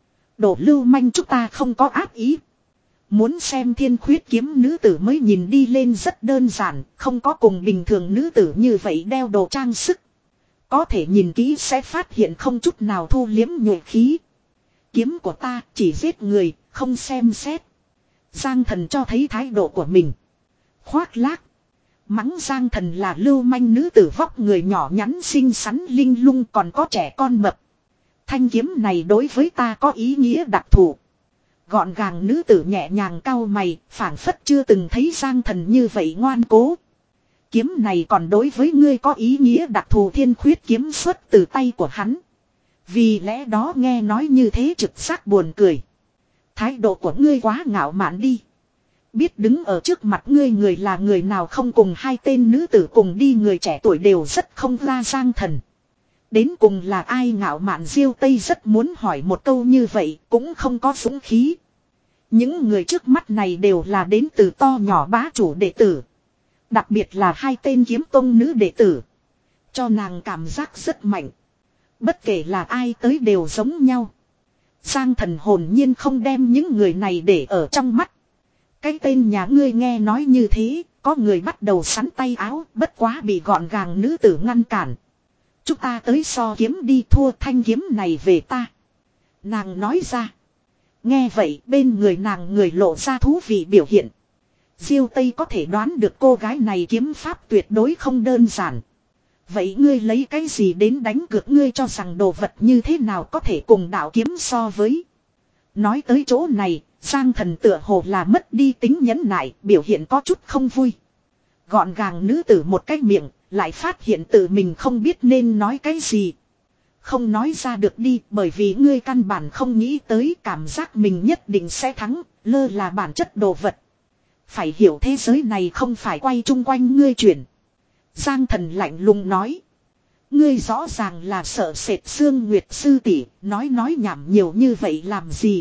Đổ lưu manh chúng ta không có ác ý. Muốn xem thiên khuyết kiếm nữ tử mới nhìn đi lên rất đơn giản, không có cùng bình thường nữ tử như vậy đeo đồ trang sức. Có thể nhìn kỹ sẽ phát hiện không chút nào thu liếm nhuệ khí. Kiếm của ta chỉ giết người, không xem xét. Giang Thần cho thấy thái độ của mình. Khoác lác. Mắng Giang Thần là lưu manh nữ tử vóc người nhỏ nhắn xinh xắn linh lung còn có trẻ con mập. Thanh kiếm này đối với ta có ý nghĩa đặc thù. Gọn gàng nữ tử nhẹ nhàng cau mày, phảng phất chưa từng thấy Giang Thần như vậy ngoan cố. Kiếm này còn đối với ngươi có ý nghĩa đặc thù thiên khuyết kiếm xuất từ tay của hắn. Vì lẽ đó nghe nói như thế trực giác buồn cười. Thái độ của ngươi quá ngạo mạn đi. Biết đứng ở trước mặt ngươi người là người nào không cùng hai tên nữ tử cùng đi người trẻ tuổi đều rất không ra Giang Thần. Đến cùng là ai ngạo mạn Diêu Tây rất muốn hỏi một câu như vậy cũng không có dũng khí. Những người trước mắt này đều là đến từ to nhỏ bá chủ đệ tử. Đặc biệt là hai tên kiếm tông nữ đệ tử. Cho nàng cảm giác rất mạnh. Bất kể là ai tới đều giống nhau. Giang Thần hồn nhiên không đem những người này để ở trong mắt. Cái tên nhà ngươi nghe nói như thế, có người bắt đầu sắn tay áo, bất quá bị gọn gàng nữ tử ngăn cản. Chúng ta tới so kiếm đi thua thanh kiếm này về ta. Nàng nói ra. Nghe vậy bên người nàng người lộ ra thú vị biểu hiện. Diêu Tây có thể đoán được cô gái này kiếm pháp tuyệt đối không đơn giản. Vậy ngươi lấy cái gì đến đánh cược ngươi cho rằng đồ vật như thế nào có thể cùng đạo kiếm so với. Nói tới chỗ này, Giang Thần tựa hồ là mất đi tính nhẫn nại, biểu hiện có chút không vui. Gọn gàng nữ tử một cái miệng, lại phát hiện tự mình không biết nên nói cái gì. Không nói ra được đi, bởi vì ngươi căn bản không nghĩ tới cảm giác mình nhất định sẽ thắng, lơ là bản chất đồ vật. Phải hiểu thế giới này không phải quay chung quanh ngươi chuyển. Giang Thần lạnh lùng nói. Ngươi rõ ràng là sợ sệt Sương Nguyệt sư tỷ, nói nói nhảm nhiều như vậy làm gì.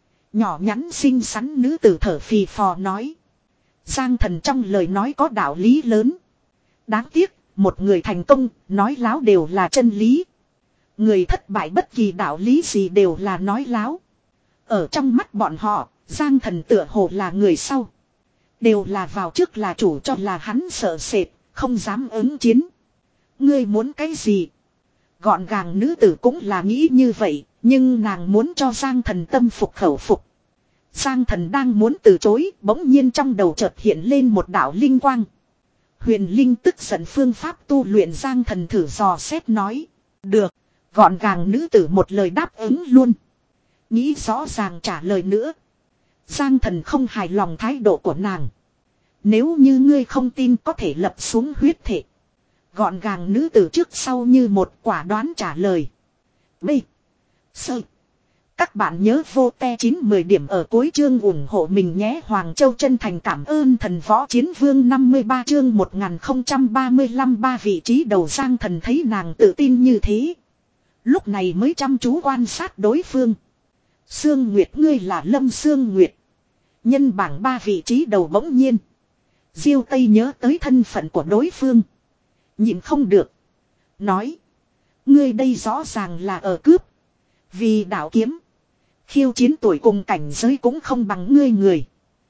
Nhỏ nhắn xinh xắn nữ tử thở phì phò nói. Giang Thần trong lời nói có đạo lý lớn. Đáng tiếc, một người thành công, nói láo đều là chân lý. Người thất bại bất kỳ đạo lý gì đều là nói láo. Ở trong mắt bọn họ, Giang Thần tựa hồ là người sau. Đều là vào trước là chủ cho là hắn sợ sệt, không dám ứng chiến. Ngươi muốn cái gì? Gọn gàng nữ tử cũng là nghĩ như vậy, nhưng nàng muốn cho Giang Thần tâm phục khẩu phục. Giang Thần đang muốn từ chối, bỗng nhiên trong đầu chợt hiện lên một đạo linh quang. Huyền Linh tức giận phương pháp tu luyện Giang Thần thử dò xét nói. Được. Gọn gàng nữ tử một lời đáp ứng luôn. Nghĩ rõ ràng trả lời nữa. Giang Thần không hài lòng thái độ của nàng. Nếu như ngươi không tin có thể lập xuống huyết thể. Gọn gàng nữ tử trước sau như một quả đoán trả lời. B. Sơ. Các bạn nhớ vô te chín mười điểm ở cuối chương ủng hộ mình nhé. Hoàng Châu chân thành cảm ơn thần võ chiến vương năm mươi ba chương một nghìn không trăm ba mươi lăm ba vị trí đầu. Giang Thần thấy nàng tự tin như thế. Lúc này mới chăm chú quan sát đối phương. Sương Nguyệt, ngươi là Lâm Sương Nguyệt. Nhân bảng ba vị trí đầu bỗng nhiên. Diêu Tây nhớ tới thân phận của đối phương. Nhịn không được. Nói. Ngươi đây rõ ràng là ở cướp. Vì đạo kiếm. Khiêu chiến tuổi cùng cảnh giới cũng không bằng ngươi người.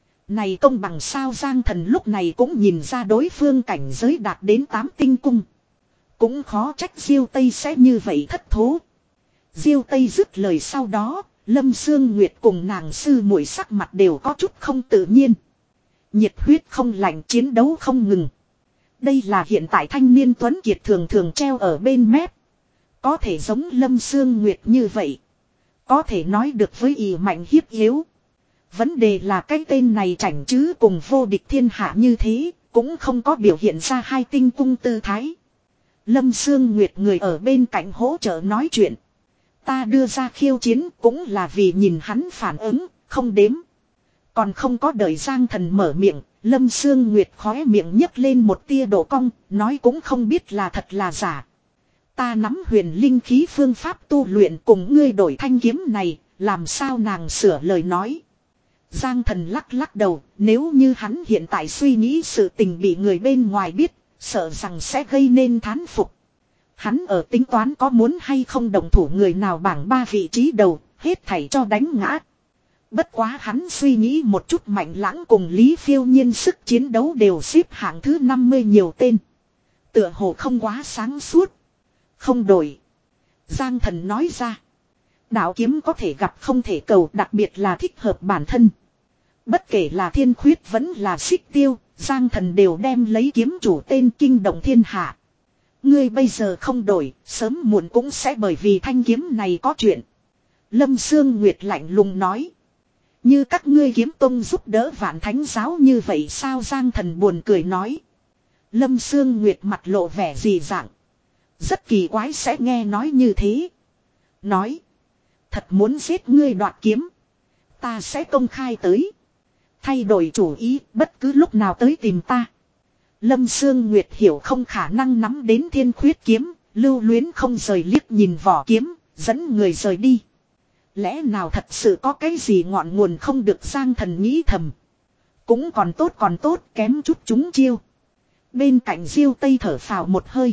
Này công bằng sao? Giang Thần lúc này cũng nhìn ra đối phương cảnh giới đạt đến tám tinh cung. Cũng khó trách Diêu Tây sẽ như vậy thất thố. Diêu Tây dứt lời sau đó. Lâm Sương Nguyệt cùng nàng sư muội sắc mặt đều có chút không tự nhiên. Nhiệt huyết không lạnh, chiến đấu không ngừng. Đây là hiện tại thanh niên tuấn kiệt thường thường treo ở bên mép. Có thể giống Lâm Sương Nguyệt như vậy. Có thể nói được với ỷ mạnh hiếp yếu. Vấn đề là cái tên này chảnh chứ cùng vô địch thiên hạ như thế. Cũng không có biểu hiện ra hai tinh cung tư thái. Lâm Sương Nguyệt người ở bên cạnh hỗ trợ nói chuyện. Ta đưa ra khiêu chiến cũng là vì nhìn hắn phản ứng, không đếm. Còn không có đợi Giang Thần mở miệng, Lâm Sương Nguyệt khóe miệng nhấc lên một tia độ cong, nói cũng không biết là thật là giả. Ta nắm huyền linh khí phương pháp tu luyện cùng ngươi đổi thanh kiếm này, làm sao nàng sửa lời nói. Giang Thần lắc lắc đầu, nếu như hắn hiện tại suy nghĩ sự tình bị người bên ngoài biết, sợ rằng sẽ gây nên thán phục. Hắn ở tính toán có muốn hay không đồng thủ người nào bảng ba vị trí đầu, hết thảy cho đánh ngã. Bất quá hắn suy nghĩ một chút, Mạnh Lãng cùng Lý Phiêu Nhiên sức chiến đấu đều xếp hạng thứ năm mươi nhiều tên. Tựa hồ không quá sáng suốt. Không đổi. Giang Thần nói ra. Đạo kiếm có thể gặp không thể cầu, đặc biệt là thích hợp bản thân. Bất kể là Thiên Khuyết vẫn là Xích Tiêu, Giang Thần đều đem lấy kiếm chủ tên kinh động thiên hạ. Ngươi bây giờ không đổi, sớm muộn cũng sẽ bởi vì thanh kiếm này có chuyện. Lâm Sương Nguyệt lạnh lùng nói. Như các ngươi kiếm tông giúp đỡ Vạn Thánh giáo như vậy sao? Giang Thần buồn cười nói. Lâm Sương Nguyệt mặt lộ vẻ dị dạng. Rất kỳ quái sẽ nghe nói như thế. Nói. Thật muốn giết ngươi đoạt kiếm. Ta sẽ công khai tới. Thay đổi chủ ý bất cứ lúc nào tới tìm ta. Lâm Sương Nguyệt hiểu không khả năng nắm đến Thiên Khuyết kiếm. Lưu luyến không rời liếc nhìn vỏ kiếm. Dẫn người rời đi. Lẽ nào thật sự có cái gì ngọn nguồn không được? Giang Thần nghĩ thầm. Cũng còn tốt còn tốt, kém chút trúng chiêu. Bên cạnh Diêu Tây thở phào một hơi.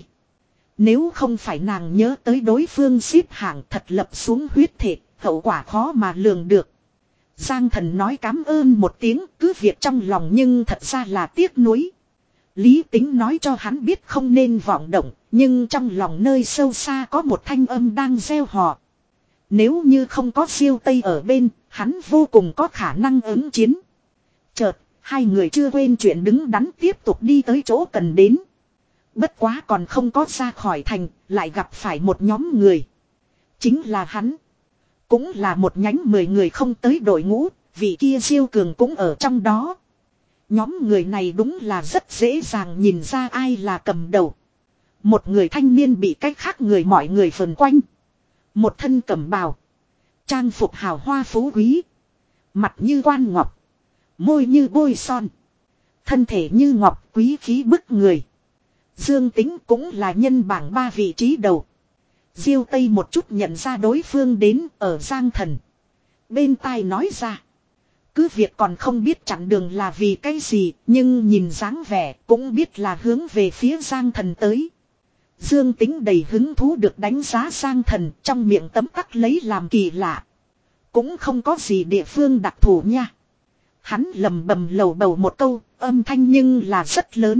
Nếu không phải nàng nhớ tới đối phương xếp hạng, thật lập xuống huyết thể, hậu quả khó mà lường được. Giang Thần nói cảm ơn một tiếng, cứ việc trong lòng nhưng thật ra là tiếc nuối. Lý tính nói cho hắn biết không nên vọng động, nhưng trong lòng nơi sâu xa có một thanh âm đang gieo họ. Nếu như không có Diêu Tây ở bên, hắn vô cùng có khả năng ứng chiến. Chợt, hai người chưa quên chuyện đứng đắn tiếp tục đi tới chỗ cần đến. Bất quá còn không có ra khỏi thành, lại gặp phải một nhóm người. Chính là hắn. Cũng là một nhánh mười người không tới đội ngũ, vị kia Diêu Cường cũng ở trong đó. Nhóm người này đúng là rất dễ dàng nhìn ra ai là cầm đầu. Một người thanh niên bị cách khác người mọi người vần quanh. Một thân cẩm bào. Trang phục hào hoa phú quý. Mặt như quan ngọc. Môi như bôi son. Thân thể như ngọc quý khí bức người. Dương Tính cũng là nhân bảng ba vị trí đầu. Diêu Tây một chút nhận ra đối phương đến ở Giang Thần. Bên tai nói ra. Cứ việc còn không biết chặn đường là vì cái gì, nhưng nhìn dáng vẻ cũng biết là hướng về phía Giang Thần tới. Dương Tính đầy hứng thú được đánh giá Giang Thần, trong miệng tấm tắc lấy làm kỳ lạ. Cũng không có gì địa phương đặc thù nha. Hắn lầm bầm lầu bầu một câu, âm thanh nhưng là rất lớn.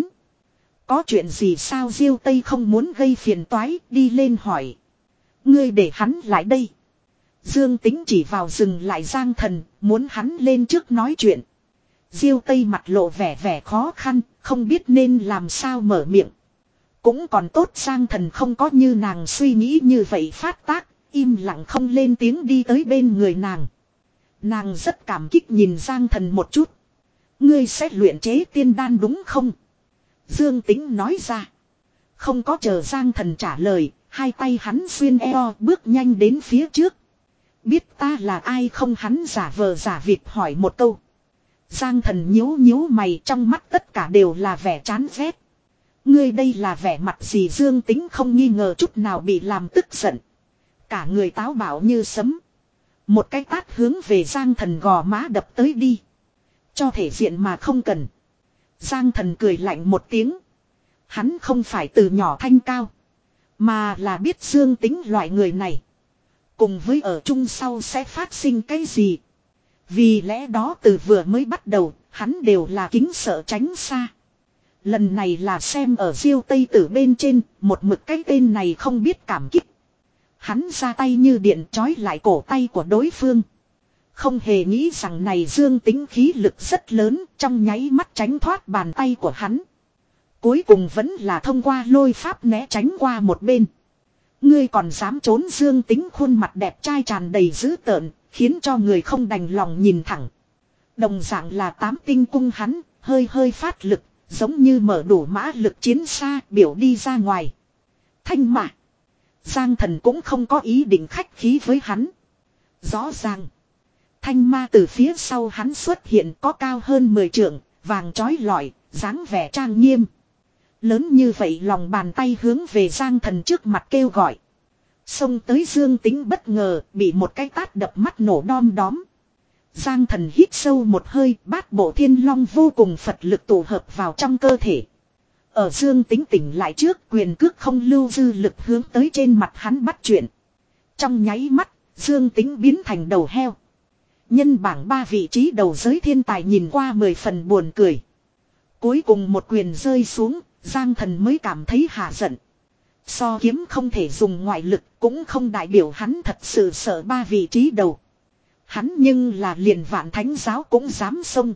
Có chuyện gì sao? Diêu Tây không muốn gây phiền toái, đi lên hỏi. Ngươi để hắn lại đây. Dương Tính chỉ vào dừng lại Giang Thần, muốn hắn lên trước nói chuyện. Diêu Tây mặt lộ vẻ vẻ khó khăn, không biết nên làm sao mở miệng. Cũng còn tốt Giang Thần không có như nàng suy nghĩ như vậy phát tác, im lặng không lên tiếng đi tới bên người nàng. Nàng rất cảm kích nhìn Giang Thần một chút. Ngươi sẽ luyện chế tiên đan đúng không? Dương Tĩnh nói ra. Không có chờ Giang Thần trả lời, hai tay hắn xuyên eo bước nhanh đến phía trước. Biết ta là ai không, hắn giả vờ giả vịt hỏi một câu. Giang Thần nhíu nhíu mày, trong mắt tất cả đều là vẻ chán ghét. Ngươi đây là vẻ mặt gì? Dương Tĩnh không nghi ngờ chút nào bị làm tức giận. Cả người táo bạo như sấm. Một cái tát hướng về Giang Thần gò má đập tới đi. Cho thể diện mà không cần. Giang Thần cười lạnh một tiếng. Hắn không phải từ nhỏ thanh cao. Mà là biết Dương Tĩnh loại người này. Cùng với ở chung sau sẽ phát sinh cái gì. Vì lẽ đó từ vừa mới bắt đầu, hắn đều là kính sợ tránh xa. Lần này là xem ở Diêu Tây Tử bên trên, một mực cái tên này không biết cảm kích. Hắn ra tay như điện trói lại cổ tay của đối phương. Không hề nghĩ rằng này Dương Tĩnh khí lực rất lớn, trong nháy mắt tránh thoát bàn tay của hắn. Cuối cùng vẫn là thông qua lôi pháp né tránh qua một bên. Ngươi còn dám trốn? Dương Tĩnh khuôn mặt đẹp trai tràn đầy dữ tợn, khiến cho người không đành lòng nhìn thẳng. Đồng dạng là tám tinh cung hắn, hơi hơi phát lực, giống như mở đủ mã lực chiến xa biểu đi ra ngoài. Thanh mạ. Giang Thần cũng không có ý định khách khí với hắn. Rõ ràng. Thanh ma từ phía sau hắn xuất hiện có cao hơn mười trượng, vàng trói lọi, dáng vẻ trang nghiêm. Lớn như vậy lòng bàn tay hướng về Giang Thần trước mặt kêu gọi. Xông tới Dương Tĩnh bất ngờ bị một cái tát đập mắt nổ đom đóm. Giang Thần hít sâu một hơi, bát bộ thiên long vô cùng Phật lực tụ hợp vào trong cơ thể. Ở Dương Tĩnh tỉnh lại trước, quyền cước không lưu dư lực hướng tới trên mặt hắn bắt chuyện. Trong nháy mắt, Dương Tĩnh biến thành đầu heo. Nhân bảng ba vị trí đầu giới thiên tài nhìn qua mười phần buồn cười. Cuối cùng một quyền rơi xuống, Giang Thần mới cảm thấy hạ giận. So kiếm không thể dùng ngoại lực, cũng không đại biểu hắn thật sự sợ ba vị trí đầu. Hắn nhưng là liền Vạn Thánh giáo cũng dám xông.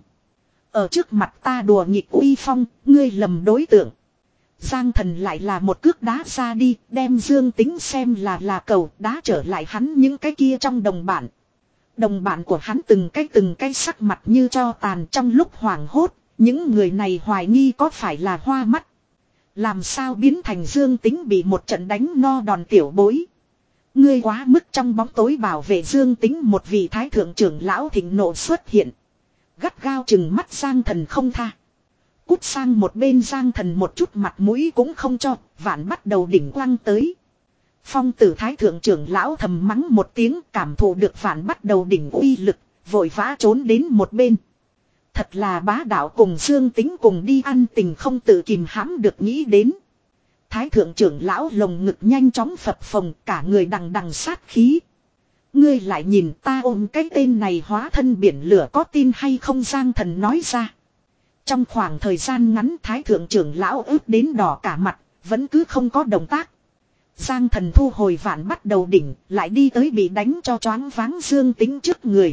Ở trước mặt ta đùa nghịch uy phong, ngươi lầm đối tượng. Giang Thần lại là một cước đá ra đi, đem Dương Tĩnh xem là là cầu đá trở lại hắn những cái kia trong đồng bản. Đồng bạn của hắn từng cái từng cái sắc mặt như tro tàn, trong lúc hoảng hốt, những người này hoài nghi có phải là hoa mắt. Làm sao biến thành Dương Tĩnh bị một trận đánh no đòn tiểu bối. Ngươi quá mức, trong bóng tối bảo vệ Dương Tĩnh một vị thái thượng trưởng lão thịnh nộ xuất hiện. Gắt gao chừng mắt Giang Thần không tha. Cút sang một bên. Giang Thần một chút mặt mũi cũng không cho, vạn bắt đầu đỉnh quăng tới. Phong tử thái thượng trưởng lão thầm mắng một tiếng, cảm thụ được vạn bắt đầu đỉnh uy lực, vội vã trốn đến một bên. Thật là bá đạo, cùng Dương Tĩnh cùng đi ăn tình không tự kìm hãm được nghĩ đến. Thái thượng trưởng lão lồng ngực nhanh chóng phập phồng, cả người đằng đằng sát khí. Ngươi lại nhìn ta ôm cái tên này hóa thân biển lửa có tin hay không? Giang Thần nói ra. Trong khoảng thời gian ngắn thái thượng trưởng lão ướp đến đỏ cả mặt, vẫn cứ không có động tác. Giang Thần thu hồi vạn bắt đầu đỉnh, lại đi tới bị đánh cho choáng váng Dương Tĩnh trước người.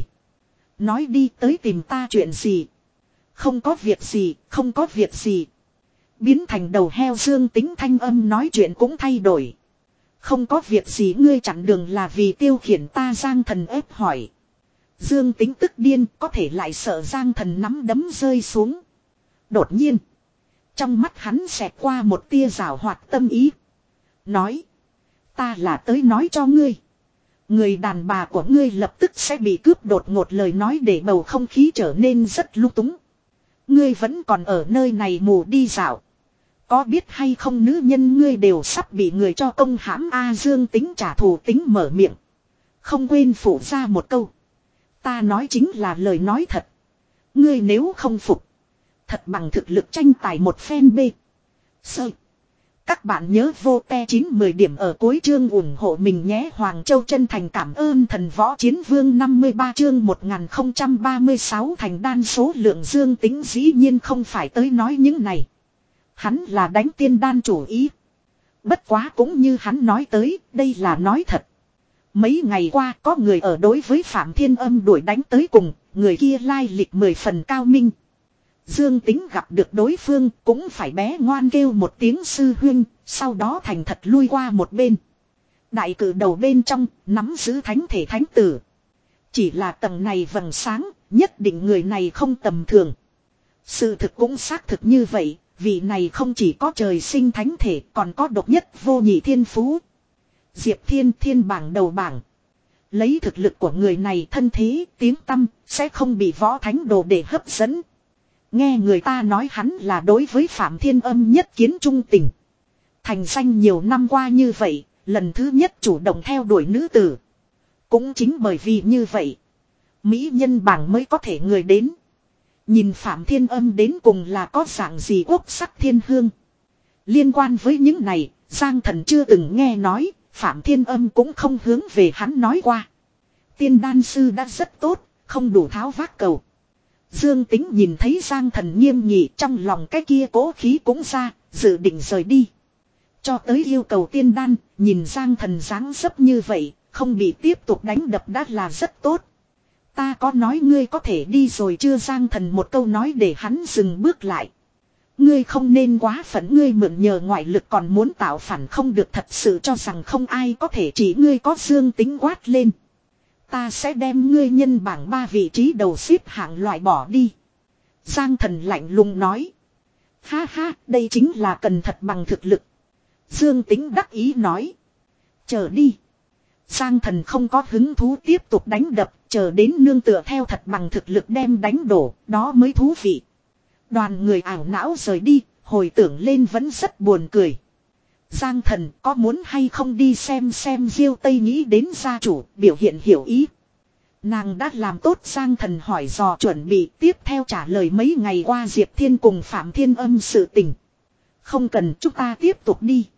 Nói đi, tới tìm ta chuyện gì? Không có việc gì, không có việc gì. Biến thành đầu heo Dương Tĩnh thanh âm nói chuyện cũng thay đổi. Không có việc gì, ngươi chặn đường là vì tiêu khiển ta? Giang Thần ép hỏi. Dương Tĩnh tức điên, có thể lại sợ Giang Thần nắm đấm rơi xuống. Đột nhiên, trong mắt hắn xẹt qua một tia giảo hoạt tâm ý. Nói. Ta là tới nói cho ngươi. Người đàn bà của ngươi lập tức sẽ bị cướp. Đột ngột lời nói để bầu không khí trở nên rất lung túng. Ngươi vẫn còn ở nơi này mù đi dạo. Có biết hay không nữ nhân ngươi đều sắp bị người cho công hãm. A Dương Tĩnh trả thù tính mở miệng. Không quên phủ ra một câu. Ta nói chính là lời nói thật. Ngươi nếu không phục. Thật bằng thực lực tranh tài một phen bê. Sơ. Các bạn nhớ vô te chín mười điểm ở cuối chương ủng hộ mình nhé. Hoàng Châu chân thành cảm ơn thần võ chiến vương. Năm mươi ba chương một nghìn không trăm ba mươi sáu thành đan số lượng. Dương Tĩnh dĩ nhiên không phải tới nói những này. Hắn là đánh tiên đan chủ ý. Bất quá cũng như hắn nói tới, đây là nói thật. Mấy ngày qua có người ở đối với Phạm Thiên Âm đuổi đánh tới cùng, người kia lai lịch mười phần cao minh. Dương Tĩnh gặp được đối phương cũng phải bé ngoan kêu một tiếng sư huynh, Sau đó thành thật lui qua một bên. Đại cử đầu bên trong, nắm giữ thánh thể thánh tử. Chỉ là tầng này vầng sáng, nhất định người này không tầm thường. Sự thực cũng xác thực như vậy, vị này không chỉ có trời sinh thánh thể, còn có độc nhất vô nhị thiên phú. Diệp Thiên thiên bảng đầu bảng. Lấy thực lực của người này thân thế, tiếng tăm, sẽ không bị võ thánh đồ để hấp dẫn. Nghe người ta nói hắn là đối với Phạm Thiên Âm nhất kiến trung tình. Thành danh nhiều năm qua như vậy, lần thứ nhất chủ động theo đuổi nữ tử. Cũng chính bởi vì như vậy, mỹ nhân bảng mới có thể người đến. Nhìn Phạm Thiên Âm đến cùng là có dạng gì quốc sắc thiên hương. Liên quan với những này, Giang Thần chưa từng nghe nói, Phạm Thiên Âm cũng không hướng về hắn nói qua. Tiên đan sư đã rất tốt, không đủ tháo vác cầu. Dương Tính nhìn thấy Giang Thần nghiêm nghị, trong lòng cái kia cố khí cũng ra, dự định rời đi. Cho tới yêu cầu tiên đan, nhìn Giang Thần dáng dấp như vậy, không bị tiếp tục đánh đập đã là rất tốt. Ta có nói ngươi có thể đi rồi chưa? Giang Thần một câu nói để hắn dừng bước lại. Ngươi không nên quá phận, ngươi mượn nhờ ngoại lực còn muốn tạo phản không được, thật sự cho rằng không ai có thể chỉ ngươi có. Dương Tính quát lên. Ta sẽ đem ngươi nhân bảng ba vị trí đầu xếp hạng loại bỏ đi. Giang Thần lạnh lùng nói. Ha ha, đây chính là cần thật bằng thực lực. Dương Tính đắc ý nói. Chờ đi. Giang Thần không có hứng thú tiếp tục đánh đập, chờ đến nương tựa theo thật bằng thực lực đem đánh đổ, đó mới thú vị. Đoàn người ảo não rời đi, hồi tưởng lên vẫn rất buồn cười. Giang Thần có muốn hay không đi xem xem Diêu Tây nghĩ đến gia chủ, biểu hiện hiểu ý. Nàng đã làm tốt Giang Thần hỏi dò chuẩn bị, tiếp theo trả lời mấy ngày qua Diệp Thiên cùng Phạm Thiên Âm sự tình. Không cần, chúng ta tiếp tục đi.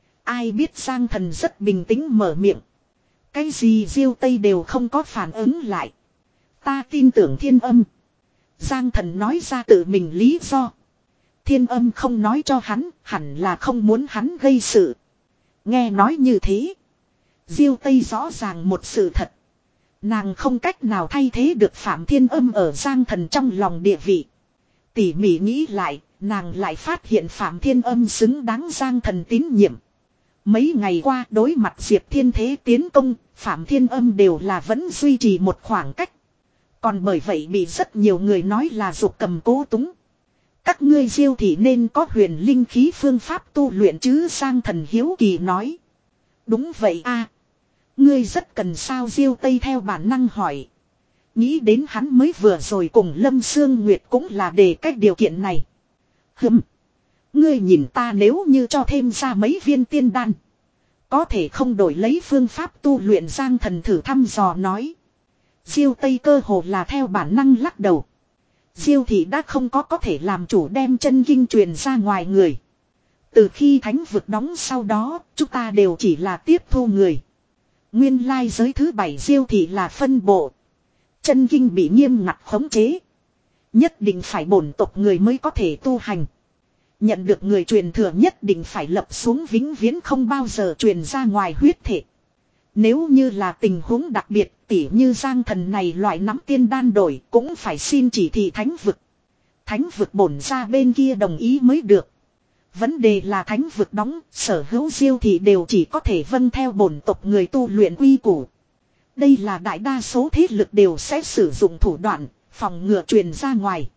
Ai biết Giang Thần rất bình tĩnh mở miệng. Cái gì Diêu Tây đều không có phản ứng lại. Ta tin tưởng Thiên Âm. Giang Thần nói ra tự mình lý do. Thiên Âm không nói cho hắn, hẳn là không muốn hắn gây sự. Nghe nói như thế, Diêu Tây rõ ràng một sự thật. Nàng không cách nào thay thế được Phạm Thiên Âm ở Giang Thần trong lòng địa vị. Tỉ mỉ nghĩ lại, nàng lại phát hiện Phạm Thiên Âm xứng đáng Giang Thần tín nhiệm. Mấy ngày qua đối mặt Diệp Thiên thế tiến công, Phạm Thiên Âm đều là vẫn duy trì một khoảng cách. Còn bởi vậy bị rất nhiều người nói là dục cầm cố túng. Các ngươi Diêu thì nên có huyền linh khí phương pháp tu luyện chứ? Giang Thần hiếu kỳ nói. Đúng vậy a, ngươi rất cần sao? Diêu Tây theo bản năng hỏi. Nghĩ đến hắn mới vừa rồi cùng Lâm Sương Nguyệt cũng là để cách điều kiện này. Hừm. Ngươi nhìn ta nếu như cho thêm ra mấy viên tiên đan, có thể không đổi lấy phương pháp tu luyện? Giang Thần thử thăm dò nói. Diêu Tây cơ hồ là theo bản năng lắc đầu. Diêu thị đã không có có thể làm chủ đem chân kinh truyền ra ngoài người. Từ khi thánh vực đóng sau đó, chúng ta đều chỉ là tiếp thu người. Nguyên lai giới thứ bảy Diêu thị là phân bộ. Chân kinh bị nghiêm ngặt khống chế. Nhất định phải bổn tộc người mới có thể tu hành. Nhận được người truyền thừa nhất định phải lập xuống vĩnh viễn không bao giờ truyền ra ngoài huyết thể. Nếu như là tình huống đặc biệt, tỉ như Giang Thần này loại nắm tiên đan đổi, cũng phải xin chỉ thị thánh vực. Thánh vực bổn ra bên kia đồng ý mới được. Vấn đề là thánh vực đóng, sở hữu Diêu thị đều chỉ có thể vâng theo bổn tộc người tu luyện quy củ. Đây là đại đa số thế lực đều sẽ sử dụng thủ đoạn, phòng ngừa truyền ra ngoài.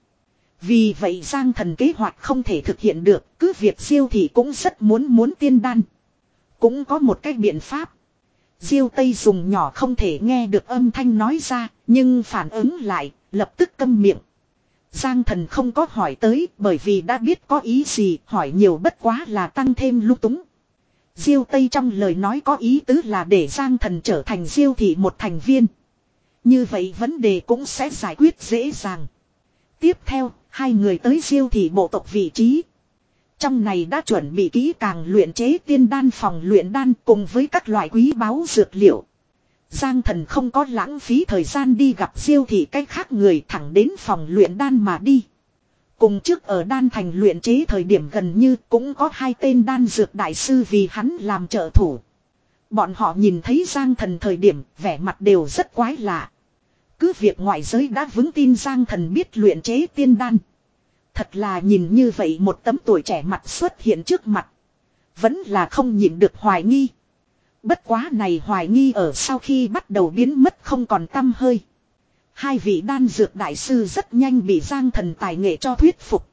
Vì vậy Giang Thần kế hoạch không thể thực hiện được, cứ việc Diêu thị cũng rất muốn muốn tiên đan. Cũng có một cách biện pháp. Diêu Tây dùng nhỏ không thể nghe được âm thanh nói ra, nhưng phản ứng lại, lập tức câm miệng. Giang Thần không có hỏi tới, bởi vì đã biết có ý gì, hỏi nhiều bất quá là tăng thêm lung túng. Diêu Tây trong lời nói có ý tứ là để Giang Thần trở thành Diêu thị một thành viên. Như vậy vấn đề cũng sẽ giải quyết dễ dàng. Tiếp theo, hai người tới Diêu thị bộ tộc vị trí. Trong này đã chuẩn bị kỹ càng luyện chế tiên đan phòng luyện đan cùng với các loại quý báu dược liệu. Giang Thần không có lãng phí thời gian đi gặp Diêu thị cách khác người, thẳng đến phòng luyện đan mà đi. Cùng trước ở đan thành luyện chế thời điểm gần như cũng có hai tên đan dược đại sư vì hắn làm trợ thủ. Bọn họ nhìn thấy Giang Thần thời điểm vẻ mặt đều rất quái lạ. Cứ việc ngoại giới đã vững tin Giang Thần biết luyện chế tiên đan. Thật là nhìn như vậy một tấm tuổi trẻ mặt xuất hiện trước mặt. Vẫn là không nhịn được hoài nghi. Bất quá này hoài nghi ở sau khi bắt đầu biến mất không còn tăm hơi. Hai vị đan dược đại sư rất nhanh bị Giang Thần tài nghệ cho thuyết phục.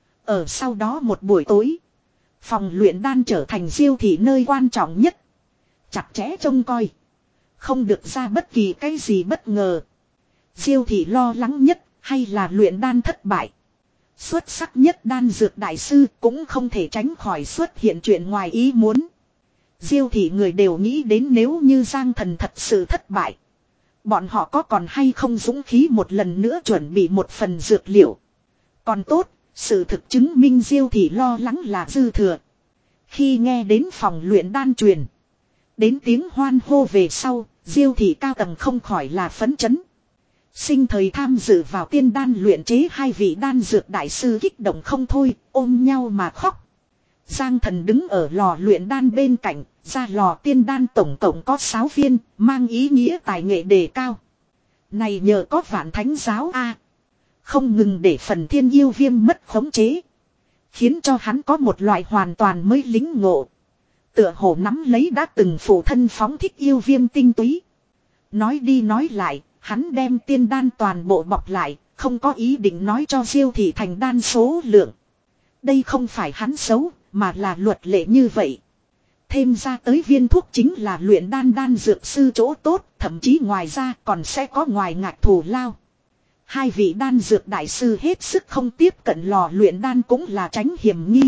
Ở sau đó một buổi tối, phòng luyện đan trở thành Diêu thị nơi quan trọng nhất. Chặt chẽ trông coi, không được ra bất kỳ cái gì bất ngờ. Diêu thị lo lắng nhất hay là luyện đan thất bại. Xuất sắc nhất đan dược đại sư cũng không thể tránh khỏi xuất hiện chuyện ngoài ý muốn. Diêu thị người đều nghĩ đến nếu như Giang Thần thật sự thất bại, bọn họ có còn hay không dũng khí một lần nữa chuẩn bị một phần dược liệu. Còn tốt, sự thực chứng minh Diêu thị lo lắng là dư thừa. Khi nghe đến phòng luyện đan truyền đến tiếng hoan hô về sau, Diêu thị cao tầng không khỏi là phấn chấn. Sinh thời tham dự vào tiên đan luyện chế hai vị đan dược đại sư kích động không thôi, ôm nhau mà khóc. Giang Thần đứng ở lò luyện đan bên cạnh, ra lò tiên đan tổng cộng có sáu viên, mang ý nghĩa tài nghệ đề cao. Này nhờ có Vạn Thánh giáo a, không ngừng để phần thiên yêu viêm mất khống chế, khiến cho hắn có một loại hoàn toàn mới lính ngộ. Tựa hồ nắm lấy đã từng phụ thân phóng thích yêu viêm tinh túy. Nói đi nói lại, hắn đem tiên đan toàn bộ bọc lại, không có ý định nói cho Diêu thị thành đan số lượng. Đây không phải hắn xấu, mà là luật lệ như vậy. Thêm ra tới viên thuốc chính là luyện đan đan dược sư chỗ tốt, thậm chí ngoài ra còn sẽ có ngoài ngạch thù lao. Hai vị đan dược đại sư hết sức không tiếp cận lò luyện đan cũng là tránh hiểm nghi.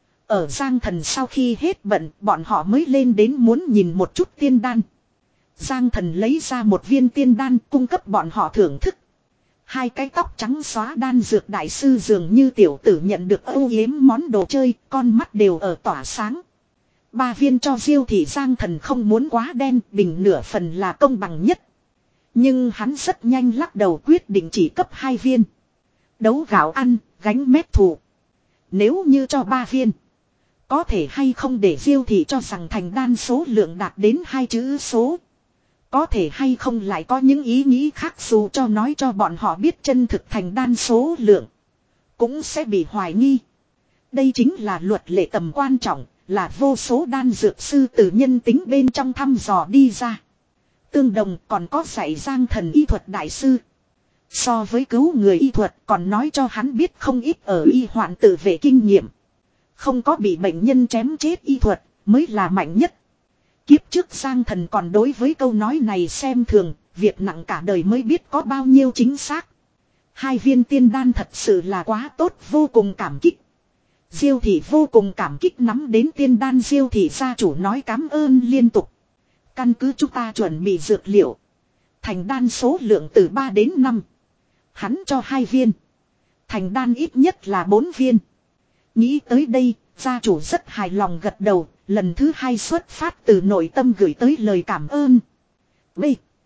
Ở Giang Thần sau khi hết bận, bọn họ mới lên đến muốn nhìn một chút tiên đan. Giang Thần lấy ra một viên tiên đan cung cấp bọn họ thưởng thức. Hai cái tóc trắng xóa đan dược đại sư dường như tiểu tử nhận được âu yếm món đồ chơi, con mắt đều ở tỏa sáng. Ba viên cho Diêu thị Giang Thần không muốn quá đen, bình nửa phần là công bằng nhất. Nhưng hắn rất nhanh lắc đầu quyết định chỉ cấp hai viên. Đấu gạo ăn, gánh mét thù. Nếu như cho ba viên, có thể hay không để Diêu thị cho rằng thành đan số lượng đạt đến hai chữ số. Có thể hay không lại có những ý nghĩ khác dù cho nói cho bọn họ biết chân thực thành đan số lượng, cũng sẽ bị hoài nghi. Đây chính là luật lệ tầm quan trọng, là vô số đan dược sư từ nhân tính bên trong thăm dò đi ra. Tương đồng còn có dạy Giang Thần y thuật đại sư. So với cứu người y thuật còn nói cho hắn biết không ít ở y hoạn tự vệ kinh nghiệm. Không có bị bệnh nhân chém chết y thuật mới là mạnh nhất. Kiếp trước Giang Thần còn đối với câu nói này xem thường, việc nặng cả đời mới biết có bao nhiêu chính xác. Hai viên tiên đan thật sự là quá tốt, vô cùng cảm kích. Diêu thị vô cùng cảm kích nắm đến tiên đan, Diêu thị gia chủ nói cảm ơn liên tục. Căn cứ chúng ta chuẩn bị dược liệu, thành đan số lượng từ ba đến năm. Hắn cho hai viên, thành đan ít nhất là bốn viên. Nghĩ tới đây, gia chủ rất hài lòng gật đầu, lần thứ hai xuất phát từ nội tâm gửi tới lời cảm ơn. B.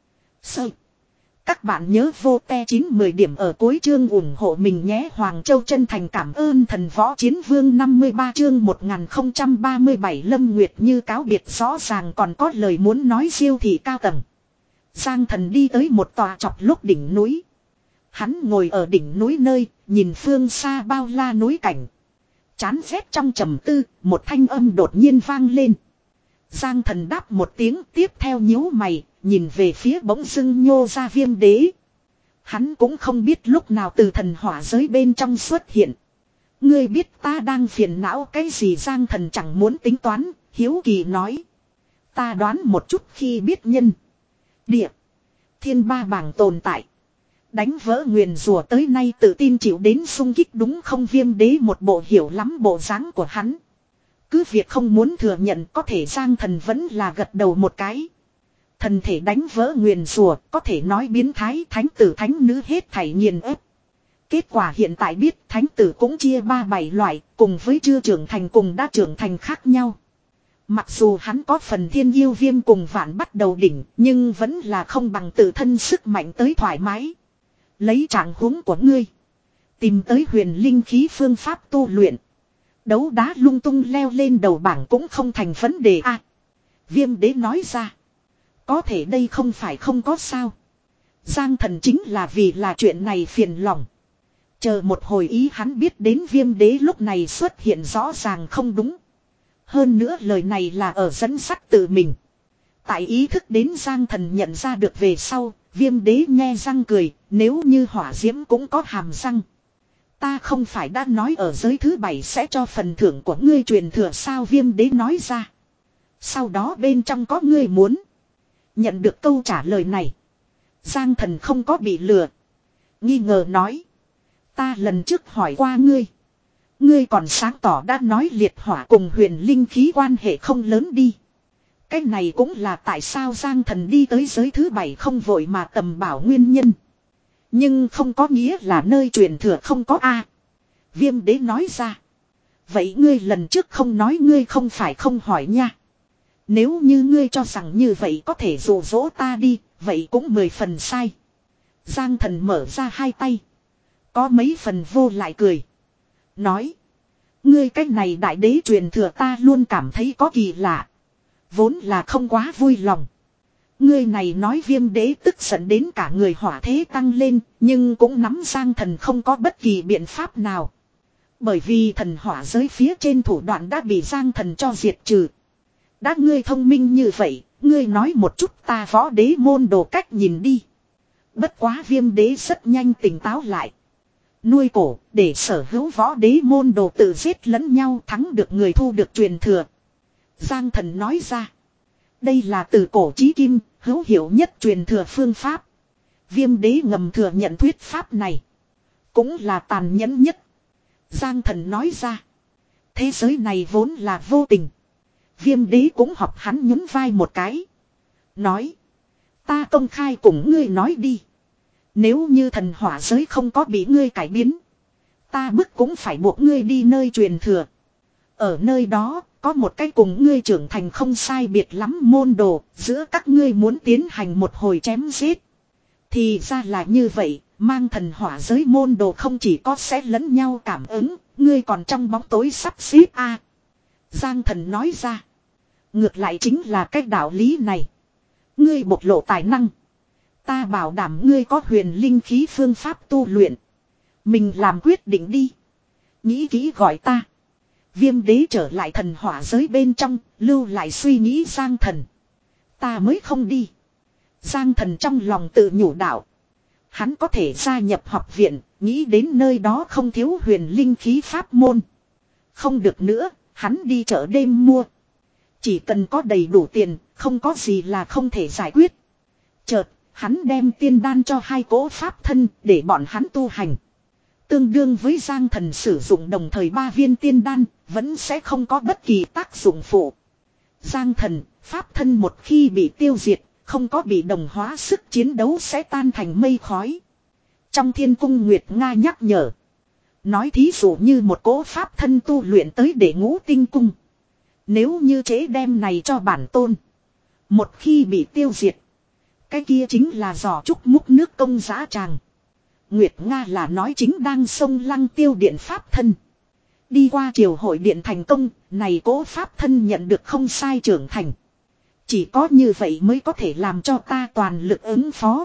Sơ. Các bạn nhớ vô te chín mười điểm ở cuối chương ủng hộ mình nhé. Hoàng Châu chân thành cảm ơn thần võ chiến vương năm mươi ba chương một nghìn không trăm ba mươi bảy. Lâm Nguyệt Như cáo biệt rõ ràng còn có lời muốn nói. Diêu thị cao tầng. Giang Thần đi tới một tòa chọc lúc đỉnh núi. Hắn ngồi ở đỉnh núi nơi, nhìn phương xa bao la núi cảnh. Chán rét trong trầm tư, một thanh âm đột nhiên vang lên. Giang Thần đáp một tiếng, tiếp theo nhíu mày, nhìn về phía bỗng dưng nhô ra Viêm Đế. Hắn cũng không biết lúc nào từ thần hỏa giới bên trong xuất hiện. Ngươi biết ta đang phiền não cái gì? Giang Thần chẳng muốn tính toán, hiếu kỳ nói. Ta đoán một chút, khi biết nhân, địa, thiên ba bảng tồn tại, đánh vỡ nguyền rủa tới nay tự tin chịu đến xung kích đúng không? Viêm Đế một bộ hiểu lắm bộ dáng của hắn. Cứ việc không muốn thừa nhận, có thể Giang Thần vẫn là gật đầu một cái. Thần thể đánh vỡ nguyền rủa, có thể nói biến thái, thánh tử thánh nữ hết thảy nghiền ép. Kết quả hiện tại biết thánh tử cũng chia ba bảy loại, cùng với chưa trưởng thành cùng đã trưởng thành khác nhau. Mặc dù hắn có phần thiên yêu viêm cùng vạn bắt đầu đỉnh, nhưng vẫn là không bằng tự thân sức mạnh tới thoải mái. Lấy trạng huống của ngươi, tìm tới huyền linh khí phương pháp tu luyện. Đấu đá lung tung leo lên đầu bảng cũng không thành vấn đề a. À, Viêm Đế nói ra. Có thể đây không phải không có sao. Giang Thần chính là vì là chuyện này phiền lòng. Chờ một hồi ý hắn biết đến Viêm Đế lúc này xuất hiện rõ ràng không đúng. Hơn nữa lời này là ở dẫn sắt tự mình. Tại ý thức đến Giang Thần nhận ra được về sau, Viêm Đế nhe răng cười, nếu như hỏa diễm cũng có hàm răng. Ta không phải đã nói ở giới thứ bảy sẽ cho phần thưởng của ngươi truyền thừa sao, Viêm Đế nói ra. Sau đó bên trong có ngươi muốn. Nhận được câu trả lời này, Giang Thần không có bị lừa. Nghi ngờ nói. Ta lần trước hỏi qua ngươi. Ngươi còn sáng tỏ đã nói liệt hỏa cùng huyền linh khí quan hệ không lớn đi. Cái này cũng là tại sao Giang Thần đi tới giới thứ bảy không vội mà tầm bảo nguyên nhân. Nhưng không có nghĩa là nơi truyền thừa không có A. Viêm Đế nói ra. Vậy ngươi lần trước không nói ngươi không phải không hỏi nha. Nếu như ngươi cho rằng như vậy có thể dụ dỗ ta đi, vậy cũng mười phần sai. Giang Thần mở ra hai tay. Có mấy phần vô lại cười. Nói. Ngươi cách này đại đế truyền thừa ta luôn cảm thấy có kỳ lạ. Vốn là không quá vui lòng. Ngươi này nói Viêm Đế tức giận đến cả người hỏa thế tăng lên, nhưng cũng nắm Giang Thần không có bất kỳ biện pháp nào. Bởi vì thần hỏa giới phía trên thủ đoạn đã bị Giang Thần cho diệt trừ. Đã ngươi thông minh như vậy, ngươi nói một chút ta võ đế môn đồ cách nhìn đi. Bất quá Viêm Đế rất nhanh tỉnh táo lại. Nuôi cổ, để sở hữu võ đế môn đồ tự giết lẫn nhau thắng được người thu được truyền thừa. Giang Thần nói ra. Đây là từ cổ chí kim, hữu hiệu nhất truyền thừa phương pháp. Viêm Đế ngầm thừa nhận thuyết pháp này. Cũng là tàn nhẫn nhất. Giang Thần nói ra. Thế giới này vốn là vô tình. Viêm Đế cũng học hắn nhún vai một cái. Nói. Ta công khai cùng ngươi nói đi. Nếu như thần hỏa giới không có bị ngươi cải biến. Ta bức cũng phải buộc ngươi đi nơi truyền thừa. Ở nơi đó, có một cái cùng ngươi trưởng thành không sai biệt lắm môn đồ. Giữa các ngươi muốn tiến hành một hồi chém giết. Thì ra là như vậy, mang thần hỏa giới môn đồ không chỉ có sẽ lẫn nhau cảm ứng. Ngươi còn trong bóng tối sắp xếp a. Giang Thần nói ra. Ngược lại chính là cái đạo lý này. Ngươi bộc lộ tài năng. Ta bảo đảm ngươi có huyền linh khí phương pháp tu luyện. Mình làm quyết định đi. Nghĩ kỹ gọi ta. Viêm Đế trở lại thần hỏa giới bên trong, lưu lại suy nghĩ Giang Thần. Ta mới không đi. Giang Thần trong lòng tự nhủ đạo. Hắn có thể gia nhập học viện, nghĩ đến nơi đó không thiếu huyền linh khí pháp môn. Không được nữa, hắn đi chợ đêm mua. Chỉ cần có đầy đủ tiền, không có gì là không thể giải quyết. Chợt, hắn đem tiên đan cho hai cỗ pháp thân để bọn hắn tu hành. Tương đương với Giang Thần sử dụng đồng thời ba viên tiên đan, vẫn sẽ không có bất kỳ tác dụng phụ. Giang Thần, pháp thân một khi bị tiêu diệt, không có bị đồng hóa sức chiến đấu sẽ tan thành mây khói. Trong Thiên Cung Nguyệt Nga nhắc nhở. Nói thí dụ như một cỗ pháp thân tu luyện tới để ngũ tinh cung. Nếu như chế đem này cho bản tôn. Một khi bị tiêu diệt. Cái kia chính là giò trúc múc nước công giá tràng. Nguyệt Nga là nói chính đang sông Lăng Tiêu điện pháp thân. Đi qua triều hội điện thành công, này cố pháp thân nhận được không sai trưởng thành. Chỉ có như vậy mới có thể làm cho ta toàn lực ứng phó.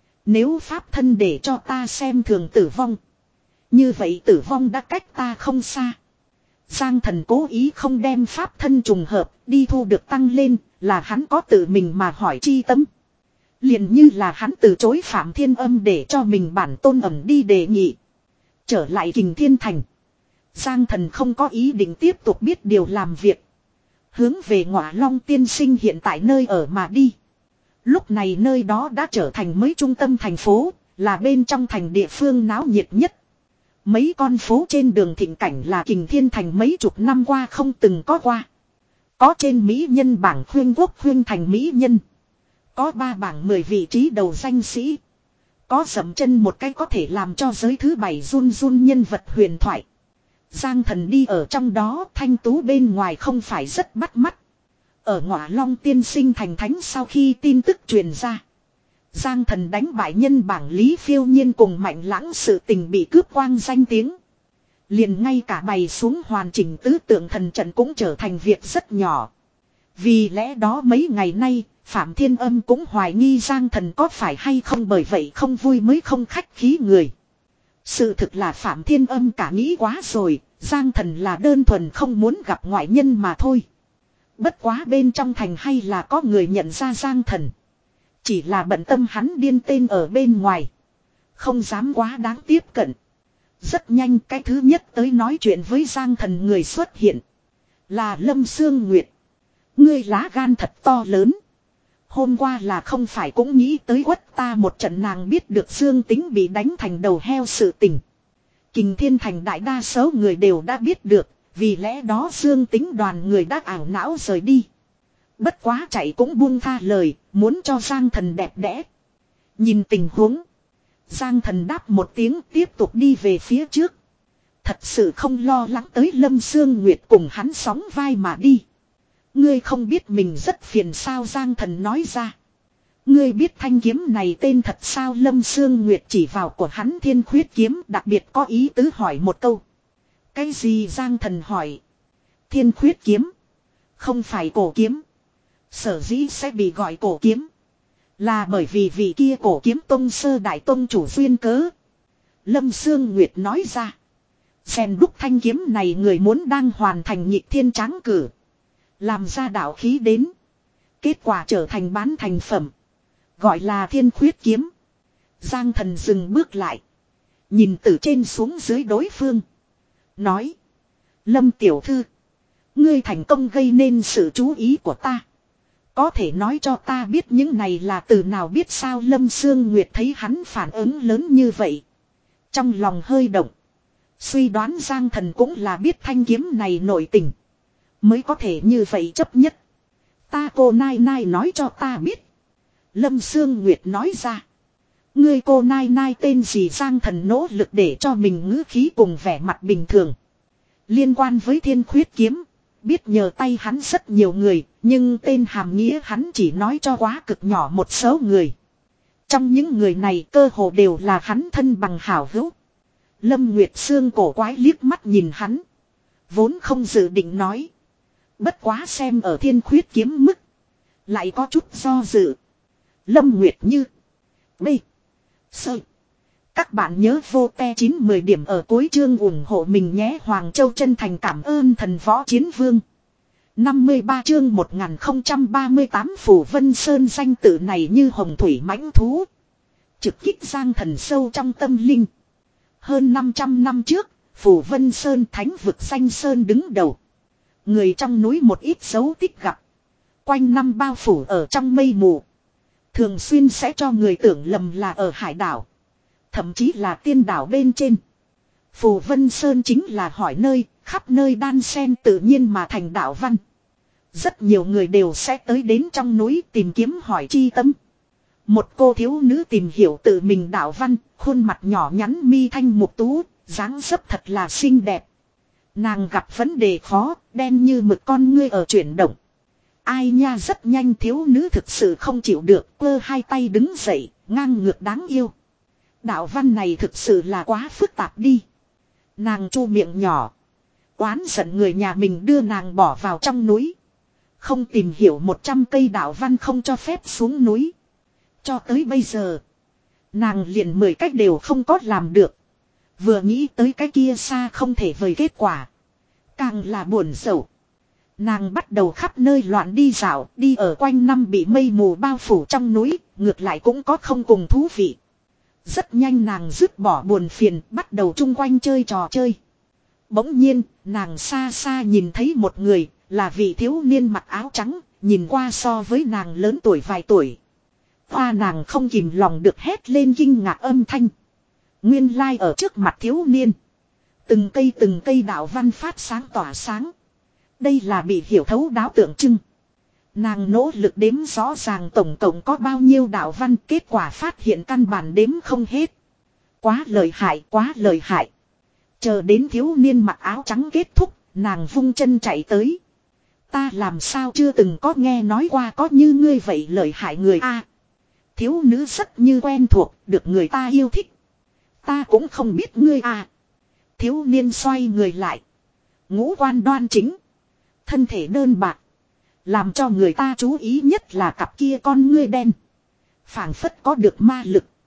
Nếu pháp thân để cho ta xem thường tử vong. Như vậy tử vong đã cách ta không xa. Giang Thần cố ý không đem pháp thân trùng hợp, đi thu được tăng lên, là hắn có tự mình mà hỏi chi tâm. Liền như là hắn từ chối Phạm Thiên Âm để cho mình bản tôn ẩm đi đề nghị. Trở lại Kình Thiên Thành. Giang Thần không có ý định tiếp tục biết điều làm việc. Hướng về Ngọa Long tiên sinh hiện tại nơi ở mà đi. Lúc này nơi đó đã trở thành mới trung tâm thành phố, là bên trong thành địa phương náo nhiệt nhất. Mấy con phố trên đường thịnh cảnh là Kình Thiên Thành mấy chục năm qua không từng có qua. Có trên mỹ nhân bảng khuyên quốc khuyên thành mỹ nhân. Có ba bảng mười vị trí đầu danh sĩ. Có dậm chân một cái có thể làm cho giới thứ bảy run run nhân vật huyền thoại. Giang Thần đi ở trong đó, thanh tú bên ngoài không phải rất bắt mắt. Ở Ngọa Long tiên sinh thành thánh sau khi tin tức truyền ra. Giang Thần đánh bại nhân bảng Lý Phiêu Nhiên cùng Mạnh Lãng sự tình bị cướp quang danh tiếng. Liền ngay cả bày xuống hoàn chỉnh tứ tượng thần trận cũng trở thành việc rất nhỏ. Vì lẽ đó mấy ngày nay, Phạm Thiên Âm cũng hoài nghi Giang Thần có phải hay không, bởi vậy không vui mới không khách khí người. Sự thực là Phạm Thiên Âm cả nghĩ quá rồi, Giang Thần là đơn thuần không muốn gặp ngoại nhân mà thôi. Bất quá bên trong thành hay là có người nhận ra Giang Thần. Chỉ là bận tâm hắn điên tên ở bên ngoài. Không dám quá đáng tiếp cận. Rất nhanh cái thứ nhất tới nói chuyện với Giang Thần người xuất hiện. Là Lâm Sương Nguyệt. Ngươi lá gan thật to lớn. Hôm qua là không phải cũng nghĩ tới quất ta một trận, nàng biết được Dương Tính bị đánh thành đầu heo sự tình. Kình Thiên Thành đại đa số người đều đã biết được. Vì lẽ đó Dương Tính đoàn người đã ảo não rời đi. Bất quá chạy cũng buông tha lời, muốn cho Giang Thần đẹp đẽ. Nhìn tình huống, Giang Thần đáp một tiếng tiếp tục đi về phía trước. Thật sự không lo lắng tới Lâm Sương Nguyệt cùng hắn sóng vai mà đi. Ngươi không biết mình rất phiền sao, Giang Thần nói ra. Ngươi biết thanh kiếm này tên thật sao? Lâm Sương Nguyệt chỉ vào của hắn Thiên Khuyết kiếm, đặc biệt có ý tứ hỏi một câu. Cái gì? Giang Thần hỏi. Thiên Khuyết kiếm. Không phải cổ kiếm. Sở dĩ sẽ bị gọi cổ kiếm, là bởi vì vị kia cổ kiếm tông sơ đại tông chủ duyên cớ. Lâm Sương Nguyệt nói ra. Rèn đúc thanh kiếm này người muốn đang hoàn thành nhị thiên tráng cử, làm ra đạo khí đến. Kết quả trở thành bán thành phẩm, gọi là Thiên Khuyết kiếm. Giang Thần dừng bước lại, nhìn từ trên xuống dưới đối phương, nói. Lâm tiểu thư, ngươi thành công gây nên sự chú ý của ta. Có thể nói cho ta biết những này là từ nào biết sao? Lâm Sương Nguyệt thấy hắn phản ứng lớn như vậy, trong lòng hơi động. Suy đoán Giang Thần cũng là biết thanh kiếm này nội tình, mới có thể như vậy chấp nhất. Ta cô nai nai nói cho ta biết. Lâm Sương Nguyệt nói ra. Ngươi cô nai nai tên gì? Giang Thần nỗ lực để cho mình ngữ khí cùng vẻ mặt bình thường. Liên quan với Thiên Khuyết kiếm, biết nhờ tay hắn rất nhiều người, nhưng tên hàm nghĩa hắn chỉ nói cho quá cực nhỏ một số người. Trong những người này cơ hồ đều là hắn thân bằng hảo hữu. Lâm Nguyệt Sương cổ quái liếc mắt nhìn hắn, vốn không dự định nói. Bất quá xem ở Thiên Khuyết kiếm mức, lại có chút do dự. Lâm Nguyệt Như B Sơ. Các bạn nhớ vô te chín mười điểm ở cuối chương ủng hộ mình nhé. Hoàng Châu chân thành cảm ơn thần võ chiến vương. năm mươi ba chương một nghìn không trăm ba mươi tám Phủ Vân Sơn danh tự này như hồng thủy mãnh thú, trực kích Giang Thần sâu trong tâm linh. Hơn năm trăm năm trước, Phủ Vân Sơn thánh vực danh sơn đứng đầu. Người trong núi một ít dấu tích gặp. Quanh năm bao phủ ở trong mây mù. Thường xuyên sẽ cho người tưởng lầm là ở hải đảo, thậm chí là tiên đảo bên trên. Phù Vân Sơn chính là hỏi nơi, khắp nơi đan xen tự nhiên mà thành đạo văn. Rất nhiều người đều sẽ tới đến trong núi tìm kiếm hỏi chi tâm. Một cô thiếu nữ tìm hiểu tự mình đạo văn, khuôn mặt nhỏ nhắn mi thanh mục tú, dáng dấp thật là xinh đẹp. Nàng gặp vấn đề khó, đen như mực con ngươi ở chuyển động. Ai nha, rất nhanh thiếu nữ thực sự không chịu được, cơ hai tay đứng dậy, ngang ngược đáng yêu. Đạo văn này thực sự là quá phức tạp đi. Nàng chu miệng nhỏ, oán giận người nhà mình đưa nàng bỏ vào trong núi. Không tìm hiểu một trăm cây đạo văn không cho phép xuống núi. Cho tới bây giờ, nàng liền mười cách đều không có làm được. Vừa nghĩ tới cái kia xa không thể vời kết quả, càng là buồn rầu. Nàng bắt đầu khắp nơi loạn đi dạo, đi ở quanh năm bị mây mù bao phủ trong núi, ngược lại cũng có không cùng thú vị. Rất nhanh nàng dứt bỏ buồn phiền, bắt đầu chung quanh chơi trò chơi. Bỗng nhiên, nàng xa xa nhìn thấy một người, là vị thiếu niên mặc áo trắng, nhìn qua so với nàng lớn tuổi vài tuổi. Hoa nàng không kìm lòng được hét lên kinh ngạc âm thanh. Nguyên lai ở trước mặt thiếu niên, từng cây từng cây đạo văn phát sáng tỏa sáng. Đây là bị hiểu thấu đáo tượng trưng. Nàng nỗ lực đếm rõ ràng tổng cộng có bao nhiêu đạo văn, kết quả phát hiện căn bản đếm không hết. Quá lợi hại, quá lợi hại. Chờ đến thiếu niên mặc áo trắng kết thúc, nàng vung chân chạy tới. Ta làm sao chưa từng có nghe nói qua có như ngươi vậy lợi hại người a. Thiếu nữ rất như quen thuộc, được người ta yêu thích. Ta cũng không biết ngươi a. Thiếu niên xoay người lại, ngũ quan đoan chính, thân thể đơn bạc, làm cho người ta chú ý nhất là cặp kia con ngươi đen, phảng phất có được ma lực.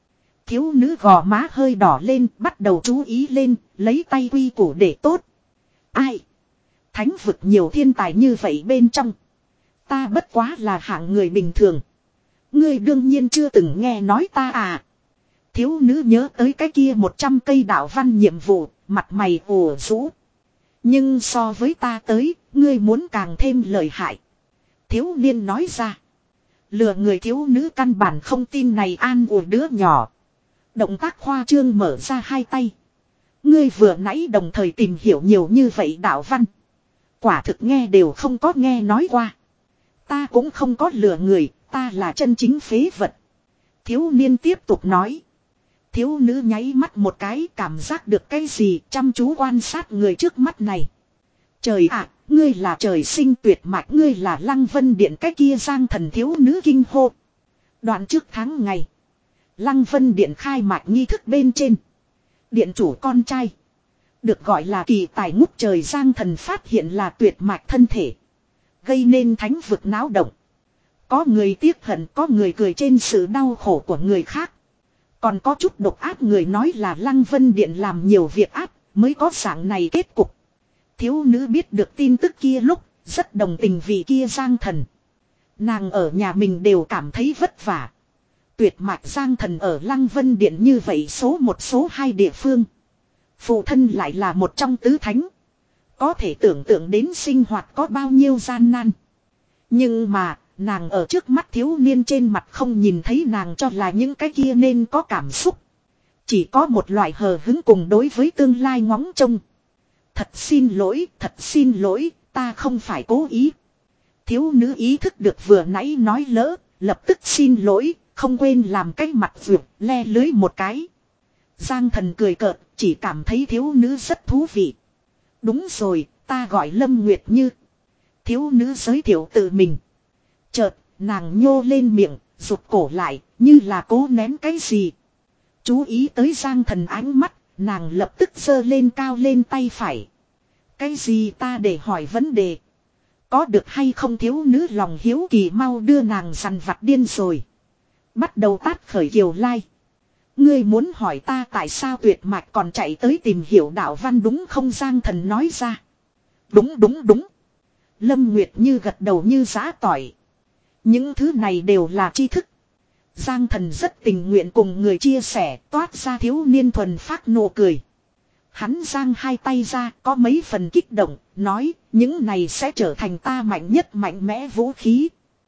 Thiếu nữ gò má hơi đỏ lên, bắt đầu chú ý lên, lấy tay quy củ để tốt. Ai? Thánh vực nhiều thiên tài như vậy bên trong. Ta bất quá là hạng người bình thường. Ngươi đương nhiên chưa từng nghe nói ta à. Thiếu nữ nhớ tới cái kia một trăm cây đạo văn nhiệm vụ, mặt mày ủ rũ. Nhưng so với ta tới, ngươi muốn càng thêm lợi hại. Thiếu niên nói ra. Lừa người thiếu nữ căn bản không tin này an ủi đứa nhỏ. Động tác khoa trương mở ra hai tay. Ngươi vừa nãy đồng thời tìm hiểu nhiều như vậy đạo văn. Quả thực nghe đều không có nghe nói qua. Ta cũng không có lừa người, ta là chân chính phế vật. Thiếu niên tiếp tục nói. Thiếu nữ nháy mắt một cái, cảm giác được cái gì, chăm chú quan sát người trước mắt này. Trời ạ, ngươi là trời sinh tuyệt mạch, ngươi là Lăng Vân Điện cái kia Giang Thần thiếu nữ kinh hô. Đoạn trước tháng ngày, Lăng Vân Điện khai mạch nghi thức bên trên. Điện chủ con trai, được gọi là kỳ tài ngút trời Giang Thần phát hiện là tuyệt mạch thân thể. Gây nên thánh vực náo động. Có người tiếc hận, có người cười trên sự đau khổ của người khác. Còn có chút độc ác người nói là Lăng Vân Điện làm nhiều việc ác mới có dạng này kết cục. Thiếu nữ biết được tin tức kia lúc rất đồng tình vì kia Giang Thần. Nàng ở nhà mình đều cảm thấy vất vả. Tuyệt mạch Giang Thần ở Lăng Vân Điện như vậy số một số hai địa phương. Phụ thân lại là một trong tứ thánh. Có thể tưởng tượng đến sinh hoạt có bao nhiêu gian nan. Nhưng mà nàng ở trước mắt thiếu niên trên mặt không nhìn thấy nàng cho là những cái kia nên có cảm xúc. Chỉ có một loại hờ hứng cùng đối với tương lai ngóng trông. Thật xin lỗi, thật xin lỗi, ta không phải cố ý. Thiếu nữ ý thức được vừa nãy nói lỡ, lập tức xin lỗi, không quên làm cái mặt vượt, le lưới một cái. Giang Thần cười cợt, chỉ cảm thấy thiếu nữ rất thú vị. Đúng rồi, ta gọi Lâm Nguyệt Như. Thiếu nữ giới thiệu tự mình. Chợt, nàng nhô lên miệng, rụt cổ lại, như là cố nén cái gì. Chú ý tới Giang Thần ánh mắt, nàng lập tức giơ lên cao lên tay phải. Cái gì ta để hỏi vấn đề. Có được hay không thiếu nữ lòng hiếu kỳ mau đưa nàng dằn vặt điên rồi. Bắt đầu tát khởi Kiều Lai. Ngươi muốn hỏi ta tại sao tuyệt mạch còn chạy tới tìm hiểu đạo văn đúng không Giang Thần nói ra. Đúng đúng đúng. Lâm Nguyệt Như gật đầu như giã tỏi. Những thứ này đều là tri thức. Giang Thần rất tình nguyện cùng người chia sẻ, toát ra thiếu niên thuần phát nụ cười. Hắn giang hai tay ra, có mấy phần kích động, nói, những này sẽ trở thành ta mạnh nhất mạnh mẽ vũ khí.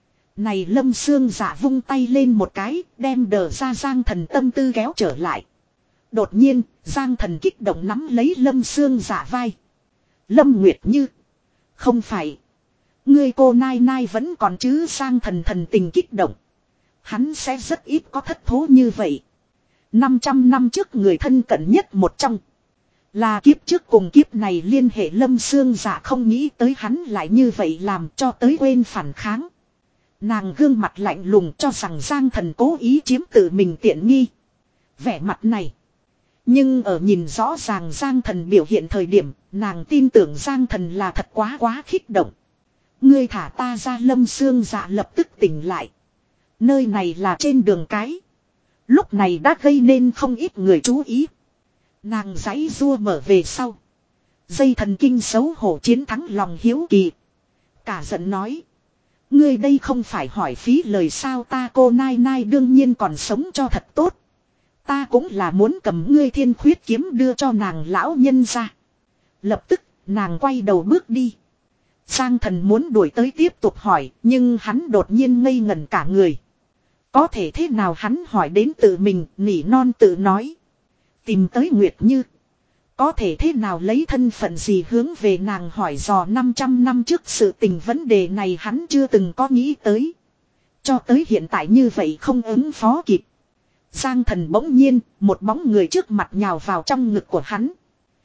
Này Lâm Xương Dạ vung tay lên một cái, đem đờ ra Giang Thần tâm tư kéo trở lại. Đột nhiên, Giang Thần kích động nắm lấy Lâm Xương Dạ vai. Lâm Nguyệt Như. Không phải. Ngươi cô nai nai vẫn còn chứ Giang Thần thần tình kích động. Hắn sẽ rất ít có thất thố như vậy. năm trăm năm trước người thân cận nhất một trong. Là kiếp trước cùng kiếp này liên hệ Lâm Xương Dạ không nghĩ tới hắn lại như vậy làm cho tới quên phản kháng. Nàng gương mặt lạnh lùng cho rằng Giang Thần cố ý chiếm tự mình tiện nghi. Vẻ mặt này. Nhưng ở nhìn rõ ràng Giang Thần biểu hiện thời điểm, nàng tin tưởng Giang Thần là thật quá quá kích động. Ngươi thả ta ra Lâm Xương Dạ lập tức tỉnh lại. Nơi này là trên đường cái. Lúc này đã gây nên không ít người chú ý. Nàng giãy rua mở về sau. Dây thần kinh xấu hổ chiến thắng lòng hiếu kỳ. Cả giận nói. Ngươi đây không phải hỏi phí lời sao ta cô nai nai đương nhiên còn sống cho thật tốt. Ta cũng là muốn cầm ngươi thiên khuyết kiếm đưa cho nàng lão nhân ra. Lập tức nàng quay đầu bước đi. Giang Thần muốn đuổi tới tiếp tục hỏi nhưng hắn đột nhiên ngây ngẩn cả người. Có thể thế nào hắn hỏi đến tự mình nỉ non tự nói. Tìm tới Nguyệt Như. Có thể thế nào lấy thân phận gì hướng về nàng hỏi dò năm trăm năm trước sự tình vấn đề này hắn chưa từng có nghĩ tới. Cho tới hiện tại như vậy không ứng phó kịp. Giang Thần bỗng nhiên, một bóng người trước mặt nhào vào trong ngực của hắn.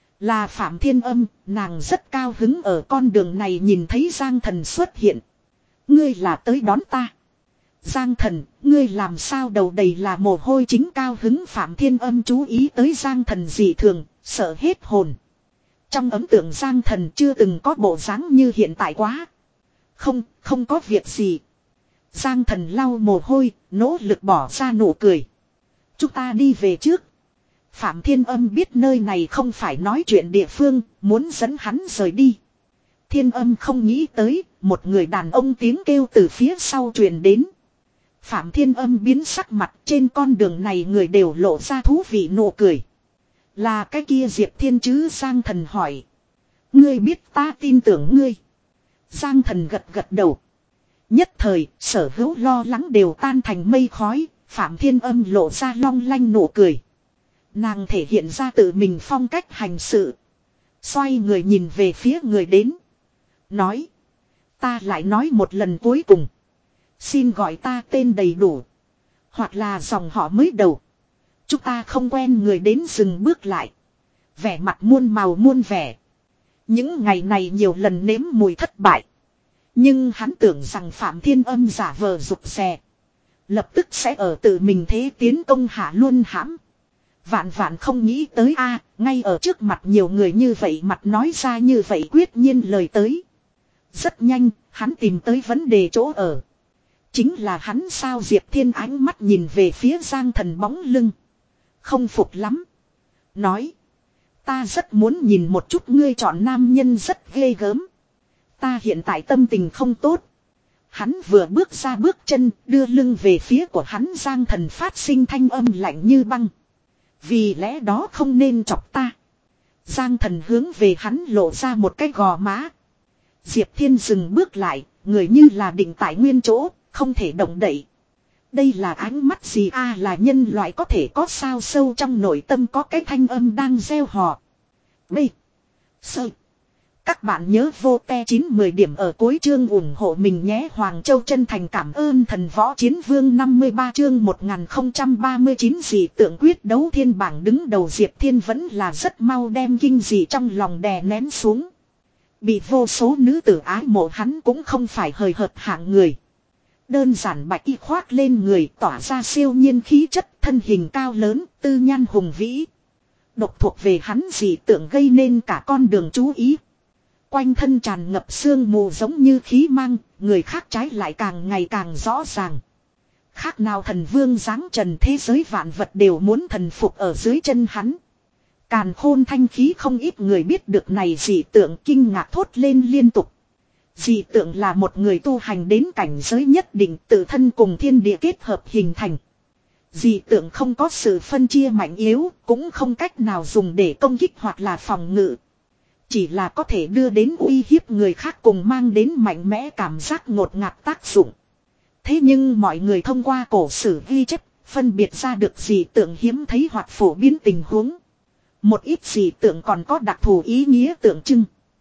Là Phạm Thiên Âm, nàng rất cao hứng ở con đường này nhìn thấy Giang Thần xuất hiện. Ngươi là tới đón ta. Giang Thần, ngươi làm sao đầu đầy là mồ hôi chính cao hứng Phạm Thiên Âm chú ý tới Giang Thần dị thường, sợ hết hồn. Trong ấn tượng Giang Thần chưa từng có bộ dáng như hiện tại quá. Không, không có việc gì. Giang Thần lau mồ hôi, nỗ lực bỏ ra nụ cười. Chúng ta đi về trước. Phạm Thiên Âm biết nơi này không phải nói chuyện địa phương, muốn dẫn hắn rời đi. Thiên Âm không nghĩ tới, một người đàn ông tiếng kêu từ phía sau truyền đến. Phạm Thiên Âm biến sắc mặt, trên con đường này người đều lộ ra thú vị nụ cười. Là cái kia Diệp Thiên chứ? Giang Thần hỏi. Ngươi biết ta tin tưởng ngươi. Giang Thần gật gật đầu. Nhất thời, sở hữu lo lắng đều tan thành mây khói, Phạm Thiên Âm lộ ra long lanh nụ cười. Nàng thể hiện ra tự mình phong cách hành sự. Xoay người nhìn về phía người đến. Nói. Ta lại nói một lần cuối cùng. Xin gọi ta tên đầy đủ. Hoặc là dòng họ mới đầu. Chúng ta không quen. Người đến dừng bước lại. Vẻ mặt muôn màu muôn vẻ. Những ngày này nhiều lần nếm mùi thất bại. Nhưng hắn tưởng rằng Phạm Thiên Âm giả vờ rụt rè. Lập tức sẽ ở tự mình thế tiến công hạ luôn hãm. Vạn vạn không nghĩ tới a, ngay ở trước mặt nhiều người như vậy mặt nói ra như vậy quyết nhiên lời tới. Rất nhanh, hắn tìm tới vấn đề chỗ ở. Chính là hắn sao? Diệp Thiên ánh mắt nhìn về phía Giang Thần bóng lưng. Không phục lắm. Nói. Ta rất muốn nhìn một chút ngươi chọn nam nhân rất ghê gớm. Ta hiện tại tâm tình không tốt. Hắn vừa bước ra bước chân, đưa lưng về phía của hắn. Giang Thần phát sinh thanh âm lạnh như băng. Vì lẽ đó không nên chọc ta. Giang Thần hướng về hắn lộ ra một cái gò má. Diệp Thiên dừng bước lại, người như là định tại nguyên chỗ, không thể động đậy. Đây là ánh mắt gì a? À, là nhân loại có thể có sao? Sâu trong nội tâm có cái thanh âm đang gieo hò. B. Sơ. Các bạn nhớ vô te chín mười điểm ở cuối chương ủng hộ mình nhé. Hoàng Châu chân thành cảm ơn thần võ chiến vương. Năm mươi ba chương một nghìn không trăm ba mươi chín dị tượng quyết đấu thiên bảng đứng đầu. Diệp Thiên vẫn là rất mau đem kinh dị trong lòng đè nén xuống. Bị vô số nữ tử ái mộ hắn cũng không phải hời hợt hạng người. Đơn giản bạch y khoác lên người, tỏa ra siêu nhiên khí chất, thân hình cao lớn, tư nhan hùng vĩ. Độc thuộc về hắn dị tượng gây nên cả con đường chú ý. Quanh thân tràn ngập sương mù giống như khí mang, người khác trái lại càng ngày càng rõ ràng. Khác nào thần vương giáng trần, thế giới vạn vật đều muốn thần phục ở dưới chân hắn. Càn khôn thanh khí, không ít người biết được này dị tượng kinh ngạc thốt lên liên tục. Dị tượng là một người tu hành đến cảnh giới nhất định, tự thân cùng thiên địa kết hợp hình thành. Dị tượng không có sự phân chia mạnh yếu, cũng không cách nào dùng để công kích hoặc là phòng ngự. Chỉ là có thể đưa đến uy hiếp người khác cùng mang đến mạnh mẽ cảm giác ngột ngạt tác dụng. Thế nhưng mọi người thông qua cổ sử ghi chép, phân biệt ra được dị tượng hiếm thấy hoặc phổ biến tình huống. Một ít dị tượng còn có đặc thù ý nghĩa tượng trưng.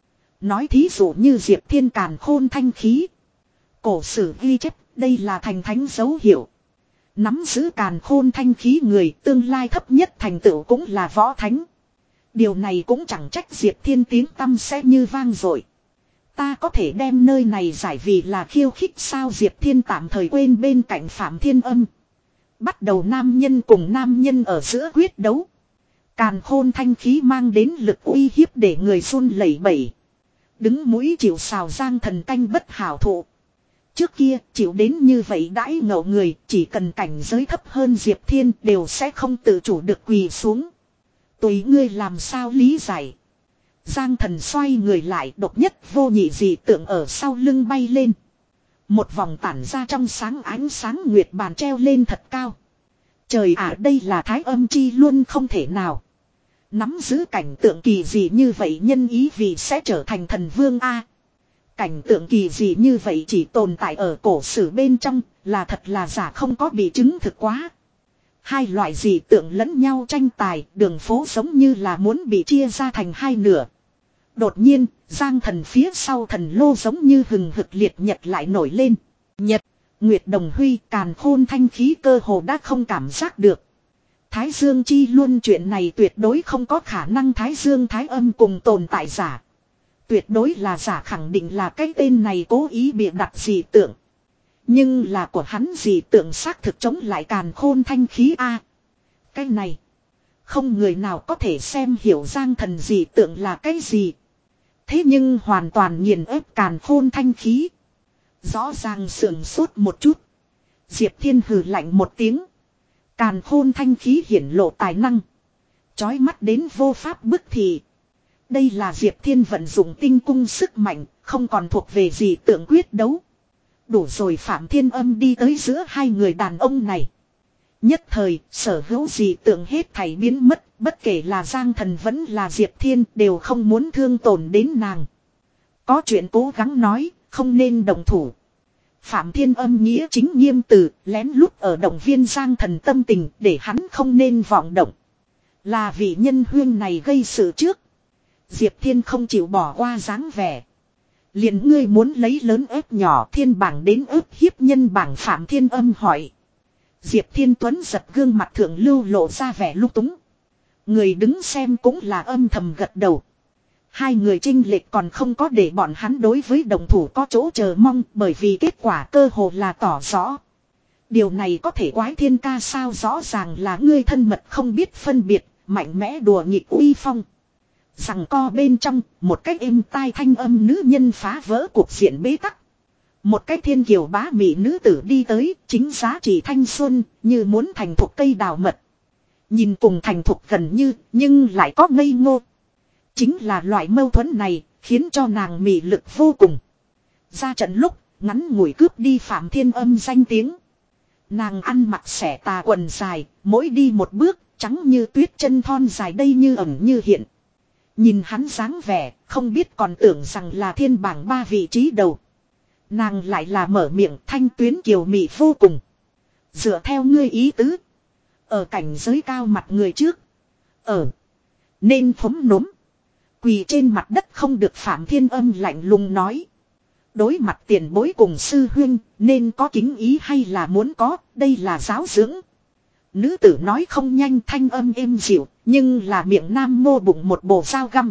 Nói thí dụ như Diệp Thiên càn khôn thanh khí. Cổ sử ghi chép, đây là thành thánh dấu hiệu. Nắm giữ càn khôn thanh khí người tương lai thấp nhất thành tựu cũng là võ thánh. Điều này cũng chẳng trách Diệp Thiên tiếng tăm sẽ như vang dội. Ta có thể đem nơi này giải vì là khiêu khích sao? Diệp Thiên tạm thời quên bên cạnh Phạm Thiên Âm. Bắt đầu nam nhân cùng nam nhân ở giữa quyết đấu. Càn khôn thanh khí mang đến lực uy hiếp để người run lẩy bẩy. Đứng mũi chịu sào Giang Thần canh bất hảo thụ. Trước kia chịu đến như vậy đãi ngộ người, chỉ cần cảnh giới thấp hơn Diệp Thiên đều sẽ không tự chủ được quỳ xuống. Tùy ngươi làm sao lý giải. Giang Thần xoay người lại, độc nhất vô nhị dị tượng ở sau lưng bay lên. Một vòng tản ra trong sáng ánh sáng nguyệt bàn treo lên thật cao. Trời ạ, đây là thái âm chi luôn không thể nào. Nắm giữ cảnh tượng kỳ dị như vậy nhân ý vì sẽ trở thành thần vương A. Cảnh tượng kỳ dị như vậy chỉ tồn tại ở cổ sử bên trong, là thật là giả không có bị chứng thực quá. Hai loại dị tượng lẫn nhau tranh tài, đường phố giống như là muốn bị chia ra thành hai nửa. Đột nhiên, Giang Thần phía sau thần lô giống như hừng hực liệt nhật lại nổi lên. Nhật, Nguyệt Đồng Huy, càn khôn thanh khí cơ hồ đã không cảm giác được. Thái Dương chi luôn chuyện này tuyệt đối không có khả năng Thái Dương Thái Âm cùng tồn tại giả. Tuyệt đối là giả, khẳng định là cái tên này cố ý bịa đặt dị tượng. Nhưng là của hắn dị tượng xác thực chống lại càn khôn thanh khí A. Cái này, không người nào có thể xem hiểu Giang Thần dị tượng là cái gì. Thế nhưng hoàn toàn nghiền ép càn khôn thanh khí. Rõ ràng sườn sốt một chút. Diệp Thiên hừ lạnh một tiếng. Càn khôn thanh khí hiển lộ tài năng. Chói mắt đến vô pháp bức thị. Đây là Diệp Thiên vận dụng tinh cung sức mạnh, không còn thuộc về gì tượng quyết đấu. Đủ rồi, Phạm Thiên Âm đi tới giữa hai người đàn ông này. Nhất thời, sở hữu gì tượng hết thảy biến mất, bất kể là Giang Thần vẫn là Diệp Thiên đều không muốn thương tổn đến nàng. Có chuyện cố gắng nói, không nên động thủ. Phạm Thiên Âm nghĩa chính nghiêm từ, lén lút ở động viên Giang Thần tâm tình để hắn không nên vọng động. Là vị nhân huyên này gây sự trước. Diệp Thiên không chịu bỏ qua dáng vẻ. Liền ngươi muốn lấy lớn ép nhỏ thiên bảng đến ức hiếp nhân bảng, Phạm Thiên Âm hỏi. Diệp Thiên Tuấn giật gương mặt thượng lưu lộ ra vẻ lúc túng. Người đứng xem cũng là âm thầm gật đầu. Hai người chênh lệch còn không có để bọn hắn đối với đồng thủ có chỗ chờ mong, bởi vì kết quả cơ hồ là tỏ rõ. Điều này có thể quái thiên ca sao, rõ ràng là ngươi thân mật không biết phân biệt, mạnh mẽ đùa nghịch uy phong. Rằng co bên trong, một cách êm tai thanh âm nữ nhân phá vỡ cuộc diện bế tắc. Một cách thiên kiều bá mỹ nữ tử đi tới, chính giá trị thanh xuân, như muốn thành thục cây đào mật. Nhìn cùng thành thục gần như, nhưng lại có ngây ngô. Chính là loại mâu thuẫn này, khiến cho nàng mị lực vô cùng. Ra trận lúc, ngắn ngủi cướp đi Phạm Thiên Âm danh tiếng. Nàng ăn mặc xẻ tà quần dài, mỗi đi một bước, trắng như tuyết chân thon dài đây như ẩn như hiện. Nhìn hắn dáng vẻ, không biết còn tưởng rằng là thiên bảng ba vị trí đầu. Nàng lại là mở miệng, thanh tuyến kiều mị vô cùng. Dựa theo ngươi ý tứ. Ở cảnh giới cao mặt người trước. Ở. Nên phóng núm. Quỳ trên mặt đất không được, Phạm Thiên Âm lạnh lùng nói. Đối mặt tiền bối cùng sư huynh, nên có kính ý hay là muốn có, đây là giáo dưỡng. Nữ tử nói không nhanh, thanh âm êm dịu, nhưng là miệng nam mô bụng một bộ dao găm.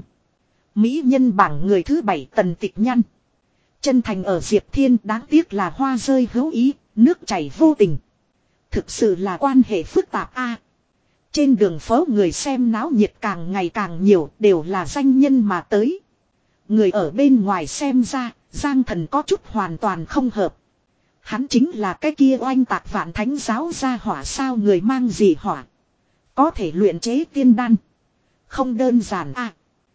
Mỹ nhân bảng người thứ bảy Tần Tịch Nhăn. Chân thành ở Diệp Thiên, đáng tiếc là hoa rơi hữu ý, nước chảy vô tình. Thực sự là quan hệ phức tạp a. Trên đường phố người xem náo nhiệt càng ngày càng nhiều, đều là danh nhân mà tới. Người ở bên ngoài xem ra, Giang Thần có chút hoàn toàn không hợp. Hắn chính là cái kia oanh tạc vạn thánh giáo ra hỏa sao, người mang gì hỏa. Có thể luyện chế tiên đan. Không đơn giản a.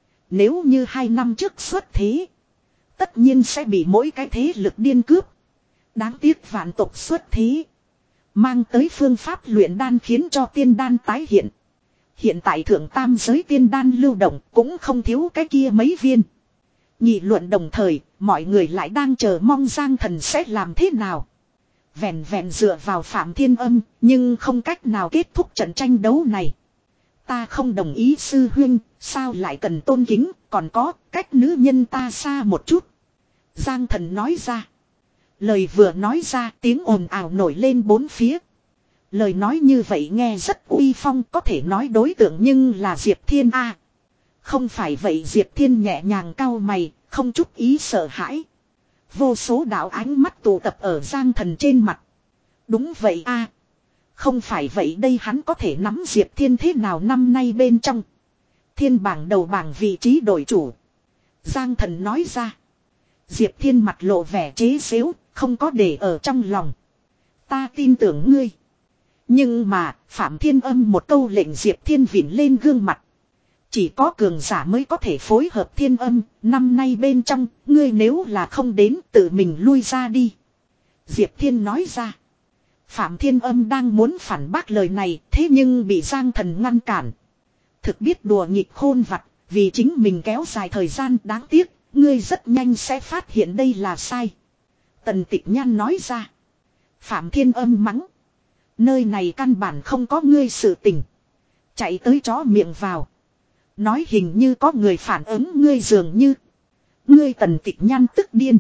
Nếu như hai năm trước xuất thế, tất nhiên sẽ bị mỗi cái thế lực điên cướp. Đáng tiếc vạn tộc xuất thế, mang tới phương pháp luyện đan khiến cho tiên đan tái hiện. Hiện tại thượng tam giới tiên đan lưu động cũng không thiếu cái kia mấy viên. Nghị luận đồng thời, mọi người lại đang chờ mong Giang Thần sẽ làm thế nào. Vẹn vẹn dựa vào Phạm Thiên Âm, nhưng không cách nào kết thúc trận tranh đấu này. Ta không đồng ý sư huynh, sao lại cần tôn kính, còn có cách nữ nhân ta xa một chút. Giang Thần nói ra. Lời vừa nói ra, tiếng ồn ào nổi lên bốn phía. Lời nói như vậy nghe rất uy phong, có thể nói đối tượng nhưng là Diệp Thiên a. Không phải vậy, Diệp Thiên nhẹ nhàng cau mày, không chút ý sợ hãi. Vô số đạo ánh mắt tụ tập ở Giang Thần trên mặt. Đúng vậy a. Không phải vậy đây hắn có thể nắm Diệp Thiên thế nào năm nay bên trong. Thiên bảng đầu bảng vị trí đổi chủ. Giang Thần nói ra. Diệp Thiên mặt lộ vẻ chế giễu, không có để ở trong lòng. Ta tin tưởng ngươi. Nhưng mà, Phạm Thiên Âm một câu lệnh Diệp Thiên vịn lên gương mặt. Chỉ có cường giả mới có thể phối hợp Thiên Âm, năm nay bên trong, ngươi nếu là không đến tự mình lui ra đi. Diệp Thiên nói ra. Phạm Thiên Âm đang muốn phản bác lời này, thế nhưng bị Giang Thần ngăn cản. Thực biết đùa nghịch khôn vặt, vì chính mình kéo dài thời gian, đáng tiếc, ngươi rất nhanh sẽ phát hiện đây là sai. Tần Tịch Nhan nói ra. Phạm Thiên Âm mắng. Nơi này căn bản không có ngươi sự tình. Chạy tới chó miệng vào. Nói hình như có người phản ứng ngươi dường như. Ngươi Tần Tịch Nhan tức điên.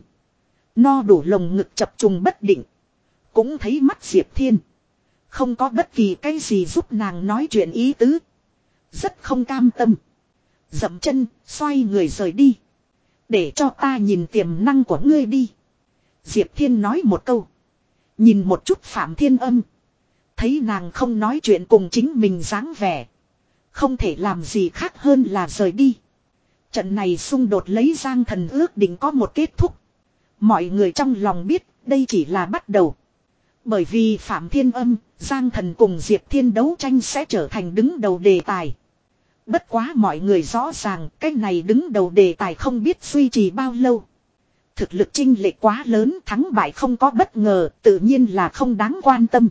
No đủ lồng ngực chập trùng bất định. Cũng thấy mắt Diệp Thiên. Không có bất kỳ cái gì giúp nàng nói chuyện ý tứ. Rất không cam tâm. Dậm chân, xoay người rời đi. Để cho ta nhìn tiềm năng của ngươi đi. Diệp Thiên nói một câu. Nhìn một chút Phạm Thiên Âm. Thấy nàng không nói chuyện cùng chính mình dáng vẻ. Không thể làm gì khác hơn là rời đi. Trận này xung đột lấy Giang Thần ước định có một kết thúc. Mọi người trong lòng biết đây chỉ là bắt đầu. Bởi vì Phạm Thiên Âm, Giang Thần cùng Diệp Thiên đấu tranh sẽ trở thành đứng đầu đề tài. Bất quá mọi người rõ ràng cái này đứng đầu đề tài không biết duy trì bao lâu. Thực lực chênh lệch quá lớn, thắng bại không có bất ngờ, tự nhiên là không đáng quan tâm.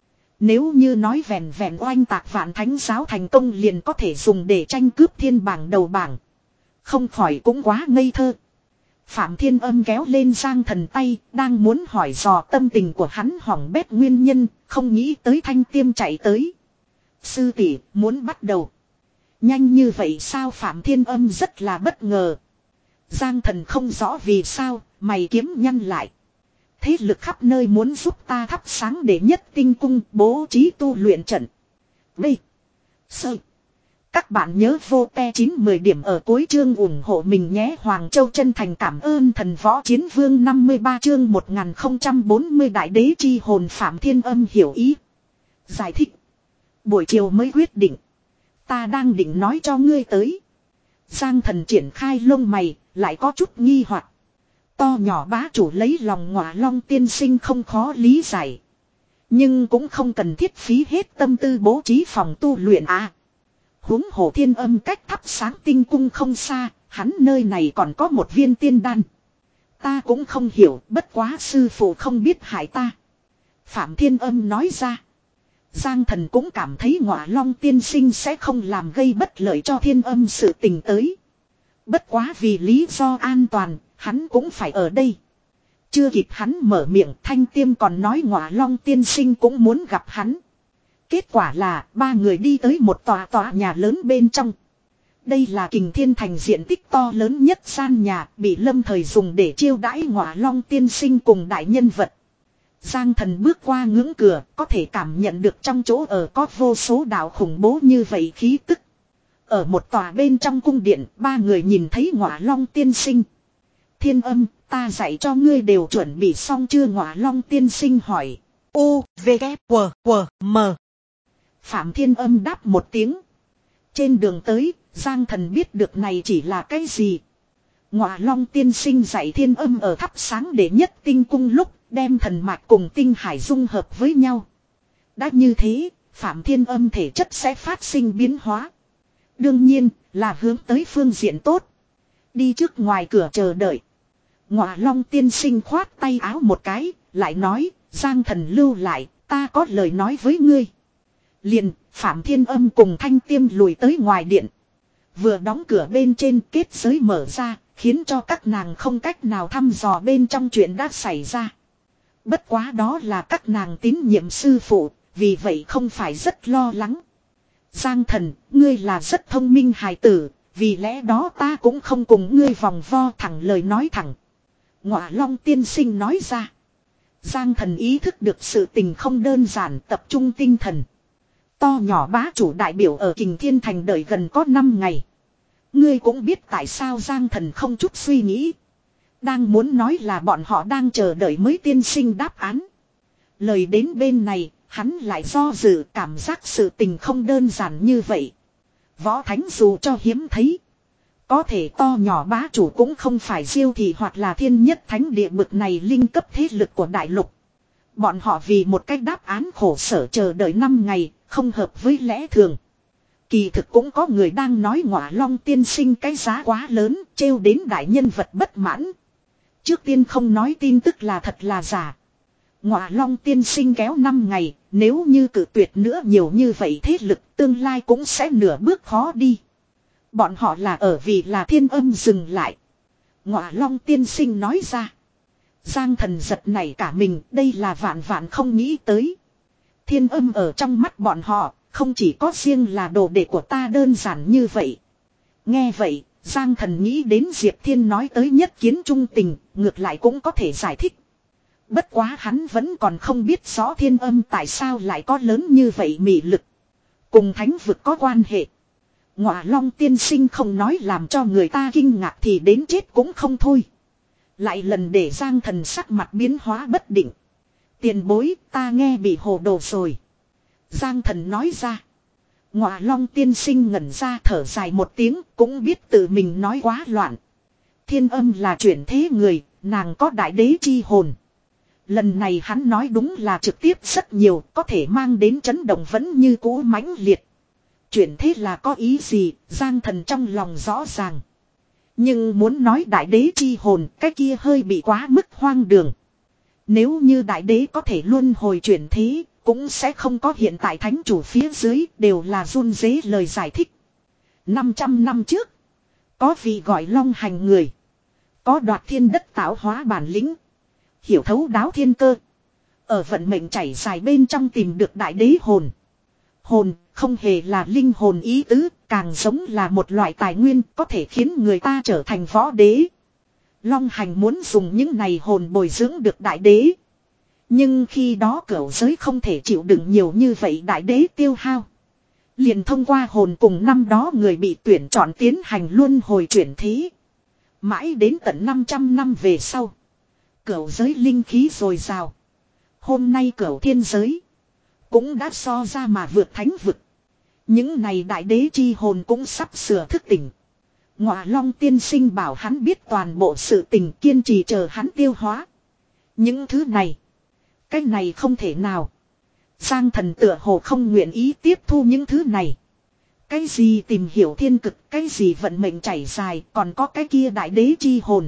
Nếu như nói vẹn vẹn oanh tạc Vạn Thánh giáo thành công liền có thể dùng để tranh cướp thiên bảng đầu bảng. Không khỏi cũng quá ngây thơ. Phạm Thiên Âm kéo lên Giang Thần tay, đang muốn hỏi dò tâm tình của hắn hỏng bét nguyên nhân, không nghĩ tới Thanh Tiêm chạy tới. Sư tỷ muốn bắt đầu. Nhanh như vậy sao? Phạm Thiên Âm rất là bất ngờ. Giang Thần không rõ vì sao, mày kiếm nhăn lại. Thế lực khắp nơi muốn giúp ta thắp sáng để nhất tinh cung bố trí tu luyện trận. B. Sơ. Các bạn nhớ vô pe chín mười điểm ở cuối chương ủng hộ mình nhé. Hoàng Châu chân thành cảm ơn thần võ chiến vương năm mươi ba chương một nghìn không trăm bốn mươi đại đế chi hồn. Phạm Thiên Âm hiểu ý. Giải thích. Buổi chiều mới quyết định. Ta đang định nói cho ngươi tới. Giang Thần triển khai lông mày, lại có chút nghi hoặc. To nhỏ bá chủ lấy lòng Ngọa Long tiên sinh không khó lý giải. Nhưng cũng không cần thiết phí hết tâm tư bố trí phòng tu luyện à. Huống hồ Thiên Âm cách thắp sáng tinh cung không xa, hắn nơi này còn có một viên tiên đan. Ta cũng không hiểu, bất quá sư phụ không biết hại ta. Phạm Thiên Âm nói ra. Giang Thần cũng cảm thấy Ngọa Long tiên sinh sẽ không làm gây bất lợi cho Thiên Âm sự tình tới. Bất quá vì lý do an toàn, hắn cũng phải ở đây. Chưa kịp hắn mở miệng, Thanh Tiêm còn nói Ngọa Long tiên sinh cũng muốn gặp hắn. Kết quả là ba người đi tới một tòa tòa nhà lớn bên trong. Đây là Kình Thiên Thành diện tích to lớn nhất gian nhà, bị lâm thời dùng để chiêu đãi Ngọa Long tiên sinh cùng đại nhân vật. Giang Thần bước qua ngưỡng cửa, có thể cảm nhận được trong chỗ ở có vô số đạo khủng bố như vậy khí tức. Ở một tòa bên trong cung điện, ba người nhìn thấy Ngọa Long tiên sinh. Thiên Âm, ta dạy cho ngươi đều chuẩn bị xong chưa? Ngọa Long tiên sinh hỏi. U, V, K, W, W, M. Phạm Thiên Âm đáp một tiếng. Trên đường tới, Giang Thần biết được này chỉ là cái gì. Ngọa Long tiên sinh dạy Thiên Âm ở thắp sáng để nhất tinh cung lúc đem thần mạch cùng tinh hải dung hợp với nhau. Đã như thế, Phạm Thiên Âm thể chất sẽ phát sinh biến hóa. Đương nhiên là hướng tới phương diện tốt. Đi trước ngoài cửa chờ đợi. Ngọa Long tiên sinh khoát tay áo một cái, lại nói, Giang Thần lưu lại, ta có lời nói với ngươi. Liền, Phạm Thiên Âm cùng Thanh Tiêm lùi tới ngoài điện. Vừa đóng cửa bên trên, kết giới mở ra, khiến cho các nàng không cách nào thăm dò bên trong chuyện đã xảy ra. Bất quá đó là các nàng tín nhiệm sư phụ, vì vậy không phải rất lo lắng. Giang Thần, ngươi là rất thông minh hài tử, vì lẽ đó ta cũng không cùng ngươi vòng vo, thẳng lời nói thẳng. Ngọa Long tiên sinh nói ra. Giang Thần ý thức được sự tình không đơn giản, tập trung tinh thần. To nhỏ bá chủ đại biểu ở Kình Thiên Thành đợi gần có năm ngày. Ngươi cũng biết tại sao Giang Thần không chút suy nghĩ. Đang muốn nói là bọn họ đang chờ đợi mới tiên sinh đáp án. Lời đến bên này, hắn lại do dự, cảm giác sự tình không đơn giản như vậy. Võ Thánh dù cho hiếm thấy. Có thể to nhỏ bá chủ cũng không phải Diêu Thị hoặc là Thiên Nhất Thánh Địa bực này linh cấp thế lực của đại lục. Bọn họ vì một cách đáp án khổ sở chờ đợi năm ngày, không hợp với lẽ thường. Kỳ thực cũng có người đang nói Ngọa Long tiên sinh cái giá quá lớn, trêu đến đại nhân vật bất mãn. Trước tiên không nói tin tức là thật là giả. Ngọa Long tiên sinh kéo năm ngày, nếu như cự tuyệt nữa nhiều như vậy thế lực tương lai cũng sẽ nửa bước khó đi. Bọn họ là ở vì là Thiên Âm dừng lại. Ngọa Long tiên sinh nói ra. Giang Thần giật nảy cả mình, đây là vạn vạn không nghĩ tới. Thiên Âm ở trong mắt bọn họ, không chỉ có riêng là đồ đệ của ta đơn giản như vậy. Nghe vậy, Giang Thần nghĩ đến Diệp Thiên nói tới nhất kiến trung tình, ngược lại cũng có thể giải thích. Bất quá hắn vẫn còn không biết rõ Thiên Âm tại sao lại có lớn như vậy mị lực. Cùng thánh vực có quan hệ. Ngọa Long tiên sinh không nói làm cho người ta kinh ngạc thì đến chết cũng không thôi. Lại lần để Giang Thần sắc mặt biến hóa bất định. Tiền bối, ta nghe bị hồ đồ rồi. Giang Thần nói ra. Ngọa Long tiên sinh ngẩn ra thở dài một tiếng, cũng biết tự mình nói quá loạn. Thiên Âm là chuyển thế người, nàng có đại đế chi hồn. Lần này hắn nói đúng là trực tiếp rất nhiều, có thể mang đến chấn động vẫn như cũ mãnh liệt. Chuyện thế là có ý gì, Giang Thần trong lòng rõ ràng. Nhưng muốn nói đại đế chi hồn, cái kia hơi bị quá mức hoang đường. Nếu như đại đế có thể luân hồi chuyển thế, cũng sẽ không có hiện tại thánh chủ phía dưới, đều là run rế lời giải thích. năm trăm năm trước, có vị gọi Long Hành người, có đoạt thiên đất tạo hóa bản lĩnh, hiểu thấu đáo thiên cơ. Ở vận mệnh chảy dài bên trong tìm được đại đế hồn. Hồn không hề là linh hồn ý tứ, càng giống là một loại tài nguyên có thể khiến người ta trở thành võ đế. Long Hành muốn dùng những này hồn bồi dưỡng được đại đế. Nhưng khi đó cửu giới không thể chịu đựng nhiều như vậy đại đế tiêu hao. Liền thông qua hồn cùng năm đó người bị tuyển chọn tiến hành luân hồi chuyển thế. Mãi đến tận năm trăm năm về sau. Cửu giới linh khí dồi dào. Hôm nay cửu thiên giới cũng đã so ra mà vượt thánh vực. Những này đại đế chi hồn cũng sắp sửa thức tỉnh. Ngọa Long tiên sinh bảo hắn biết toàn bộ sự tình, kiên trì chờ hắn tiêu hóa. Những thứ này, cái này không thể nào. Giang Thần tựa hồ không nguyện ý tiếp thu những thứ này. Cái gì tìm hiểu thiên cực, cái gì vận mệnh chảy dài, còn có cái kia đại đế chi hồn.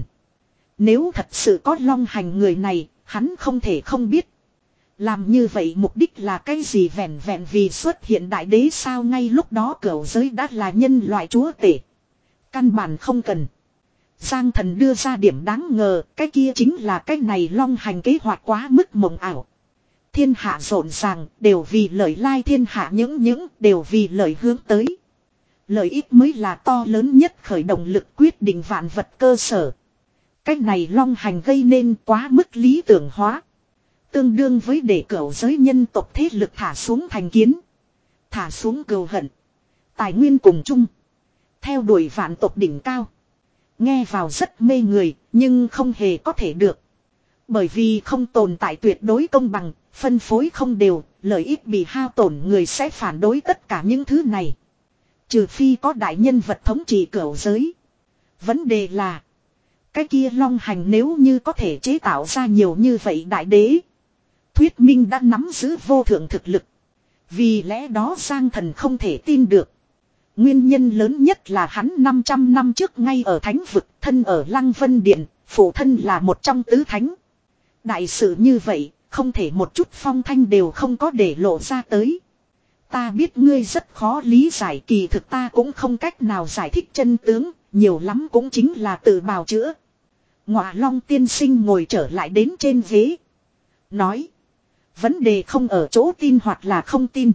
Nếu thật sự có Long Hành người này, hắn không thể không biết. Làm như vậy mục đích là cái gì, vẹn vẹn vì xuất hiện đại đế sao? Ngay lúc đó cửu giới đã là nhân loại chúa tể. Căn bản không cần. Giang Thần đưa ra điểm đáng ngờ, cái kia chính là cái này Long Hành kế hoạch quá mức mộng ảo. Thiên hạ rộn ràng, đều vì lợi lai thiên hạ, những những đều vì lợi hướng tới. Lợi ích mới là to lớn nhất khởi động lực quyết định vạn vật cơ sở. Cái này Long Hành gây nên quá mức lý tưởng hóa. Tương đương với để cửu giới nhân tộc thế lực thả xuống thành kiến. Thả xuống cừu hận. Tài nguyên cùng chung. Theo đuổi vạn tộc đỉnh cao. Nghe vào rất mê người, nhưng không hề có thể được. Bởi vì không tồn tại tuyệt đối công bằng, phân phối không đều, lợi ích bị hao tổn, người sẽ phản đối tất cả những thứ này. Trừ phi có đại nhân vật thống trị cửu giới. Vấn đề là, cái kia Long Hành nếu như có thể chế tạo ra nhiều như vậy đại đế, thuyết minh đã nắm giữ vô thượng thực lực. Vì lẽ đó Giang Thần không thể tin được. Nguyên nhân lớn nhất là hắn năm trăm năm trước ngay ở thánh vực, thân ở Lăng Vân Điện, phụ thân là một trong tứ thánh. Đại sự như vậy, không thể một chút phong thanh đều không có để lộ ra tới. Ta biết ngươi rất khó lý giải, kỳ thực ta cũng không cách nào giải thích chân tướng, nhiều lắm cũng chính là tự bào chữa. Ngọa Long tiên sinh ngồi trở lại đến trên ghế. Nói, vấn đề không ở chỗ tin hoặc là không tin,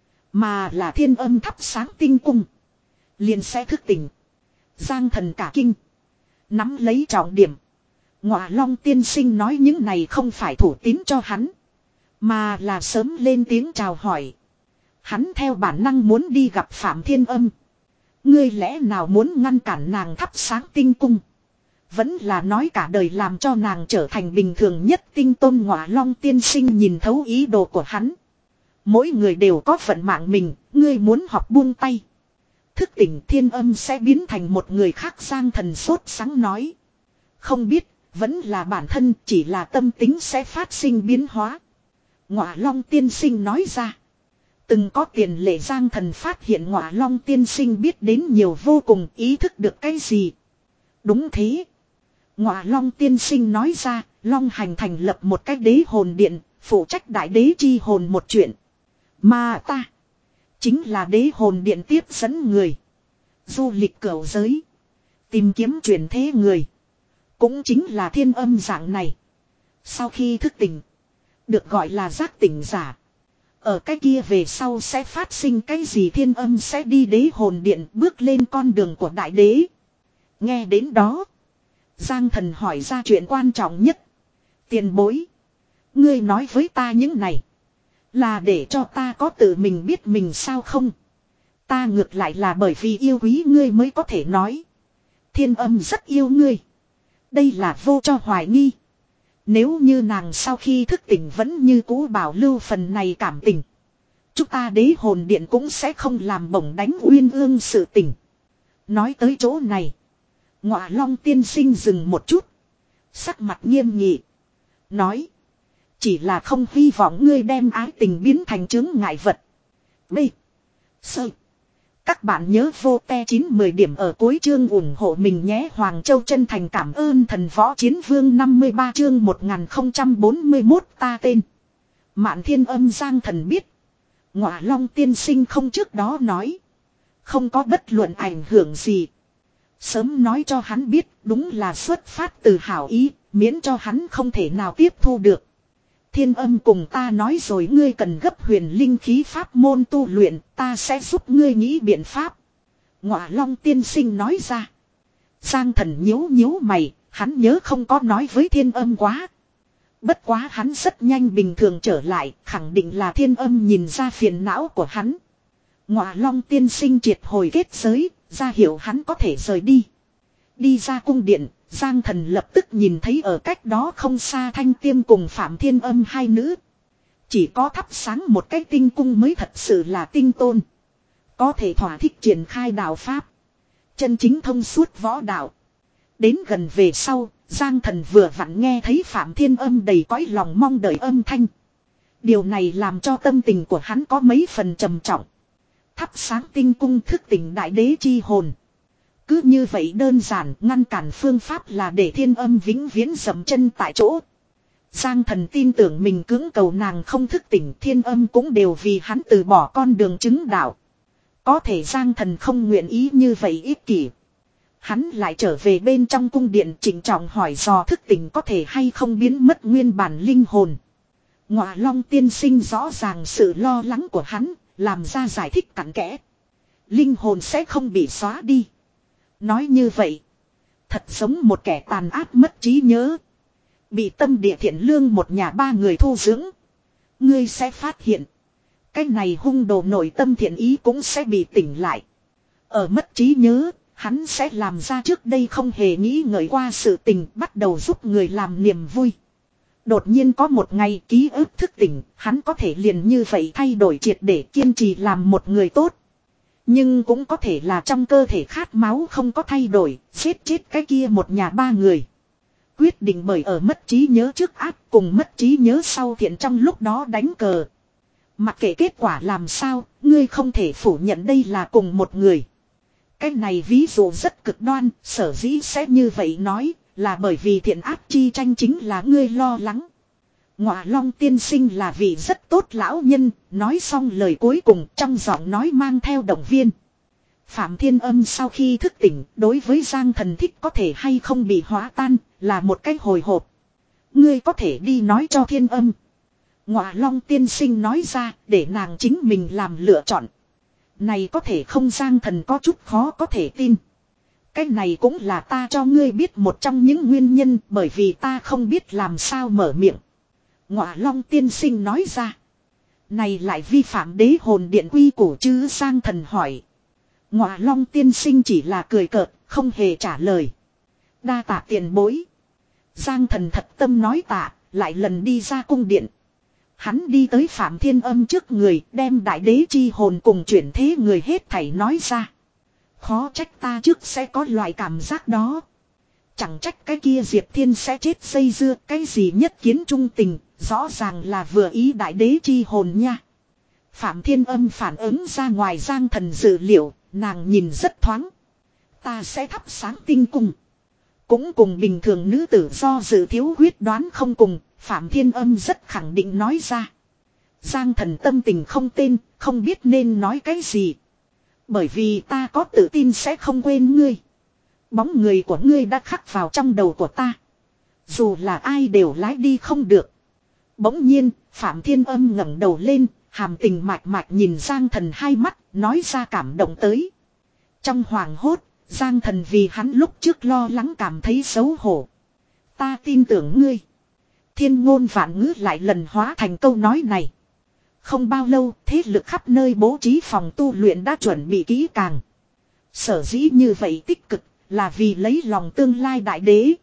mà là thiên âm thắp sáng tinh cung liền sẽ thức tỉnh. Giang Thần cả kinh, nắm lấy trọng điểm. Ngọa Long tiên sinh nói những này không phải thủ tín cho hắn, mà là sớm lên tiếng chào hỏi. Hắn theo bản năng muốn đi gặp Phạm Thiên Âm. Ngươi lẽ nào muốn ngăn cản nàng thắp sáng tinh cung? Vẫn là nói cả đời làm cho nàng trở thành bình thường nhất tinh tôn? Ngọa Long tiên sinh nhìn thấu ý đồ của hắn. Mỗi người đều có phận mạng mình, ngươi muốn học buông tay. Thức tỉnh Thiên Âm sẽ biến thành một người khác. Giang Thần sốt sắng nói. Không biết, vẫn là bản thân, chỉ là tâm tính sẽ phát sinh biến hóa. Ngọa Long tiên sinh nói ra. Từng có tiền lệ Giang Thần phát hiện Ngọa Long tiên sinh biết đến nhiều vô cùng, ý thức được cái gì. Đúng thế. Ngọa Long tiên sinh nói ra, Long Hành thành lập một cái đế hồn điện, phụ trách đại đế chi hồn một chuyện. Mà ta, chính là đế hồn điện tiếp dẫn người. Du lịch cửu giới, tìm kiếm chuyển thế người. Cũng chính là Thiên Âm dạng này. Sau khi thức tỉnh, được gọi là giác tỉnh giả. Ở cái kia về sau sẽ phát sinh cái gì? Thiên Âm sẽ đi đế hồn điện, bước lên con đường của đại đế. Nghe đến đó, Giang Thần hỏi ra chuyện quan trọng nhất. Tiền bối, ngươi nói với ta những này là để cho ta có tự mình biết mình sao không? Ta ngược lại là bởi vì yêu quý ngươi mới có thể nói. Thiên Âm rất yêu ngươi. Đây là vô cho hoài nghi. Nếu như nàng sau khi thức tỉnh vẫn như cũ bảo lưu phần này cảm tình, chúng ta đế hồn điện cũng sẽ không làm bổng đánh uyên ương sự tình. Nói tới chỗ này, Ngọa Long tiên sinh dừng một chút, sắc mặt nghiêm nghị. Nói, Chỉ là không hy vọng ngươi đem ái tình biến thành chướng ngại vật. B. Sơ. Các bạn nhớ vô te chín mười điểm ở cuối chương ủng hộ mình nhé. Hoàng Châu chân thành cảm ơn thần võ chiến vương năm mươi ba chương một nghìn không trăm bốn mươi mốt ta tên. Mạn Thiên Âm Giang Thần biết. Ngọa Long tiên sinh không trước đó nói. Không có bất luận ảnh hưởng gì. Sớm nói cho hắn biết đúng là xuất phát từ hảo ý, miễn cho hắn không thể nào tiếp thu được. Thiên Âm cùng ta nói rồi ngươi cần gấp huyền linh khí pháp môn tu luyện, ta sẽ giúp ngươi nghĩ biện pháp. Ngọa Long tiên sinh nói ra. Giang Thần nhíu nhíu mày, hắn nhớ không có nói với Thiên Âm quá. Bất quá hắn rất nhanh bình thường trở lại, khẳng định là Thiên Âm nhìn ra phiền não của hắn. Ngọa Long tiên sinh triệt hồi kết giới, ra hiệu hắn có thể rời đi. Đi ra cung điện, Giang Thần lập tức nhìn thấy ở cách đó không xa Thanh Tiêm cùng Phạm Thiên Âm hai nữ. Chỉ có thắp sáng một cái tinh cung mới thật sự là tinh tôn. Có thể thỏa thích triển khai đạo pháp. Chân chính thông suốt võ đạo. Đến gần về sau, Giang Thần vừa vặn nghe thấy Phạm Thiên Âm đầy cõi lòng mong đợi âm thanh. Điều này làm cho tâm tình của hắn có mấy phần trầm trọng. Thắp sáng tinh cung thức tỉnh đại đế chi hồn. Cứ như vậy đơn giản, ngăn cản phương pháp là để Thiên Âm vĩnh viễn dậm chân tại chỗ. Giang Thần tin tưởng mình cưỡng cầu nàng không thức tỉnh, Thiên Âm cũng đều vì hắn từ bỏ con đường chứng đạo. Có thể Giang Thần không nguyện ý như vậy ích kỷ. Hắn lại trở về bên trong cung điện trịnh trọng hỏi dò thức tỉnh có thể hay không biến mất nguyên bản linh hồn. Ngọa Long tiên sinh rõ ràng sự lo lắng của hắn, làm ra giải thích cặn kẽ. Linh hồn sẽ không bị xóa đi. Nói như vậy, thật giống một kẻ tàn ác mất trí nhớ. Bị tâm địa thiện lương một nhà ba người thu dưỡng. Ngươi sẽ phát hiện, cái này hung đồ nội tâm thiện ý cũng sẽ bị tỉnh lại. Ở mất trí nhớ, hắn sẽ làm ra trước đây không hề nghĩ ngợi qua sự tình, bắt đầu giúp người làm niềm vui. Đột nhiên có một ngày ký ức thức tỉnh, hắn có thể liền như vậy thay đổi triệt để kiên trì làm một người tốt. Nhưng cũng có thể là trong cơ thể khát máu không có thay đổi, giết chết cái kia một nhà ba người. Quyết định bởi ở mất trí nhớ trước ác cùng mất trí nhớ sau thiện trong lúc đó đánh cờ. Mặc kệ kết quả làm sao, ngươi không thể phủ nhận đây là cùng một người. Cái này ví dụ rất cực đoan, sở dĩ sẽ như vậy nói, là bởi vì thiện ác chi tranh chính là ngươi lo lắng. Ngọa Long tiên sinh là vị rất tốt lão nhân, nói xong lời cuối cùng trong giọng nói mang theo động viên. Phạm Thiên Âm sau khi thức tỉnh, đối với Giang Thần thích có thể hay không bị hóa tan, là một cái hồi hộp. Ngươi có thể đi nói cho Thiên Âm. Ngọa Long tiên sinh nói ra, để nàng chính mình làm lựa chọn. Này có thể không Giang Thần có chút khó có thể tin. Cái này cũng là ta cho ngươi biết một trong những nguyên nhân, bởi vì ta không biết làm sao mở miệng. Ngọa Long tiên sinh nói ra. Này lại vi phạm đế hồn điện quy củ chứ? Giang Thần hỏi. Ngọa Long tiên sinh chỉ là cười cợt, không hề trả lời. Đa tạ tiền bối. Giang Thần thật tâm nói tạ, lại lần đi ra cung điện. Hắn đi tới Phạm Thiên Âm trước người, đem đại đế chi hồn cùng chuyển thế người hết thảy nói ra. Khó trách ta trước sẽ có loại cảm giác đó. Chẳng trách cái kia Diệp Thiên sẽ chết dây dưa, cái gì nhất kiến trung tình, rõ ràng là vừa ý đại đế chi hồn nha. Phạm Thiên Âm phản ứng ra ngoài Giang Thần dự liệu, nàng nhìn rất thoáng. Ta sẽ thắp sáng tinh cung. Cũng cùng bình thường nữ tử do dự thiếu quyết đoán không cùng, Phạm Thiên Âm rất khẳng định nói ra. Giang Thần tâm tình không tên, không biết nên nói cái gì. Bởi vì ta có tự tin sẽ không quên ngươi. Bóng người của ngươi đã khắc vào trong đầu của ta. Dù là ai đều lái đi không được. Bỗng nhiên, Phạm Thiên Âm ngẩng đầu lên, hàm tình mạch mạch nhìn Giang Thần hai mắt, nói ra cảm động tới. Trong hoàng hốt, Giang Thần vì hắn lúc trước lo lắng cảm thấy xấu hổ. Ta tin tưởng ngươi. Thiên ngôn vạn ngữ lại lần hóa thành câu nói này. Không bao lâu, thế lực khắp nơi bố trí phòng tu luyện đã chuẩn bị kỹ càng. Sở dĩ như vậy tích cực, là vì lấy lòng tương lai đại đế.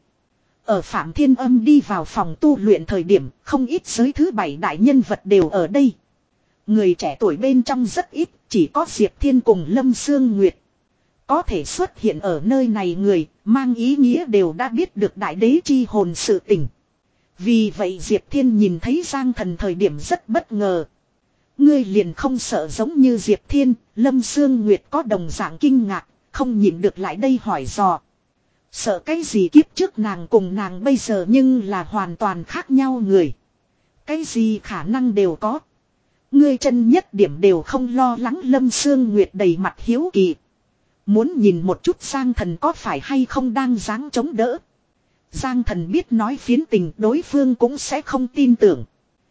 Ở Phạm Thiên Âm đi vào phòng tu luyện thời điểm, không ít giới thứ bảy đại nhân vật đều ở đây. Người trẻ tuổi bên trong rất ít, chỉ có Diệp Thiên cùng Lâm Sương Nguyệt. Có thể xuất hiện ở nơi này người, mang ý nghĩa đều đã biết được đại đế chi hồn sự tình. Vì vậy Diệp Thiên nhìn thấy Giang Thần thời điểm rất bất ngờ. Ngươi liền không sợ giống như Diệp Thiên, Lâm Sương Nguyệt có đồng dạng kinh ngạc, không nhịn được lại đây hỏi dò. Sợ cái gì kiếp trước nàng cùng nàng bây giờ nhưng là hoàn toàn khác nhau người. Cái gì khả năng đều có. Ngươi chân nhất điểm đều không lo lắng. Lâm Sương Nguyệt đầy mặt hiếu kỳ. Muốn nhìn một chút Giang Thần có phải hay không đang dáng chống đỡ. Giang Thần biết nói phiến tình đối phương cũng sẽ không tin tưởng.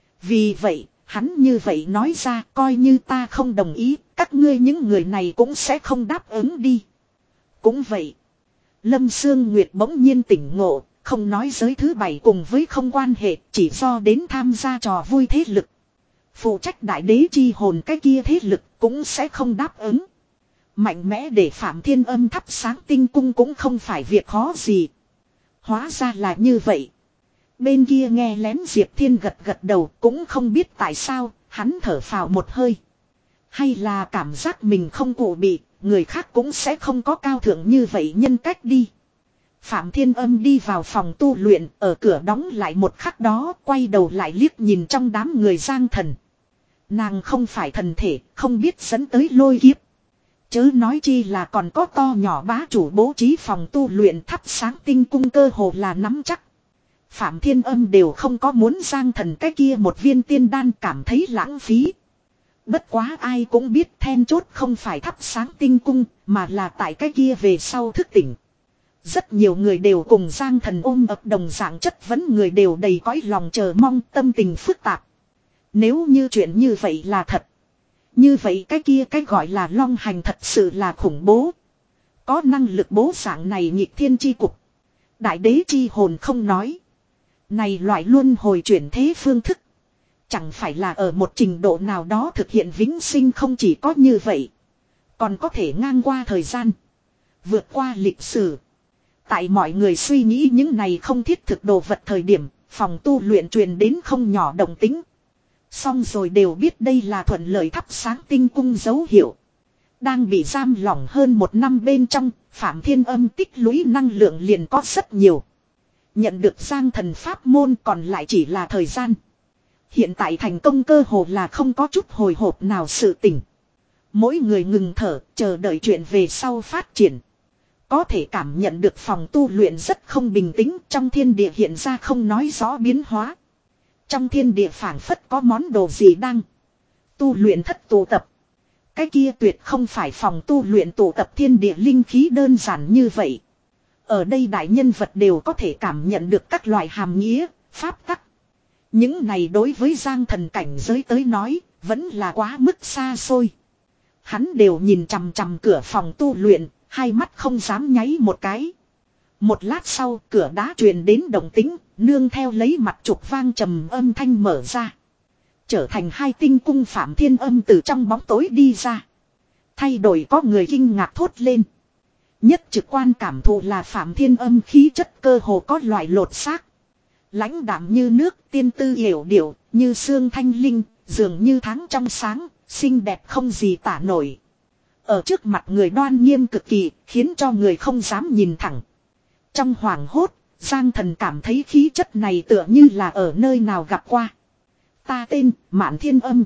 Vì vậy, hắn như vậy nói ra coi như ta không đồng ý, các ngươi những người này cũng sẽ không đáp ứng đi. Cũng vậy. Lâm Sương Nguyệt bỗng nhiên tỉnh ngộ, không nói giới thứ bảy cùng với không quan hệ, chỉ do đến tham gia trò vui thế lực. Phụ trách đại đế chi hồn cái kia thế lực cũng sẽ không đáp ứng. Mạnh mẽ để Phạm Thiên Âm thắp sáng tinh cung cũng không phải việc khó gì. Hóa ra là như vậy. Bên kia nghe lén Diệp Thiên gật gật đầu cũng không biết tại sao, hắn thở phào một hơi. Hay là cảm giác mình không cụ bị, người khác cũng sẽ không có cao thượng như vậy nhân cách đi. Phạm Thiên Âm đi vào phòng tu luyện, ở cửa đóng lại một khắc đó, quay đầu lại liếc nhìn trong đám người Giang Thần. Nàng không phải thần thể, không biết dẫn tới lôi kiếp. Chớ nói chi là còn có to nhỏ bá chủ bố trí phòng tu luyện thắp sáng tinh cung cơ hồ là nắm chắc. Phạm Thiên Âm đều không có muốn Giang Thần cái kia một viên tiên đan cảm thấy lãng phí. Bất quá ai cũng biết then chốt không phải thắp sáng tinh cung mà là tại cái kia về sau thức tỉnh. Rất nhiều người đều cùng Giang Thần ôm ập đồng dạng chất vấn, người đều đầy cõi lòng chờ mong, tâm tình phức tạp. Nếu như chuyện như vậy là thật. Như vậy cái kia cái gọi là long hành thật sự là khủng bố. Có năng lực bố dạng này nhịp thiên chi cục. Đại đế chi hồn không nói. Này loại luân hồi chuyển thế phương thức. Chẳng phải là ở một trình độ nào đó thực hiện vĩnh sinh không chỉ có như vậy. Còn có thể ngang qua thời gian. Vượt qua lịch sử. Tại mọi người suy nghĩ những này không thiết thực đồ vật thời điểm. Phòng tu luyện truyền đến không nhỏ động tính. Xong rồi đều biết đây là thuận lợi thắp sáng tinh cung dấu hiệu. Đang bị giam lỏng hơn một năm bên trong, Phạm Thiên Âm tích lũy năng lượng liền có rất nhiều. Nhận được Giang Thần pháp môn còn lại chỉ là thời gian. Hiện tại thành công cơ hồ là không có chút hồi hộp nào sự tỉnh. Mỗi người ngừng thở, chờ đợi chuyện về sau phát triển. Có thể cảm nhận được phòng tu luyện rất không bình tĩnh, trong thiên địa hiện ra không nói rõ biến hóa. Trong thiên địa phảng phất có món đồ gì đang tu luyện thất tụ tập. Cái kia tuyệt không phải phòng tu luyện tụ tập thiên địa linh khí đơn giản như vậy. Ở đây đại nhân vật đều có thể cảm nhận được các loại hàm nghĩa, pháp tắc. Những này đối với Giang Thần cảnh giới tới nói, vẫn là quá mức xa xôi. Hắn đều nhìn chằm chằm cửa phòng tu luyện, hai mắt không dám nháy một cái. Một lát sau, cửa đá truyền đến động tĩnh, nương theo lấy mặt trục vang trầm âm thanh mở ra. Trở thành hai tinh cung Phạm Thiên Âm từ trong bóng tối đi ra. Thay đổi có người kinh ngạc thốt lên. Nhất trực quan cảm thụ là Phạm Thiên Âm khí chất cơ hồ có loại lột xác. Lãnh đạm như nước, tiên tư hiểu điệu, như xương thanh linh, dường như tháng trong sáng, xinh đẹp không gì tả nổi. Ở trước mặt người đoan nghiêm cực kỳ, khiến cho người không dám nhìn thẳng. Trong hoàng hốt, Giang Thần cảm thấy khí chất này tựa như là ở nơi nào gặp qua. Ta tên Mạn Thiên Âm.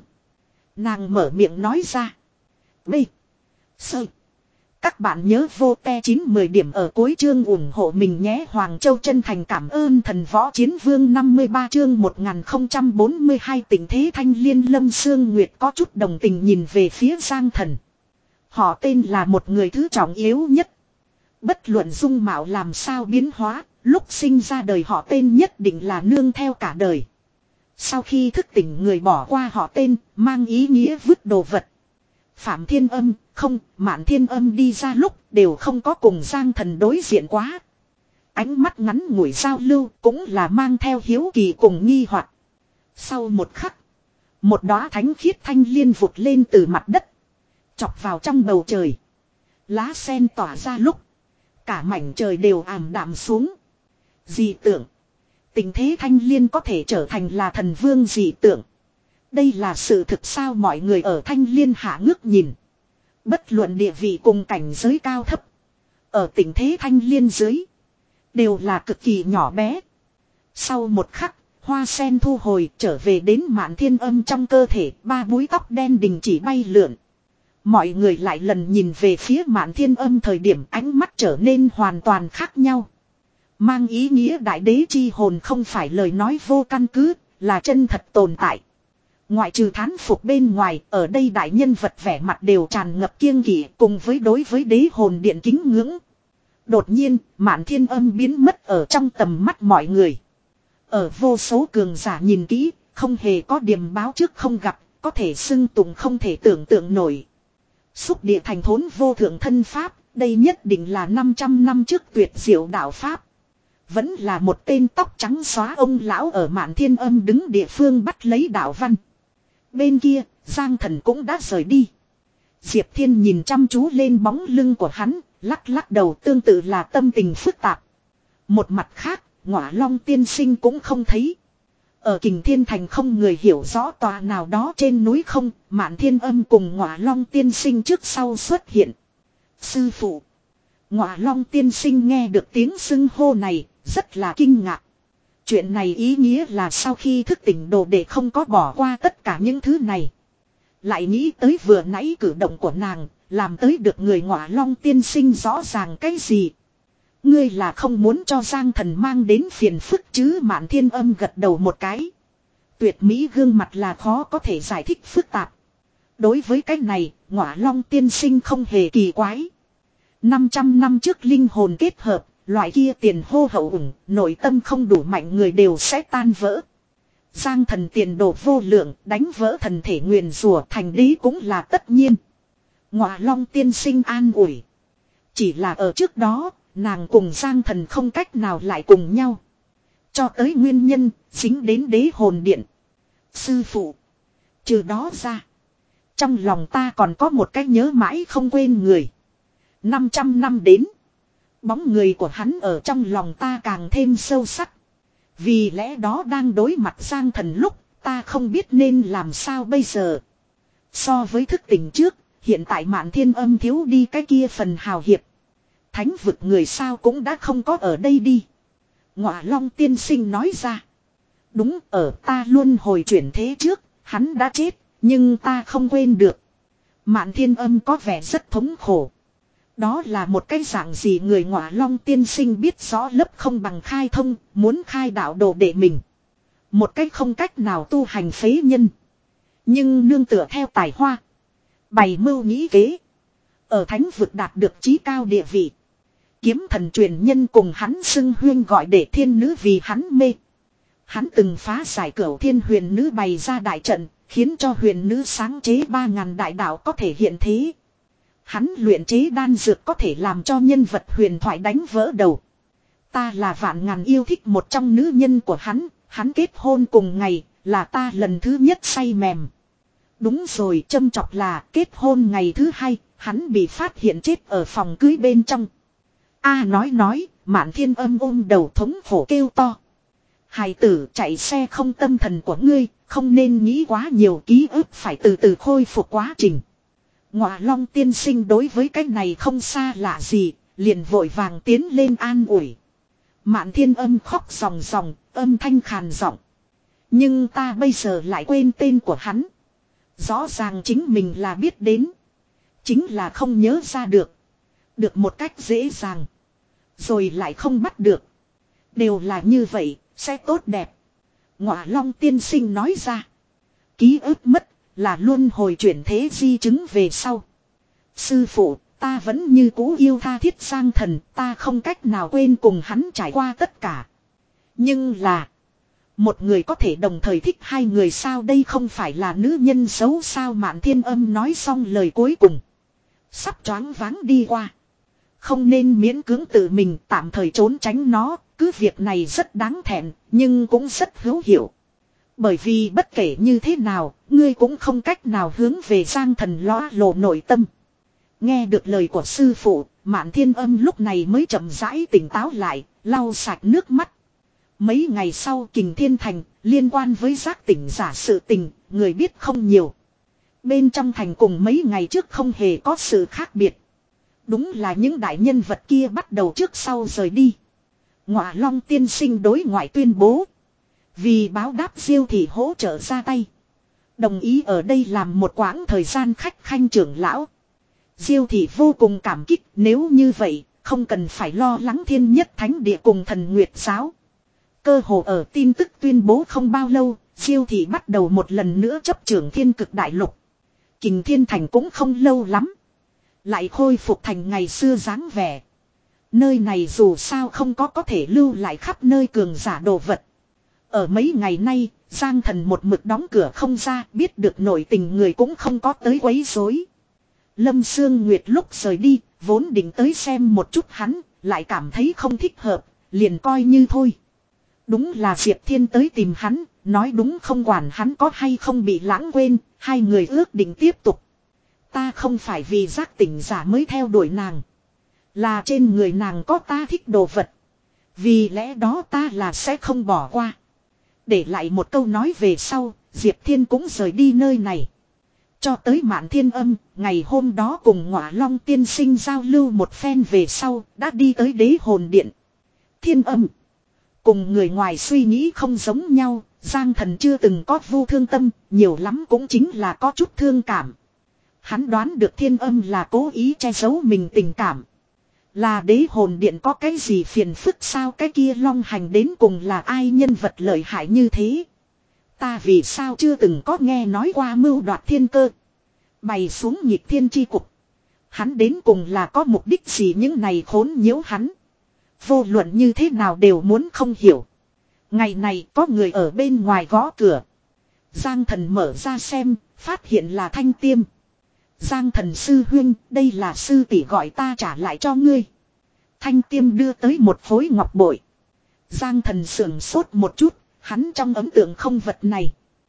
Nàng mở miệng nói ra. B. Sơ. Các bạn nhớ vô te chín mười điểm ở cuối chương ủng hộ mình nhé. Hoàng Châu chân thành cảm ơn thần võ chiến vương năm mươi ba chương một nghìn không trăm bốn mươi hai tình thế thanh liên. Lâm Sương Nguyệt có chút đồng tình nhìn về phía Giang Thần. Họ tên là một người thứ trọng yếu nhất. Bất luận dung mạo làm sao biến hóa, lúc sinh ra đời họ tên nhất định là nương theo cả đời. Sau khi thức tỉnh người bỏ qua họ tên, mang ý nghĩa vứt đồ vật. Phạm Thiên Âm, không, Mạn Thiên Âm đi ra lúc đều không có cùng Giang Thần đối diện quá. Ánh mắt ngắn ngủi giao lưu cũng là mang theo hiếu kỳ cùng nghi hoặc. Sau một khắc, một đóa thánh khiết thanh liên vụt lên từ mặt đất, chọc vào trong bầu trời. Lá sen tỏa ra lúc, cả mảnh trời đều ảm đạm xuống. Dị tượng. Tình thế thanh liên có thể trở thành là thần vương dị tượng. Đây là sự thực sao? Mọi người ở thanh liên hạ ngước nhìn. Bất luận địa vị cùng cảnh giới cao thấp. Ở tình thế thanh liên dưới. Đều là cực kỳ nhỏ bé. Sau một khắc, Hoa sen thu hồi trở về đến Mạn Thiên Âm trong cơ thể, ba búi tóc đen đình chỉ bay lượn. Mọi người lại lần nhìn về phía Mạn Thiên Âm thời điểm ánh mắt trở nên hoàn toàn khác nhau. Mang ý nghĩa đại đế chi hồn không phải lời nói vô căn cứ, là chân thật tồn tại. Ngoại trừ thán phục bên ngoài, ở đây đại nhân vật vẻ mặt đều tràn ngập kiêng kỵ cùng với đối với đế hồn điện kính ngưỡng. Đột nhiên, Mạn Thiên Âm biến mất ở trong tầm mắt mọi người. Ở vô số cường giả nhìn kỹ, không hề có điểm báo trước không gặp, có thể xưng tụng không thể tưởng tượng nổi. Xúc địa thành thốn vô thượng thân pháp, đây nhất định là năm trăm năm trước tuyệt diệu đạo pháp. Vẫn là một tên tóc trắng xóa ông lão ở Mạn Thiên Âm đứng địa phương bắt lấy đạo văn. Bên kia, Giang Thần cũng đã rời đi. Diệp Thiên nhìn chăm chú lên bóng lưng của hắn, lắc lắc đầu, tương tự là tâm tình phức tạp. Một mặt khác, Ngọa Long tiên sinh cũng không thấy. Ở Kình Thiên Thành không người hiểu rõ tòa nào đó trên núi không, Mạn Thiên Âm cùng Ngọa Long tiên sinh trước sau xuất hiện. Sư phụ. Ngọa Long tiên sinh nghe được tiếng xưng hô này, rất là kinh ngạc. Chuyện này ý nghĩa là sau khi thức tỉnh đồ đệ không có bỏ qua tất cả những thứ này. Lại nghĩ tới vừa nãy cử động của nàng, làm tới được người Ngọa Long tiên sinh rõ ràng cái gì. Ngươi là không muốn cho Giang Thần mang đến phiền phức chứ? Mạn Thiên Âm gật đầu một cái. Tuyệt mỹ gương mặt là khó có thể giải thích phức tạp. Đối với cái này, Ngọa Long tiên sinh không hề kỳ quái. năm trăm năm trước linh hồn kết hợp, loại kia tiền hô hậu ủng, nội tâm không đủ mạnh người đều sẽ tan vỡ. Giang Thần tiền đồ vô lượng, đánh vỡ thần thể nguyền rủa thành đế cũng là tất nhiên. Ngọa Long tiên sinh an ủi. Chỉ là ở trước đó, nàng cùng Giang Thần không cách nào lại cùng nhau. Cho tới nguyên nhân, dính đến đế hồn điện. Sư phụ. Trừ đó ra. Trong lòng ta còn có một cái nhớ mãi không quên người. năm trăm năm đến. Bóng người của hắn ở trong lòng ta càng thêm sâu sắc. Vì lẽ đó đang đối mặt Giang Thần lúc, ta không biết nên làm sao bây giờ. So với thức tỉnh trước, hiện tại Mạn Thiên Âm thiếu đi cái kia phần hào hiệp. Thánh vực người sao cũng đã không có ở đây đi. Ngọa Long tiên sinh nói ra. Đúng, ở ta luôn hồi chuyển thế trước, hắn đã chết, nhưng ta không quên được. Mạn Thiên Âm có vẻ rất thống khổ. Đó là một cái dạng gì người Ngọa Long tiên sinh biết rõ lớp không bằng khai thông, muốn khai đạo đồ để mình. Một cách không cách nào tu hành phế nhân. Nhưng nương tựa theo tài hoa. Bày mưu nghĩ kế. Ở thánh vực đạt được chí cao địa vị. Kiếm thần truyền nhân cùng hắn xưng huyên gọi để thiên nữ vì hắn mê. Hắn từng phá giải cửu thiên huyền nữ bày ra đại trận, khiến cho huyền nữ sáng chế ba ngàn đại đạo có thể hiện thế. Hắn luyện chế đan dược có thể làm cho nhân vật huyền thoại đánh vỡ đầu. Ta là vạn ngàn yêu thích một trong nữ nhân của hắn, hắn kết hôn cùng ngày, là ta lần thứ nhất say mềm. Đúng rồi, châm chọc là kết hôn ngày thứ hai, hắn bị phát hiện chết ở phòng cưới bên trong. A nói nói, Mạn Thiên Âm ôm đầu thống khổ kêu to. Hài tử, chạy xe không tâm thần của ngươi, không nên nghĩ quá nhiều, ký ức phải từ từ khôi phục quá trình. Ngọa Long tiên sinh đối với cái này không xa lạ gì, liền vội vàng tiến lên an ủi. Mạn Thiên Âm khóc ròng ròng, âm thanh khàn giọng. Nhưng ta bây giờ lại quên tên của hắn. Rõ ràng chính mình là biết đến. Chính là không nhớ ra được. Được một cách dễ dàng. Rồi lại không bắt được. Đều là như vậy, sẽ tốt đẹp. Ngọa Long tiên sinh nói ra. Ký ức mất, là luôn hồi chuyển thế di chứng về sau. Sư phụ, ta vẫn như cũ yêu tha thiết Giang Thần, ta không cách nào quên cùng hắn trải qua tất cả. Nhưng là, một người có thể đồng thời thích hai người sao, đây không phải là nữ nhân xấu sao? Mạn Thiên Âm nói xong lời cuối cùng. Sắp choáng váng đi qua. Không nên miễn cưỡng tự mình tạm thời trốn tránh nó, cứ việc này rất đáng thẹn, nhưng cũng rất hữu hiệu. Bởi vì bất kể như thế nào, ngươi cũng không cách nào hướng về Giang Thần lõa lộ nội tâm. Nghe được lời của sư phụ, Mạn Thiên Âm lúc này mới chậm rãi tỉnh táo lại, lau sạch nước mắt. Mấy ngày sau Kình Thiên Thành, liên quan với giác tỉnh giả sự tình, người biết không nhiều. Bên trong thành cùng mấy ngày trước không hề có sự khác biệt. Đúng là những đại nhân vật kia bắt đầu trước sau rời đi. Ngọa Long tiên sinh đối ngoại tuyên bố. Vì báo đáp Diêu thị hỗ trợ ra tay. Đồng ý ở đây làm một quãng thời gian khách khanh trưởng lão. Diêu thị vô cùng cảm kích, nếu như vậy, không cần phải lo lắng thiên nhất thánh địa cùng thần nguyệt giáo. Cơ hồ ở tin tức tuyên bố không bao lâu, Diêu thị bắt đầu một lần nữa chấp trưởng thiên cực đại lục. Kình Thiên Thành cũng không lâu lắm. Lại khôi phục thành ngày xưa dáng vẻ. Nơi này dù sao không có có thể lưu lại khắp nơi cường giả đồ vật. Ở mấy ngày nay, Giang Thần một mực đóng cửa không ra, biết được nội tình người cũng không có tới quấy rối. Lâm Sương Nguyệt lúc rời đi, vốn định tới xem một chút hắn, lại cảm thấy không thích hợp, liền coi như thôi. Đúng là Diệp Thiên tới tìm hắn, nói đúng không quản hắn có hay không bị lãng quên, hai người ước định tiếp tục. Ta không phải vì giác tỉnh giả mới theo đuổi nàng. Là trên người nàng có ta thích đồ vật. Vì lẽ đó ta là sẽ không bỏ qua. Để lại một câu nói về sau, Diệp Thiên cũng rời đi nơi này. Cho tới Mạn Thiên Âm, ngày hôm đó cùng Ngọa Long tiên sinh giao lưu một phen về sau, đã đi tới Đế Hồn Điện. Thiên Âm, cùng người ngoài suy nghĩ không giống nhau, Giang Thần chưa từng có vu thương tâm, nhiều lắm cũng chính là có chút thương cảm. Hắn đoán được Thiên Âm là cố ý che giấu mình tình cảm. Là Đế Hồn Điện có cái gì phiền phức sao, cái kia Long Hành đến cùng là ai nhân vật lợi hại như thế? Ta vì sao chưa từng có nghe nói qua mưu đoạt thiên cơ, bày xuống nhịp thiên chi cục. Hắn đến cùng là có mục đích gì, những này khốn nhiễu hắn. Vô luận như thế nào đều muốn không hiểu. Ngày này có người ở bên ngoài gõ cửa. Giang Thần mở ra xem, phát hiện là Thanh Tiêm. Giang Thần sư huynh, đây là sư tỷ gọi ta trả lại cho ngươi. Thanh Tiêm đưa tới một khối ngọc bội. Giang Thần sưởng sốt một chút, hắn trong ấn tượng không vật này.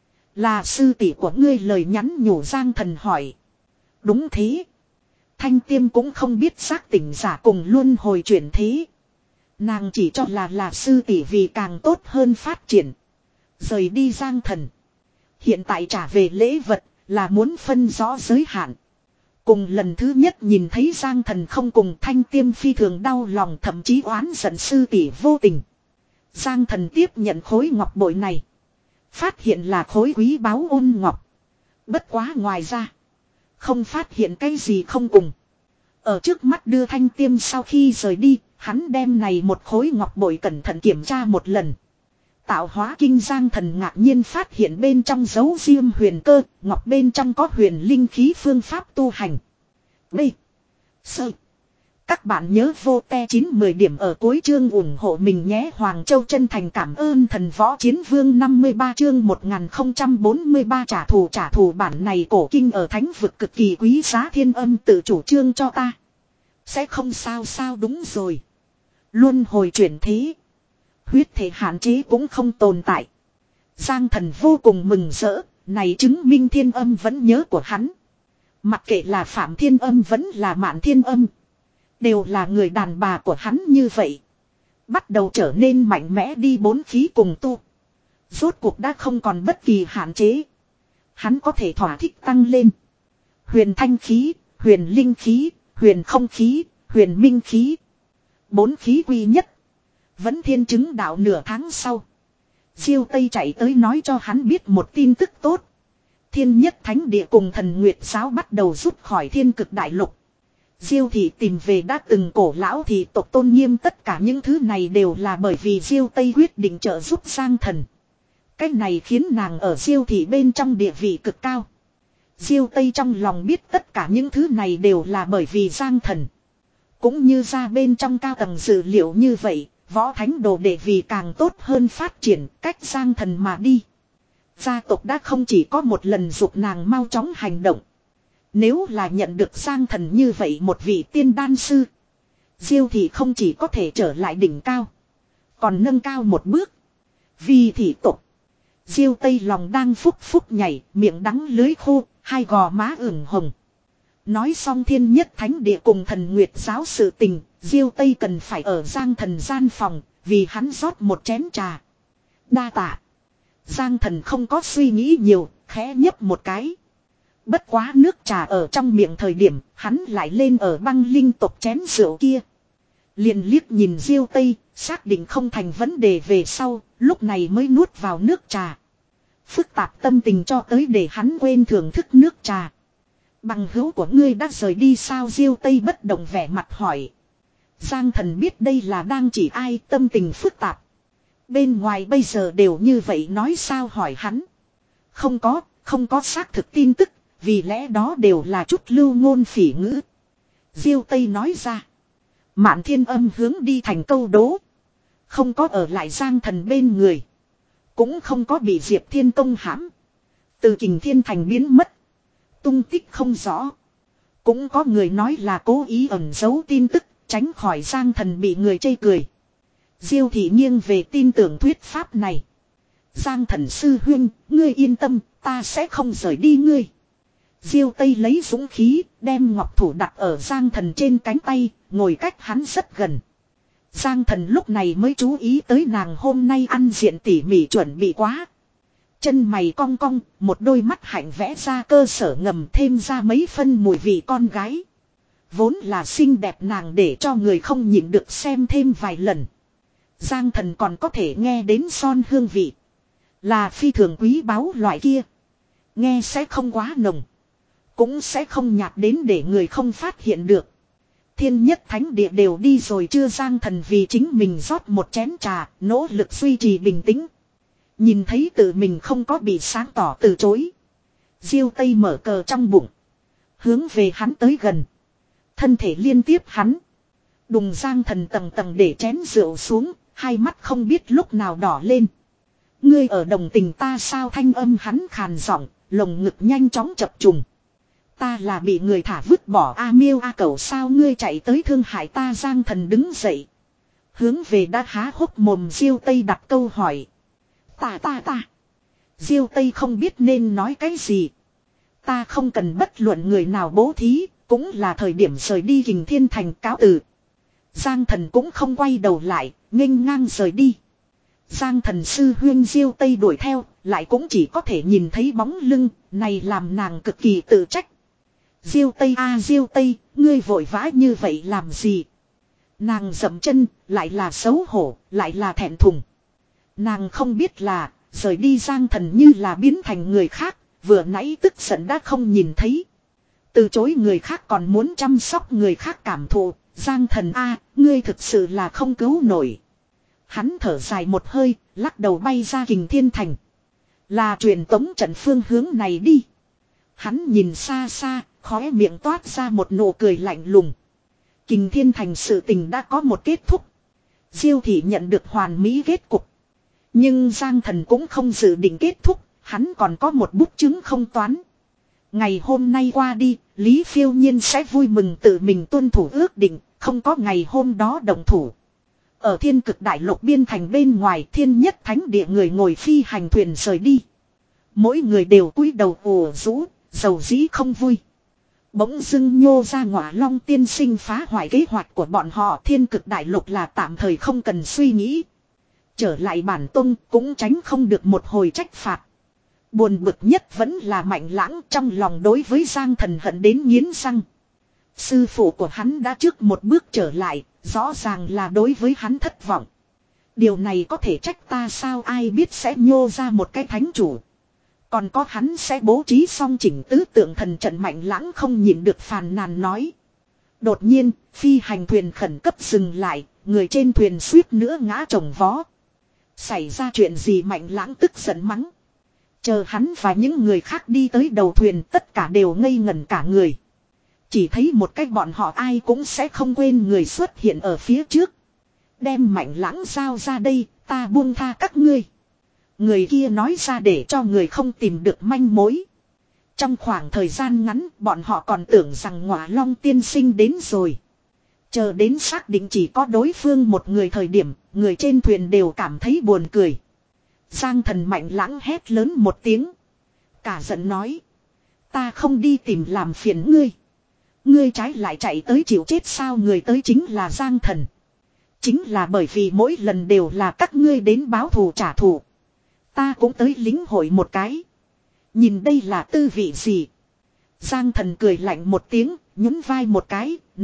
Là sư tỷ của ngươi lời nhắn nhủ, Giang Thần hỏi. Đúng thế. Thanh Tiêm cũng không biết giác tỉnh giả cùng luân hồi chuyển thế. Nàng chỉ cho là là sư tỷ vì càng tốt hơn phát triển. Rời đi Giang Thần. Hiện tại trả về lễ vật là muốn phân rõ giới hạn. Cùng lần thứ nhất nhìn thấy Giang Thần không cùng, Thanh Tiêm phi thường đau lòng, thậm chí oán giận sư tỷ vô tình. Giang Thần tiếp nhận khối ngọc bội này. Phát hiện là khối quý báu ôn ngọc. Bất quá ngoài ra, không phát hiện cái gì không cùng. Ở trước mắt đưa Thanh Tiêm sau khi rời đi, hắn đem này một khối ngọc bội cẩn thận kiểm tra một lần. Tạo hóa kinh, Giang Thần ngạc nhiên phát hiện bên trong dấu riêng huyền cơ, ngọc bên trong có huyền linh khí phương pháp tu hành. B. Sơ. Các bạn nhớ vô te chín mười điểm ở cuối chương ủng hộ mình nhé. Hoàng Châu chân thành cảm ơn Thần Võ Chiến Vương. Năm mươi ba chương một nghìn không trăm bốn mươi ba trả thù trả thù. Bản này cổ kinh ở thánh vực cực kỳ quý giá, Thiên Âm tự chủ trương cho ta. Sẽ không sao sao, đúng rồi. Luân hồi chuyển thế, huyết thể hạn chế cũng không tồn tại. Giang Thần vô cùng mừng rỡ, này chứng minh Thiên Âm vẫn nhớ của hắn. Mặc kệ là Phạm Thiên Âm vẫn là Mạn Thiên Âm, đều là người đàn bà của hắn như vậy. Bắt đầu trở nên mạnh mẽ đi, bốn khí cùng tu. Rốt cuộc đã không còn bất kỳ hạn chế. Hắn có thể thỏa thích tăng lên. Huyền thanh khí, huyền linh khí, huyền không khí, huyền minh khí. Bốn khí quy nhất. Vẫn thiên chứng đạo nửa tháng sau, Diêu Tây chạy tới nói cho hắn biết một tin tức tốt. Thiên nhất thánh địa cùng thần nguyệt giáo bắt đầu rút khỏi thiên cực đại lục. Diêu thị tìm về đã từng cổ lão thị tộc tôn nghiêm, tất cả những thứ này đều là bởi vì Diêu Tây quyết định trợ giúp Giang Thần. Cái này khiến nàng ở Diêu thị bên trong địa vị cực cao. Diêu Tây trong lòng biết tất cả những thứ này đều là bởi vì Giang Thần. Cũng như ra bên trong cao tầng dữ liệu như vậy, võ thánh đồ để vì càng tốt hơn phát triển, cách Giang Thần mà đi. Gia tộc đã không chỉ có một lần giục nàng mau chóng hành động. Nếu là nhận được Giang Thần như vậy một vị tiên đan sư, Diêu thị không chỉ có thể trở lại đỉnh cao, còn nâng cao một bước. Vì thị tộc, Diêu Tây lòng đang phúc phúc nhảy, miệng đắng lưới khô, hai gò má ửng hồng. Nói xong thiên nhất thánh địa cùng thần nguyệt giáo sự tình, Diêu Tây cần phải ở Giang Thần gian phòng, vì hắn rót một chén trà. Đa tạ. Giang Thần không có suy nghĩ nhiều, khẽ nhấp một cái. Bất quá nước trà ở trong miệng thời điểm, hắn lại lên ở băng linh tộc chén rượu kia. Liền liếc nhìn Diêu Tây, xác định không thành vấn đề về sau, lúc này mới nuốt vào nước trà. Phức tạp tâm tình cho tới để hắn quên thưởng thức nước trà. Bằng hữu của ngươi đã rời đi sao? Diêu Tây bất động vẻ mặt hỏi. Giang Thần biết đây là đang chỉ ai, tâm tình phức tạp. Bên ngoài bây giờ đều như vậy nói sao hỏi hắn. Không có, không có xác thực tin tức, vì lẽ đó đều là chút lưu ngôn phỉ ngữ. Diêu Tây nói ra. Mạn Thiên Âm hướng đi thành câu đố. Không có ở lại Giang Thần bên người. Cũng không có bị Diệp Thiên Tông hãm. Từ Kình Thiên Thành biến mất. Tung tích không rõ. Cũng có người nói là cố ý ẩn giấu tin tức, tránh khỏi Giang Thần bị người chê cười. Diêu Thị nghiêng về tin tưởng thuyết pháp này. Giang Thần sư huynh, ngươi yên tâm, ta sẽ không rời đi ngươi. Diêu Tây lấy dũng khí, đem ngọc thủ đặt ở Giang Thần trên cánh tay, ngồi cách hắn rất gần. Giang Thần lúc này mới chú ý tới nàng hôm nay ăn diện tỉ mỉ chuẩn bị quá. Chân mày cong cong, một đôi mắt hạnh vẽ ra cơ sở ngầm thêm ra mấy phân mùi vị con gái. Vốn là xinh đẹp nàng để cho người không nhịn được xem thêm vài lần. Giang Thần còn có thể nghe đến son hương vị. Là phi thường quý báu loại kia. Nghe sẽ không quá nồng. Cũng sẽ không nhạt đến để người không phát hiện được. Thiên nhất thánh địa đều đi rồi chưa? Giang Thần vì chính mình rót một chén trà, nỗ lực duy trì bình tĩnh. Nhìn thấy tự mình không có bị sáng tỏ từ chối. Diêu Tây mở cờ trong bụng. Hướng về hắn tới gần. Thân thể liên tiếp hắn. Đùng Giang Thần tầng tầng để chén rượu xuống, hai mắt không biết lúc nào đỏ lên. Ngươi ở đồng tình ta sao? Thanh âm hắn khàn giọng, lồng ngực nhanh chóng chập trùng. Ta là bị người thả vứt bỏ a miêu a cẩu sao ngươi chạy tới thương hại ta? Giang Thần đứng dậy. Hướng về đã há hốc mồm Diêu Tây đặt câu hỏi. Ta ta ta. Diêu Tây không biết nên nói cái gì. Ta không cần bất luận người nào bố thí, cũng là thời điểm rời đi Kình Thiên Thành cáo từ. Giang Thần cũng không quay đầu lại, nghênh ngang rời đi. Giang Thần sư huyên Diêu Tây đuổi theo, lại cũng chỉ có thể nhìn thấy bóng lưng, này làm nàng cực kỳ tự trách. Diêu Tây a à, Diêu Tây, ngươi vội vã như vậy làm gì? Nàng dậm chân, lại là xấu hổ, lại là thẹn thùng. Nàng không biết là, rời đi Giang Thần như là biến thành người khác, vừa nãy tức giận đã không nhìn thấy. Từ chối người khác còn muốn chăm sóc người khác cảm thụ, Giang Thần a à, ngươi thực sự là không cứu nổi. Hắn thở dài một hơi, lắc đầu bay ra Kình Thiên Thành. Là truyền tống trận phương hướng này đi. Hắn nhìn xa xa, khóe miệng toát ra một nụ cười lạnh lùng. Kình Thiên Thành sự tình đã có một kết thúc. Diêu Thị nhận được hoàn mỹ kết cục. Nhưng Giang Thần cũng không dự định kết thúc, hắn còn có một bút chứng không toán. Ngày hôm nay qua đi, Lý Phiêu Nhiên sẽ vui mừng tự mình tuân thủ ước định, không có ngày hôm đó động thủ. Ở Thiên Cực Đại Lục biên thành bên ngoài, Thiên Nhất Thánh Địa người ngồi phi hành thuyền rời đi. Mỗi người đều cúi đầu ủ rũ, dầu dĩ không vui. Bỗng dưng nhô ra Ngọa Long tiên sinh phá hoại kế hoạch của bọn họ. Thiên Cực Đại Lục là tạm thời không cần suy nghĩ. Trở lại bản tông cũng tránh không được một hồi trách phạt. Buồn bực nhất vẫn là Mạnh Lãng, trong lòng đối với Giang Thần hận đến nghiến răng. Sư phụ của hắn đã trước một bước trở lại, rõ ràng là đối với hắn thất vọng. Điều này có thể trách ta sao? Ai biết sẽ nhô ra một cái thánh chủ. Còn có hắn sẽ bố trí xong chỉnh tứ tượng thần trận. Mạnh Lãng không nhịn được phàn nàn nói. Đột nhiên, phi hành thuyền khẩn cấp dừng lại, người trên thuyền suýt nữa ngã chồng vó. Xảy ra chuyện gì? Mạnh Lãng tức giận mắng. Chờ hắn và những người khác đi tới đầu thuyền, tất cả đều ngây ngẩn cả người. Chỉ thấy một cách bọn họ ai cũng sẽ không quên người xuất hiện ở phía trước. Đem Mạnh Lãng giao ra đây, ta buông tha các ngươi. Người kia nói ra để cho người không tìm được manh mối. Trong khoảng thời gian ngắn, bọn họ còn tưởng rằng Ngọa Long tiên sinh đến rồi. Chờ đến xác định chỉ có đối phương một người thời điểm, người trên thuyền đều cảm thấy buồn cười. Giang Thần Mạnh Lãng hét lớn một tiếng. Cả giận nói. Ta không đi tìm làm phiền ngươi. Ngươi trái lại chạy tới chịu chết sao? Người tới chính là Giang Thần. Chính là bởi vì mỗi lần đều là các ngươi đến báo thù trả thù. Ta cũng tới lính hội một cái. Nhìn đây là tư vị gì? Giang Thần cười lạnh một tiếng, nhún vai một cái, nói,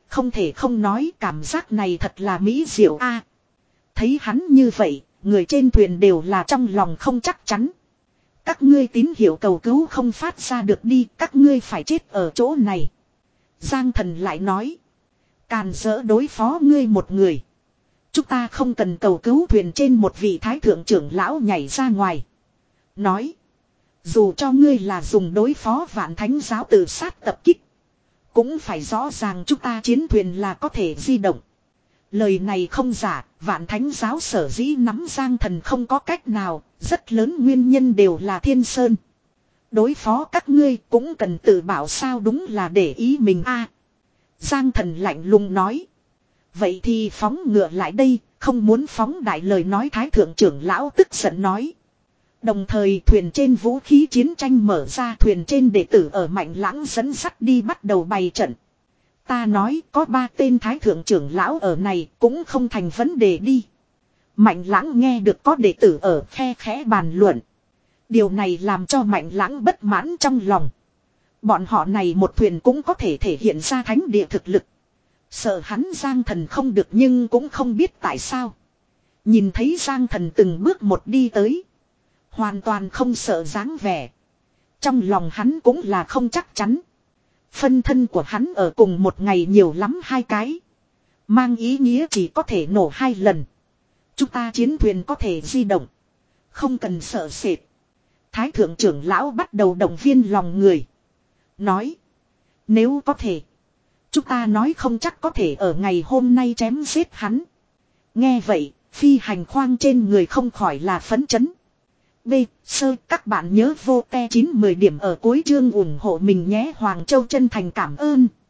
không thể không nói cảm giác này thật là mỹ diệu a. Thấy hắn như vậy, người trên thuyền đều là trong lòng không chắc chắn. Các ngươi tín hiệu cầu cứu không phát ra được đi, các ngươi phải chết ở chỗ này. Giang Thần lại nói. Càn dỡ đối phó ngươi một người. Chúng ta không cần cầu cứu thuyền trên một vị thái thượng trưởng lão nhảy ra ngoài. Nói. Dù cho ngươi là dùng đối phó vạn thánh giáo tự sát tập kích. Cũng phải rõ ràng chúng ta chiến thuyền là có thể di động. Lời này không giả, vạn thánh giáo sở dĩ nắm Giang Thần không có cách nào, rất lớn nguyên nhân đều là Thiên Sơn. Đối phó các ngươi cũng cần tự bảo sao đúng là để ý mình a. Giang Thần lạnh lùng nói. Vậy thì phóng ngựa lại đây, không muốn phóng đại lời nói thái thượng trưởng lão tức giận nói. Đồng thời thuyền trên vũ khí chiến tranh mở ra, thuyền trên đệ tử ở Mạnh Lãng dẫn sắt đi bắt đầu bày trận. Ta nói có ba tên thái thượng trưởng lão ở này cũng không thành vấn đề đi. Mạnh Lãng nghe được có đệ tử ở khe khẽ bàn luận. Điều này làm cho Mạnh Lãng bất mãn trong lòng. Bọn họ này một thuyền cũng có thể thể hiện ra thánh địa thực lực. Sợ hắn Giang Thần không được nhưng cũng không biết tại sao. Nhìn thấy Giang Thần từng bước một đi tới. Hoàn toàn không sợ dáng vẻ. Trong lòng hắn cũng là không chắc chắn. Phân thân của hắn ở cùng một ngày nhiều lắm hai cái. Mang ý nghĩa chỉ có thể nổ hai lần. Chúng ta chiến thuyền có thể di động. Không cần sợ sệt. Thái thượng trưởng lão bắt đầu động viên lòng người. Nói. Nếu có thể. Chúng ta nói không chắc có thể ở ngày hôm nay chém giết hắn. Nghe vậy, phi hành khoang trên người không khỏi là phấn chấn. B. Sơ các bạn nhớ vô te chín mười điểm ở cuối chương ủng hộ mình nhé. Hoàng Châu chân thành cảm ơn.